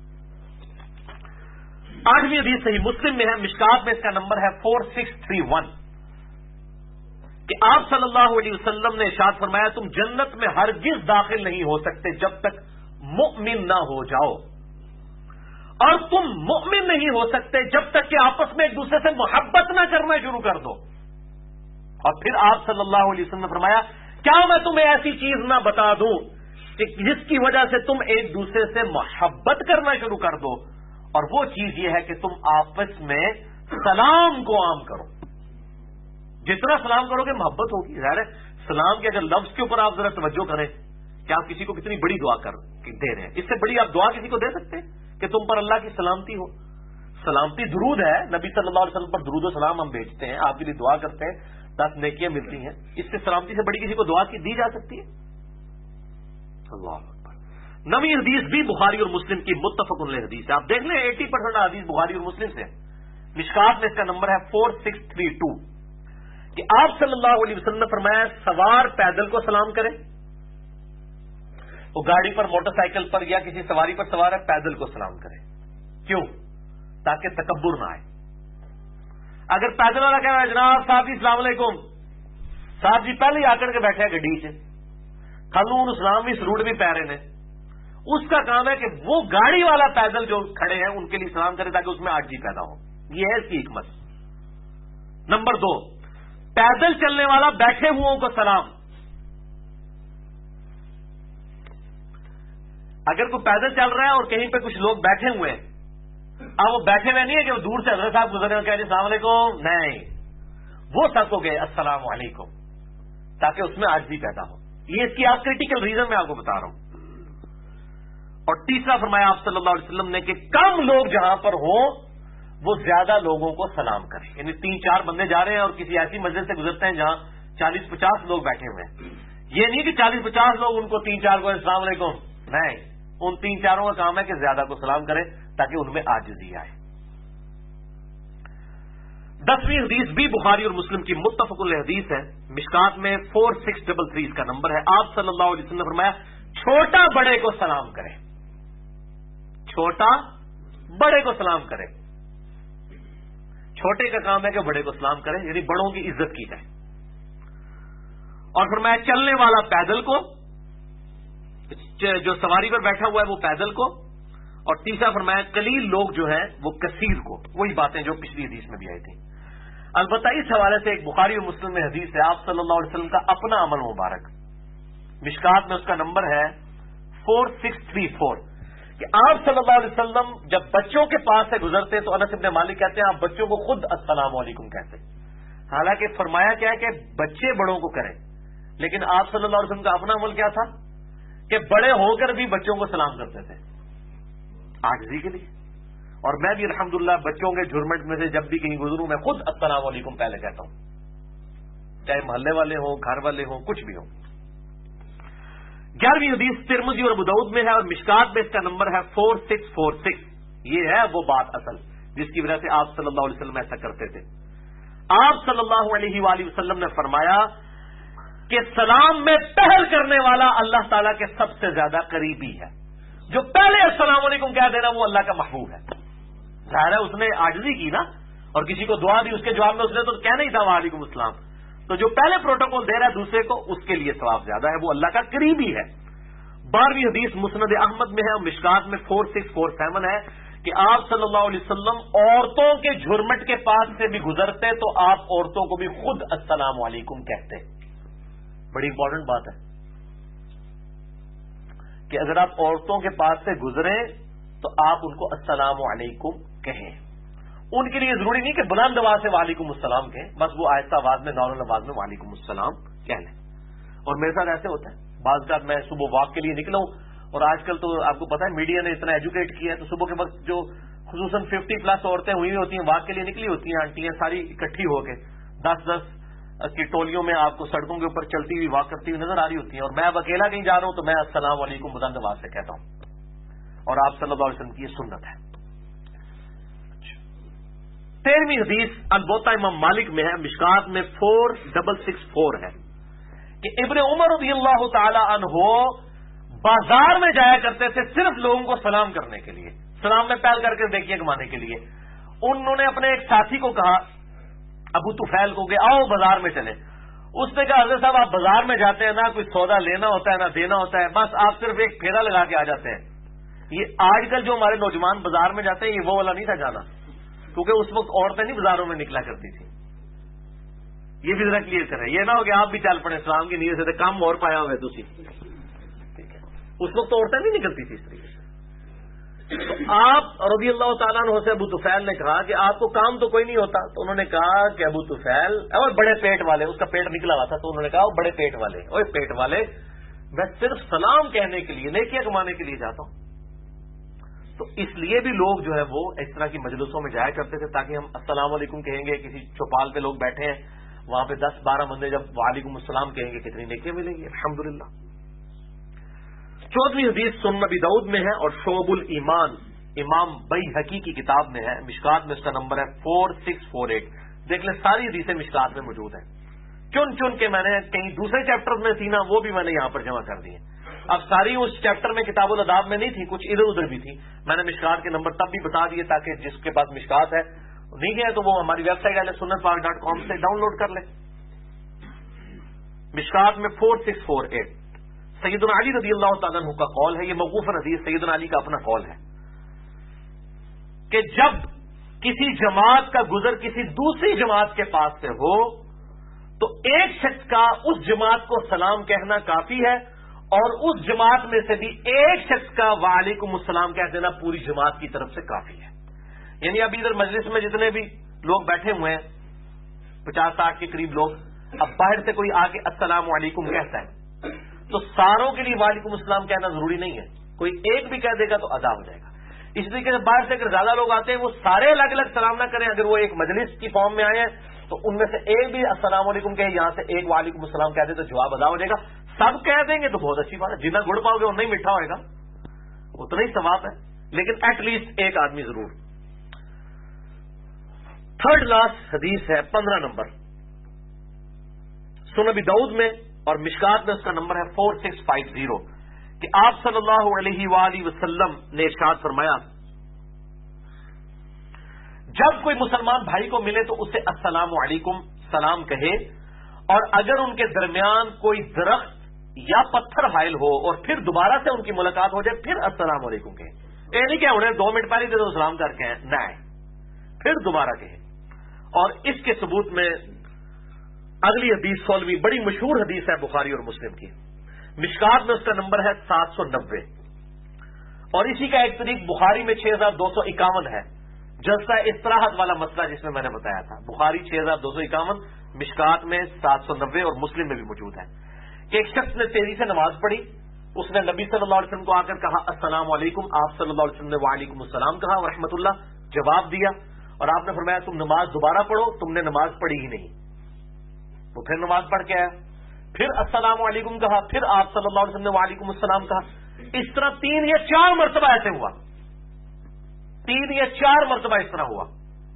8ویں حدیث صحیح مسلم میں ہے، مشکات میں اس کا نمبر ہے 4631 کہ آپ صلی اللہ علیہ وسلم نے ارشاد فرمایا تم جنت میں ہرگز داخل نہیں ہو سکتے جب تک مؤمن نہ ہو جاؤ، اور تم مؤمن نہیں ہو سکتے جب تک کہ آپس میں ایک دوسرے سے محبت نہ کرنا شروع کر دو. اور پھر آپ صلی اللہ علیہ وسلم نے فرمایا کیا میں تمہیں ایسی چیز نہ بتا دوں کہ جس کی وجہ سے تم ایک دوسرے سے محبت کرنا شروع کر دو، اور وہ چیز یہ ہے کہ تم آپس میں سلام کو عام کرو. جتنا سلام کرو گے محبت ہوگی. ظاہر ہے سلام کے اگر لفظ کے اوپر آپ ذرا توجہ کریں کہ آپ کسی کو کتنی بڑی دعا دے رہے ہیں، اس سے بڑی آپ دعا کسی کو دے سکتے ہیں کہ تم پر اللہ کی سلامتی ہو. سلامتی درود ہے، نبی صلی اللہ علیہ وسلم پر درود و سلام ہم بھیجتے ہیں، آپ کے لیے دعا کرتے ہیں، 10 نیکیاں ملتی ہیں. اس سے سلامتی سے بڑی کسی کو دعا کی دی جا سکتی ہے؟ اللہ اکبر. 9ویں حدیث بھی بخاری اور مسلم کی متفق علیہ حدیث ہے. آپ دیکھ لیں 80% حدیث بخاری اور مسلم سے. مشکات میں اس کا نمبر ہے 4632 کہ آپ صلی اللہ علیہ وسلم نے فرمایا سوار پیدل کو سلام کرے، وہ گاڑی پر موٹر سائیکل پر یا کسی سواری پر سوار ہے پیدل کو سلام کرے. کیوں؟ تاکہ تکبر نہ آئے. اگر پیدل والا کہہ رہا ہے جناب صاحب جی السلام علیکم، صاحب جی پہلے ہی آکڑ کے بیٹھے ہیں گڈی سے، کھلون اسلام بھی سروٹ بھی پہ رہے نے، اس کا کام ہے کہ وہ گاڑی والا پیدل جو کھڑے ہیں ان کے لیے سلام کرے تاکہ اس میں عاجزی پیدا ہو. یہ ہے اس کی حکمت. نمبر 2، پیدل چلنے والا بیٹھے ہوں کو سلام. اگر کوئی پیدل چل رہا ہے اور کہیں پہ کچھ لوگ بیٹھے ہوئے ہیں، اب وہ بیٹھے ہوئے نہیں ہے کہ وہ دور سے حضرت صاحب گزرے اور کہہ رہے السلام علیکم، نہیں، وہ سب کو گئے السلام علیکم تاکہ اس میں عاجزی پیدا ہو. یہ اس کی آپ کریٹیکل ریزن میں آپ کو بتا رہا ہوں. اور تیسرا فرمایا آپ صلی اللہ علیہ وسلم نے کہ کم لوگ جہاں پر ہوں وہ زیادہ لوگوں کو سلام کریں. یعنی 3-4 بندے جا رہے ہیں اور کسی ایسی مسجد سے گزرتے ہیں جہاں 40-50 لوگ بیٹھے ہوئے ہیں، یہ نہیں کہ 40-50 لوگ ان کو 3-4 کو السلام علیکم، نہیں، ان 3-4 کا کام ہے کہ زیادہ کو سلام کریں تاکہ ان میں عاجزی آئے. 10ویں حدیث بھی بخاری اور مسلم کی متفق علیہ حدیث ہے. مشکات میں 4633 اس کا نمبر ہے. آپ صلی اللہ علیہ وسلم نے فرمایا چھوٹا بڑے کو سلام کرے، چھوٹا بڑے کو سلام کرے. چھوٹے کا کام ہے کہ بڑے کو سلام کرے، یعنی بڑوں کی عزت کی جائے. اور فرمایا چلنے والا پیدل کو، جو سواری پر بیٹھا ہوا ہے وہ پیدل کو. اور تیسرا فرمایا قلیل لوگ جو ہیں وہ کثیر کو. وہی باتیں جو پچھلی حدیث میں بھی آئی تھیں. البتہ اس حوالے سے ایک بخاری اور مسلم میں حدیث ہے آپ صلی اللہ علیہ وسلم کا اپنا عمل مبارک، مشکات میں اس کا نمبر ہے 4634 کہ آپ صلی اللہ علیہ وسلم جب بچوں کے پاس سے گزرتے تو انس بن مالک کہتے ہیں آپ بچوں کو خود السلام علیکم کہتے. حالانکہ فرمایا کیا ہے کہ بچے بڑوں کو کریں، لیکن آپ صلی اللہ علیہ وسلم کا اپنا عمل کیا تھا کہ بڑے ہو کر بھی بچوں کو سلام کرتے تھے عاجزی کے لیے. اور میں بھی الحمدللہ بچوں کے جھرمٹ میں سے جب بھی کہیں گزروں میں خود السلام علیکم پہلے کہتا ہوں، چاہے محلے والے ہوں، گھر والے ہوں، کچھ بھی ہوں. 11ویں حدیث ترمذی اور ابو داؤد میں ہے اور مشکات میں اس کا نمبر ہے 4646. یہ ہے وہ بات اصل جس کی وجہ سے آپ صلی اللہ علیہ وسلم ایسا کرتے تھے. آپ صلی اللہ علیہ وآلہ وسلم نے فرمایا کہ سلام میں پہل کرنے والا اللہ تعالیٰ کے سب سے زیادہ قریبی ہے. جو پہلے السلام علیکم کہہ دینا وہ اللہ کا محبوب ہے. ظاہر ہے اس نے عاجزی کی نا، اور کسی کو دعا دی اس کے جواب میں اس نے تو کہنا ہی تھا وعلیکم السلام. تو جو پہلے پروٹوکول دے رہا ہے دوسرے کو اس کے لیے ثواب زیادہ ہے، وہ اللہ کا قریبی ہے. 12ویں حدیث مسند احمد میں ہے اور مشکات میں 4647 ہے کہ آپ صلی اللہ علیہ وسلم عورتوں کے جھرمٹ کے پاس سے بھی گزرتے تو آپ عورتوں کو بھی خود السلام علیکم کہتے. بڑی امپورٹنٹ بات ہے کہ اگر آپ عورتوں کے پاس سے گزریں تو آپ ان کو السلام علیکم کہیں. ان کے لیے ضروری نہیں کہ بلند آواز سے وعلیکم السلام کہیں، بس وہ آہستہ آواز میں نارمل آواز میں وعلیکم السلام کہہ لیں. اور میرے ساتھ ایسے ہوتا ہے بعض کا، میں صبح واک کے لیے نکلا ہوں اور آج کل تو آپ کو پتا ہے میڈیا نے اتنا ایجوکیٹ کیا ہے، تو صبح کے وقت جو خصوصاً 50+ عورتیں ہوئی ہوتی ہیں واک کے لیے نکلی ہوتی ہیں، آنٹیاں ساری اکٹھی ہو کے 10-10 کی ٹولیوں میں آپ کو سڑکوں کے اوپر چلتی ہوئی واک کرتی ہوئی نظر آ رہی ہوتی ہیں. اور میں اب اکیلا کہیں جا رہا ہوں تو میں السلام علیکم بلند آواز سے کہتا ہوں، اور آپ صلی اللہ علیہ وسلم کی یہ سنت ہے. 13ویں حدیث البوتا امام مالک میں ہے، مشکات میں 4664 ہے کہ ابن عمر رضی اللہ تعالی عنہ بازار میں جایا کرتے تھے صرف لوگوں کو سلام کرنے کے لیے، سلام میں پہل کر کے دیکھیے کمانے کے لیے. انہوں نے اپنے ایک ساتھی کو کہا ابو طفیل کو کہ آؤ بازار میں چلیں. اس نے کہا حضرت صاحب آپ بازار میں جاتے ہیں نہ کوئی سودا لینا ہوتا ہے نہ دینا ہوتا ہے، بس آپ صرف ایک پھیرا لگا کے آ جاتے ہیں. یہ آج کل جو ہمارے نوجوان بازار میں جاتے ہیں یہ وہ والا نہیں تھا جانا، کیونکہ اس وقت عورتیں نہیں بازاروں میں نکلا کرتی تھی. یہ بھی ذرا کلیئر کریں، یہ نہ ہو کہ آپ بھی چل پڑے اسلام کی نیت سے کام اور پایا ہوئے تھی. ٹھیک ہے، اس وقت عورتیں نہیں نکلتی تھی اس طریقے سے. تو آپ رضی اللہ تعالیٰ عنہ سے ابو طفیل نے کہا کہ آپ کو کام تو کوئی نہیں ہوتا. تو انہوں نے کہا کہ ابو طفیل اور بڑے پیٹ والے، اس کا پیٹ نکلا ہوا تھا، تو انہوں نے کہا بڑے پیٹ والے، اوے پیٹ والے، میں صرف سلام کہنے کے لیے نیکیاں کمانے کے لیے جاتا ہوں. تو اس لیے بھی لوگ جو ہے وہ اس طرح کی مجلسوں میں جایا کرتے تھے تاکہ ہم السلام علیکم کہیں گے، کسی چوپال پہ لوگ بیٹھے ہیں وہاں پہ 10-12 بندے جب وعلیکم السلام کہیں گے کتنی نیکیاں ملیں گی الحمدللہ. 14ویں حدیث سنن ابی داؤد میں ہے اور شعب الایمان امام بیہقی کی کتاب میں ہے، مشکات میں اس کا نمبر ہے 4648. دیکھ لیں ساری حدیثیں مشکات میں موجود ہیں، چن چن کے میں نے کہیں دوسرے چیپٹر میں تھی نا وہ بھی میں نے یہاں پر جمع کر دی ہیں. اب ساری اس چیپٹر میں کتاب الاداب میں نہیں تھی، کچھ ادھر ادھر بھی تھی. میں نے مشکات کے نمبر تب بھی بتا دیے تاکہ جس کے پاس مشکات ہے نہیں گیا تو وہ ہماری ویب سائٹ ahlesunnatpark.com سے ڈاؤن لوڈ کر لے. مشکات میں 4648 سیدنا علی رضی اللہ تعالیٰ عنہ کا قول ہے. یہ موقوف حدیث سیدنا علی کا اپنا قول ہے کہ جب کسی جماعت کا گزر کسی دوسری جماعت کے پاس سے ہو تو ایک شخص کا اس جماعت کو سلام کہنا کافی ہے، اور اس جماعت میں سے بھی ایک شخص کا وعلیکم السلام کہہ دینا پوری جماعت کی طرف سے کافی ہے. یعنی ابھی ادھر مجلس میں جتنے بھی لوگ بیٹھے ہوئے ہیں 50-60 کے قریب لوگ، اب باہر سے کوئی آ کے السلام علیکم کہتا ہے تو ساروں کے لیے وعلیکم السلام کہنا ضروری نہیں ہے. کوئی ایک بھی کہہ دے گا تو ادا ہو جائے گا. اس لیے کہ باہر سے اگر زیادہ لوگ آتے ہیں وہ سارے الگ الگ سلام نہ کریں. اگر وہ ایک مجلس کی فارم میں آئے ہیں تو ان میں سے ایک بھی السلام علیکم کہے، یہاں سے ایک وعلیکم السلام کہہ دے تو جواب ادا ہو جائے گا. سب کہہ دیں گے تو بہت اچھی بات ہے، جتنا گڑ پاؤ گے اتنا ہی میٹھا ہوئے گا، اتنا ہی ثواب ہے. لیکن ایٹ لیسٹ ایک آدمی ضرور. تھرڈ لاسٹ حدیث ہے 15 نمبر سنن ابی داؤد میں، اور مشکات میں اس کا نمبر ہے 4650 کہ آپ صلی اللہ علیہ وآلہ وسلم نے ارشاد فرمایا جب کوئی مسلمان بھائی کو ملے تو اسے السلام علیکم سلام کہے، اور اگر ان کے درمیان کوئی درخت یا پتھر حائل ہو اور پھر دوبارہ سے ان کی ملاقات ہو جائے پھر السلام علیکم کہے. یہ نہیں کہ انہیں 2 منٹ پہلے دے دو سلام کر کے نہ پھر دوبارہ کہے. اور اس کے ثبوت میں اگلی حدیث 16ویں بڑی مشہور حدیث ہے بخاری اور مسلم کی. مشکات میں اس کا نمبر ہے 790، اور اسی کا ایک طریق بخاری میں 6251 ہے. جلسہ استراحت والا مسئلہ جس میں نے بتایا تھا، بخاری 6251، مشکات میں 790 اور مسلم میں بھی موجود ہے کہ ایک شخص نے تیزی سے نماز پڑھی. اس نے نبی صلی اللہ علیہ وسلم کو آ کر کہا السلام علیکم. آپ صلی اللہ علیہ وسلم نے وعلیکم السلام کہا ورحمۃ اللہ جواب دیا، اور آپ نے فرمایا تم نماز دوبارہ پڑھو، تم نے نماز پڑھی ہی نہیں. تو پھر نماز پڑھ کے آیا، پھر السلام علیکم کہا، پھر آپ صلی اللہ علیہ وسلم نے وعلیکم السلام کہا. اس طرح 3 یا 4 مرتبہ ایسے ہوا، 3 یا 4 مرتبہ اس طرح ہوا.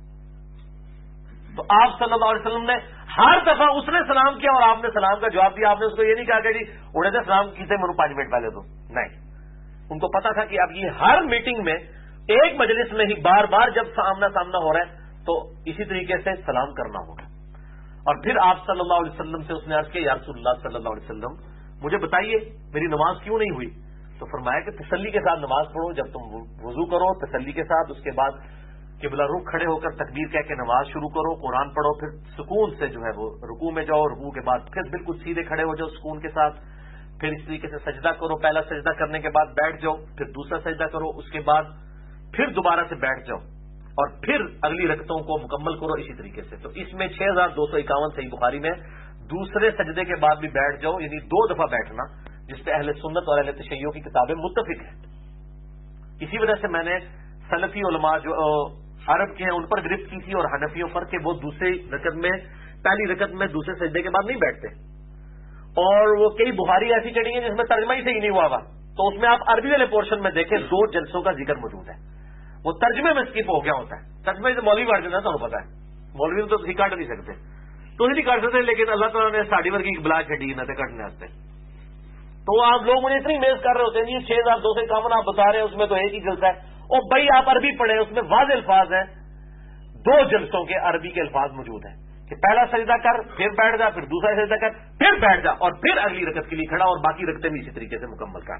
تو آپ صلی اللہ علیہ وسلم نے ہر دفعہ اس نے سلام کیا اور آپ نے سلام کا جواب دیا. آپ نے اس کو یہ نہیں کہا کہ جی انہیں تو سلام کیسے منو 5 منٹ پہلے تو نہیں. ان کو پتا تھا کہ اب یہ ہر میٹنگ میں ایک مجلس میں ہی بار بار جب سامنا سامنا ہو رہا ہے تو اسی طریقے سے سلام کرنا ہوگا. اور پھر آپ صلی اللہ علیہ وسلم سے اس نے عرض کیا یا رسول اللہ صلی اللہ علیہ وسلم مجھے بتائیے میری نماز کیوں نہیں ہوئی؟ تو فرمایا کہ تسلی کے ساتھ نماز پڑھو، جب تم وضو کرو تسلی کے ساتھ، اس کے بعد قبلہ رخ کھڑے ہو کر تکبیر کہہ کے نماز شروع کرو، قرآن پڑھو، پھر سکون سے جو ہے وہ رکوع میں جاؤ، رکوع کے بعد پھر بالکل سیدھے کھڑے ہو جاؤ سکون کے ساتھ، پھر اس طریقے سے سجدہ کرو، پہلا سجدہ کرنے کے بعد بیٹھ جاؤ، پھر دوسرا سجدہ کرو، اس کے بعد پھر دوبارہ سے بیٹھ جاؤ، اور پھر اگلی رکعتوں کو مکمل کرو اسی طریقے سے. تو اس میں 6251 صحیح بخاری میں دوسرے سجدے کے بعد بھی بیٹھ جاؤ، یعنی 2 دفعہ بیٹھنا، جس پہ اہل سنت اور اہل تشیع کی کتابیں متفق ہیں. اسی وجہ سے میں نے سلفی علماء جو عرب کے ہیں ان پر گرفت کی تھی اور حنفیوں پر کہ وہ دوسری رکعت میں پہلی رکعت میں دوسرے سجدے کے بعد نہیں بیٹھتے. اور وہ کئی بخاری ایسی چڑھی ہیں جس میں ترجمہ ہی صحیح نہیں ہوا ہوا، تو اس میں آپ عربی والے پورشن میں دیکھیں 2 جلسوں کا ذکر موجود ہے. وہ ترجمے میں اسکپ ہو گیا ہوتا ہے، ترجمے سے مولوی بیٹھ جاتا ہے، تو پتا ہے مولوی تو کٹ نہیں سکتے، تو نہیں کٹ سکتے، لیکن اللہ تعالیٰ نے ساڑی ورگی بلا چڈی نہ کٹنے واسطے. تو آپ لوگ مجھے اتنی میز کر رہے ہوتے ہیں جی 6251 آپ بتا رہے ہیں اس میں تو ایک ہی جلسہ ہے. اور بھائی آپ عربی پڑھیں، اس میں واضح الفاظ ہیں، 2 جلسوں کے عربی کے الفاظ موجود ہیں کہ پہلا سجدہ کر، پھر بیٹھ جا، پھر دوسرا سجدہ کر، پھر بیٹھ جا، اور پھر اگلی رکعت کے لیے کھڑا، اور باقی رکعتیں بھی اسی طریقے سے مکمل کر.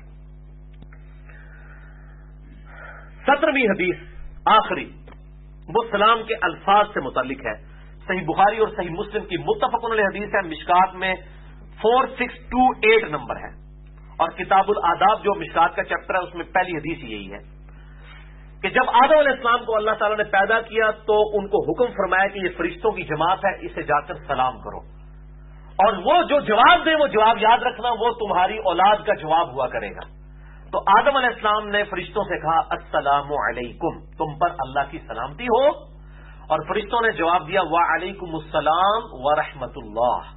17ویں حدیث آخری وہ سلام کے الفاظ سے متعلق ہے. صحیح بخاری اور صحیح مسلم کی متفق علیہ حدیث ہے. مشکات میں 4628 نمبر ہے، اور کتاب الآداب جو مشکات کا چیپٹر ہے اس میں پہلی حدیث یہی ہے کہ جب آدم علیہ السلام کو اللہ تعالیٰ نے پیدا کیا تو ان کو حکم فرمایا کہ یہ فرشتوں کی جماعت ہے، اسے جا کر سلام کرو، اور وہ جو جواب دے وہ جواب یاد رکھنا، وہ تمہاری اولاد کا جواب ہوا کرے گا. تو آدم علیہ السلام نے فرشتوں سے کہا السلام علیکم، تم پر اللہ کی سلامتی ہو، اور فرشتوں نے جواب دیا وعلیکم السلام ورحمۃ اللہ،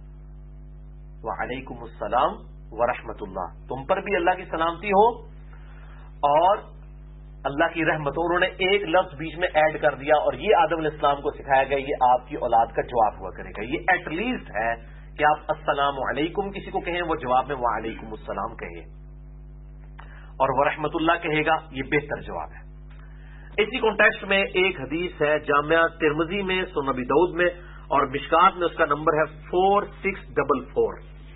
وعلیکم السلام ورحمۃ اللہ، تم پر بھی اللہ کی سلامتی ہو اور اللہ کی رحمت. انہوں نے ایک لفظ بیچ میں ایڈ کر دیا، اور یہ آدم علیہ السلام کو سکھایا گیا یہ آپ کی اولاد کا جواب ہوا کرے گا. یہ ایٹ لیسٹ ہے کہ آپ السلام علیکم کسی کو کہیں، وہ جواب میں وعلیکم السلام کہیں. اور ورحمۃ اللہ کہے گا، یہ بہتر جواب ہے۔ اسی کانٹیکسٹ میں ایک حدیث ہے جامعہ ترمذی میں، سنن ابی داؤد میں اور مشکات میں، اس کا نمبر ہے 4644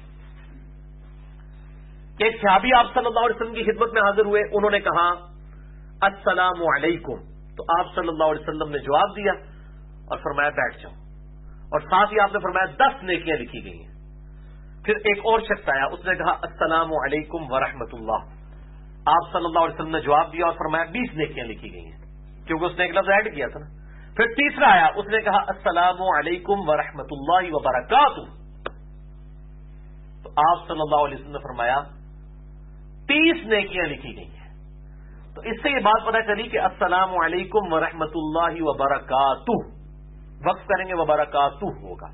کہ ایک صحابی آپ صلی اللہ علیہ وسلم کی خدمت میں حاضر ہوئے، انہوں نے کہا السلام علیکم، تو آپ صلی اللہ علیہ وسلم نے جواب دیا اور فرمایا بیٹھ جاؤ، اور ساتھ ہی آپ نے فرمایا 10 نیکیاں لکھی گئی ہیں۔ پھر ایک اور شخص آیا، اس نے کہا السلام علیکم ورحمۃ اللہ، آپ صلی اللہ علیہ وسلم نے جواب دیا اور فرمایا 20 نیکیاں لکھی گئی ہیں، کیونکہ اس نے ایک لفظ ایڈ کیا تھا نا۔ پھر تیسرا آیا، اس نے کہا السلام علیکم ورحمۃ اللہ وبرکاتہ، تو آپ صلی اللہ علیہ وسلم نے فرمایا 30 نیکیاں لکھی گئی ہیں۔ تو اس سے یہ بات پتہ چلی کہ السلام علیکم ورحمۃ اللہ وبرکاتہ، وقف کریں گے وبرکاتہ ہوگا۔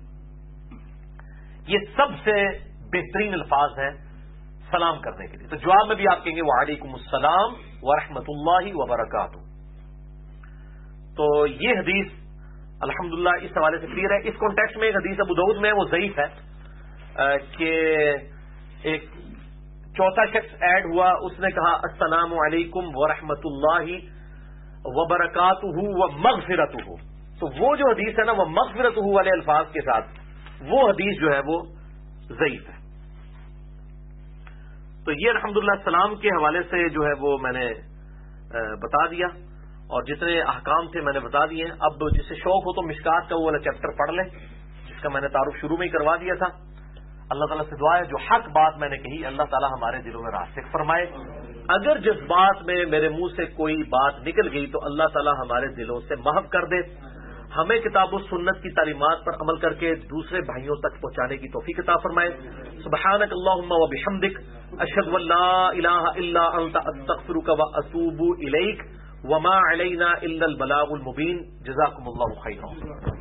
یہ سب سے بہترین الفاظ ہیں سلام کرنے کے لیے۔ تو جواب میں بھی آپ کہیں گے وعلیکم السلام ورحمۃ اللہ وبرکاتہ۔ تو یہ حدیث الحمدللہ اس حوالے سے کلیئر ہے۔ اس کانٹیکسٹ میں ایک حدیث ابو داؤد میں وہ ضعیف ہے کہ ایک چوتھا شخص ایڈ ہوا، اس نے کہا السلام علیکم ورحمۃ اللہ وبرکاتہ ومغفرتہ، تو وہ جو حدیث ہے نا وہ مغفرتہ والے الفاظ کے ساتھ، وہ حدیث جو ہے وہ ضعیف ہے۔ تو یہ الحمدللہ سلام کے حوالے سے جو ہے وہ میں نے بتا دیا، اور جتنے احکام تھے میں نے بتا دیے ہیں۔ اب جسے شوق ہو تو مشکات کا وہ والا چیپٹر پڑھ لیں، جس کا میں نے تعارف شروع میں ہی کروا دیا تھا۔ اللہ تعالیٰ سے دعا ہے جو حق بات میں نے کہی اللہ تعالیٰ ہمارے دلوں میں راسخ فرمائے، اگر جس بات میں میرے منہ سے کوئی بات نکل گئی تو اللہ تعالیٰ ہمارے دلوں سے محو کر دے، ہمیں کتاب و سنت کی تعلیمات پر عمل کر کے دوسرے بھائیوں تک پہنچانے کی توفیق عطا فرمائے۔ سبحانک اللہم و بحمدک، اشہد ان لا الہ الا انت، استغفرک و اتوب الیک، وما علینا الا البلاغ المبین۔ جزاکم اللہ خیرا۔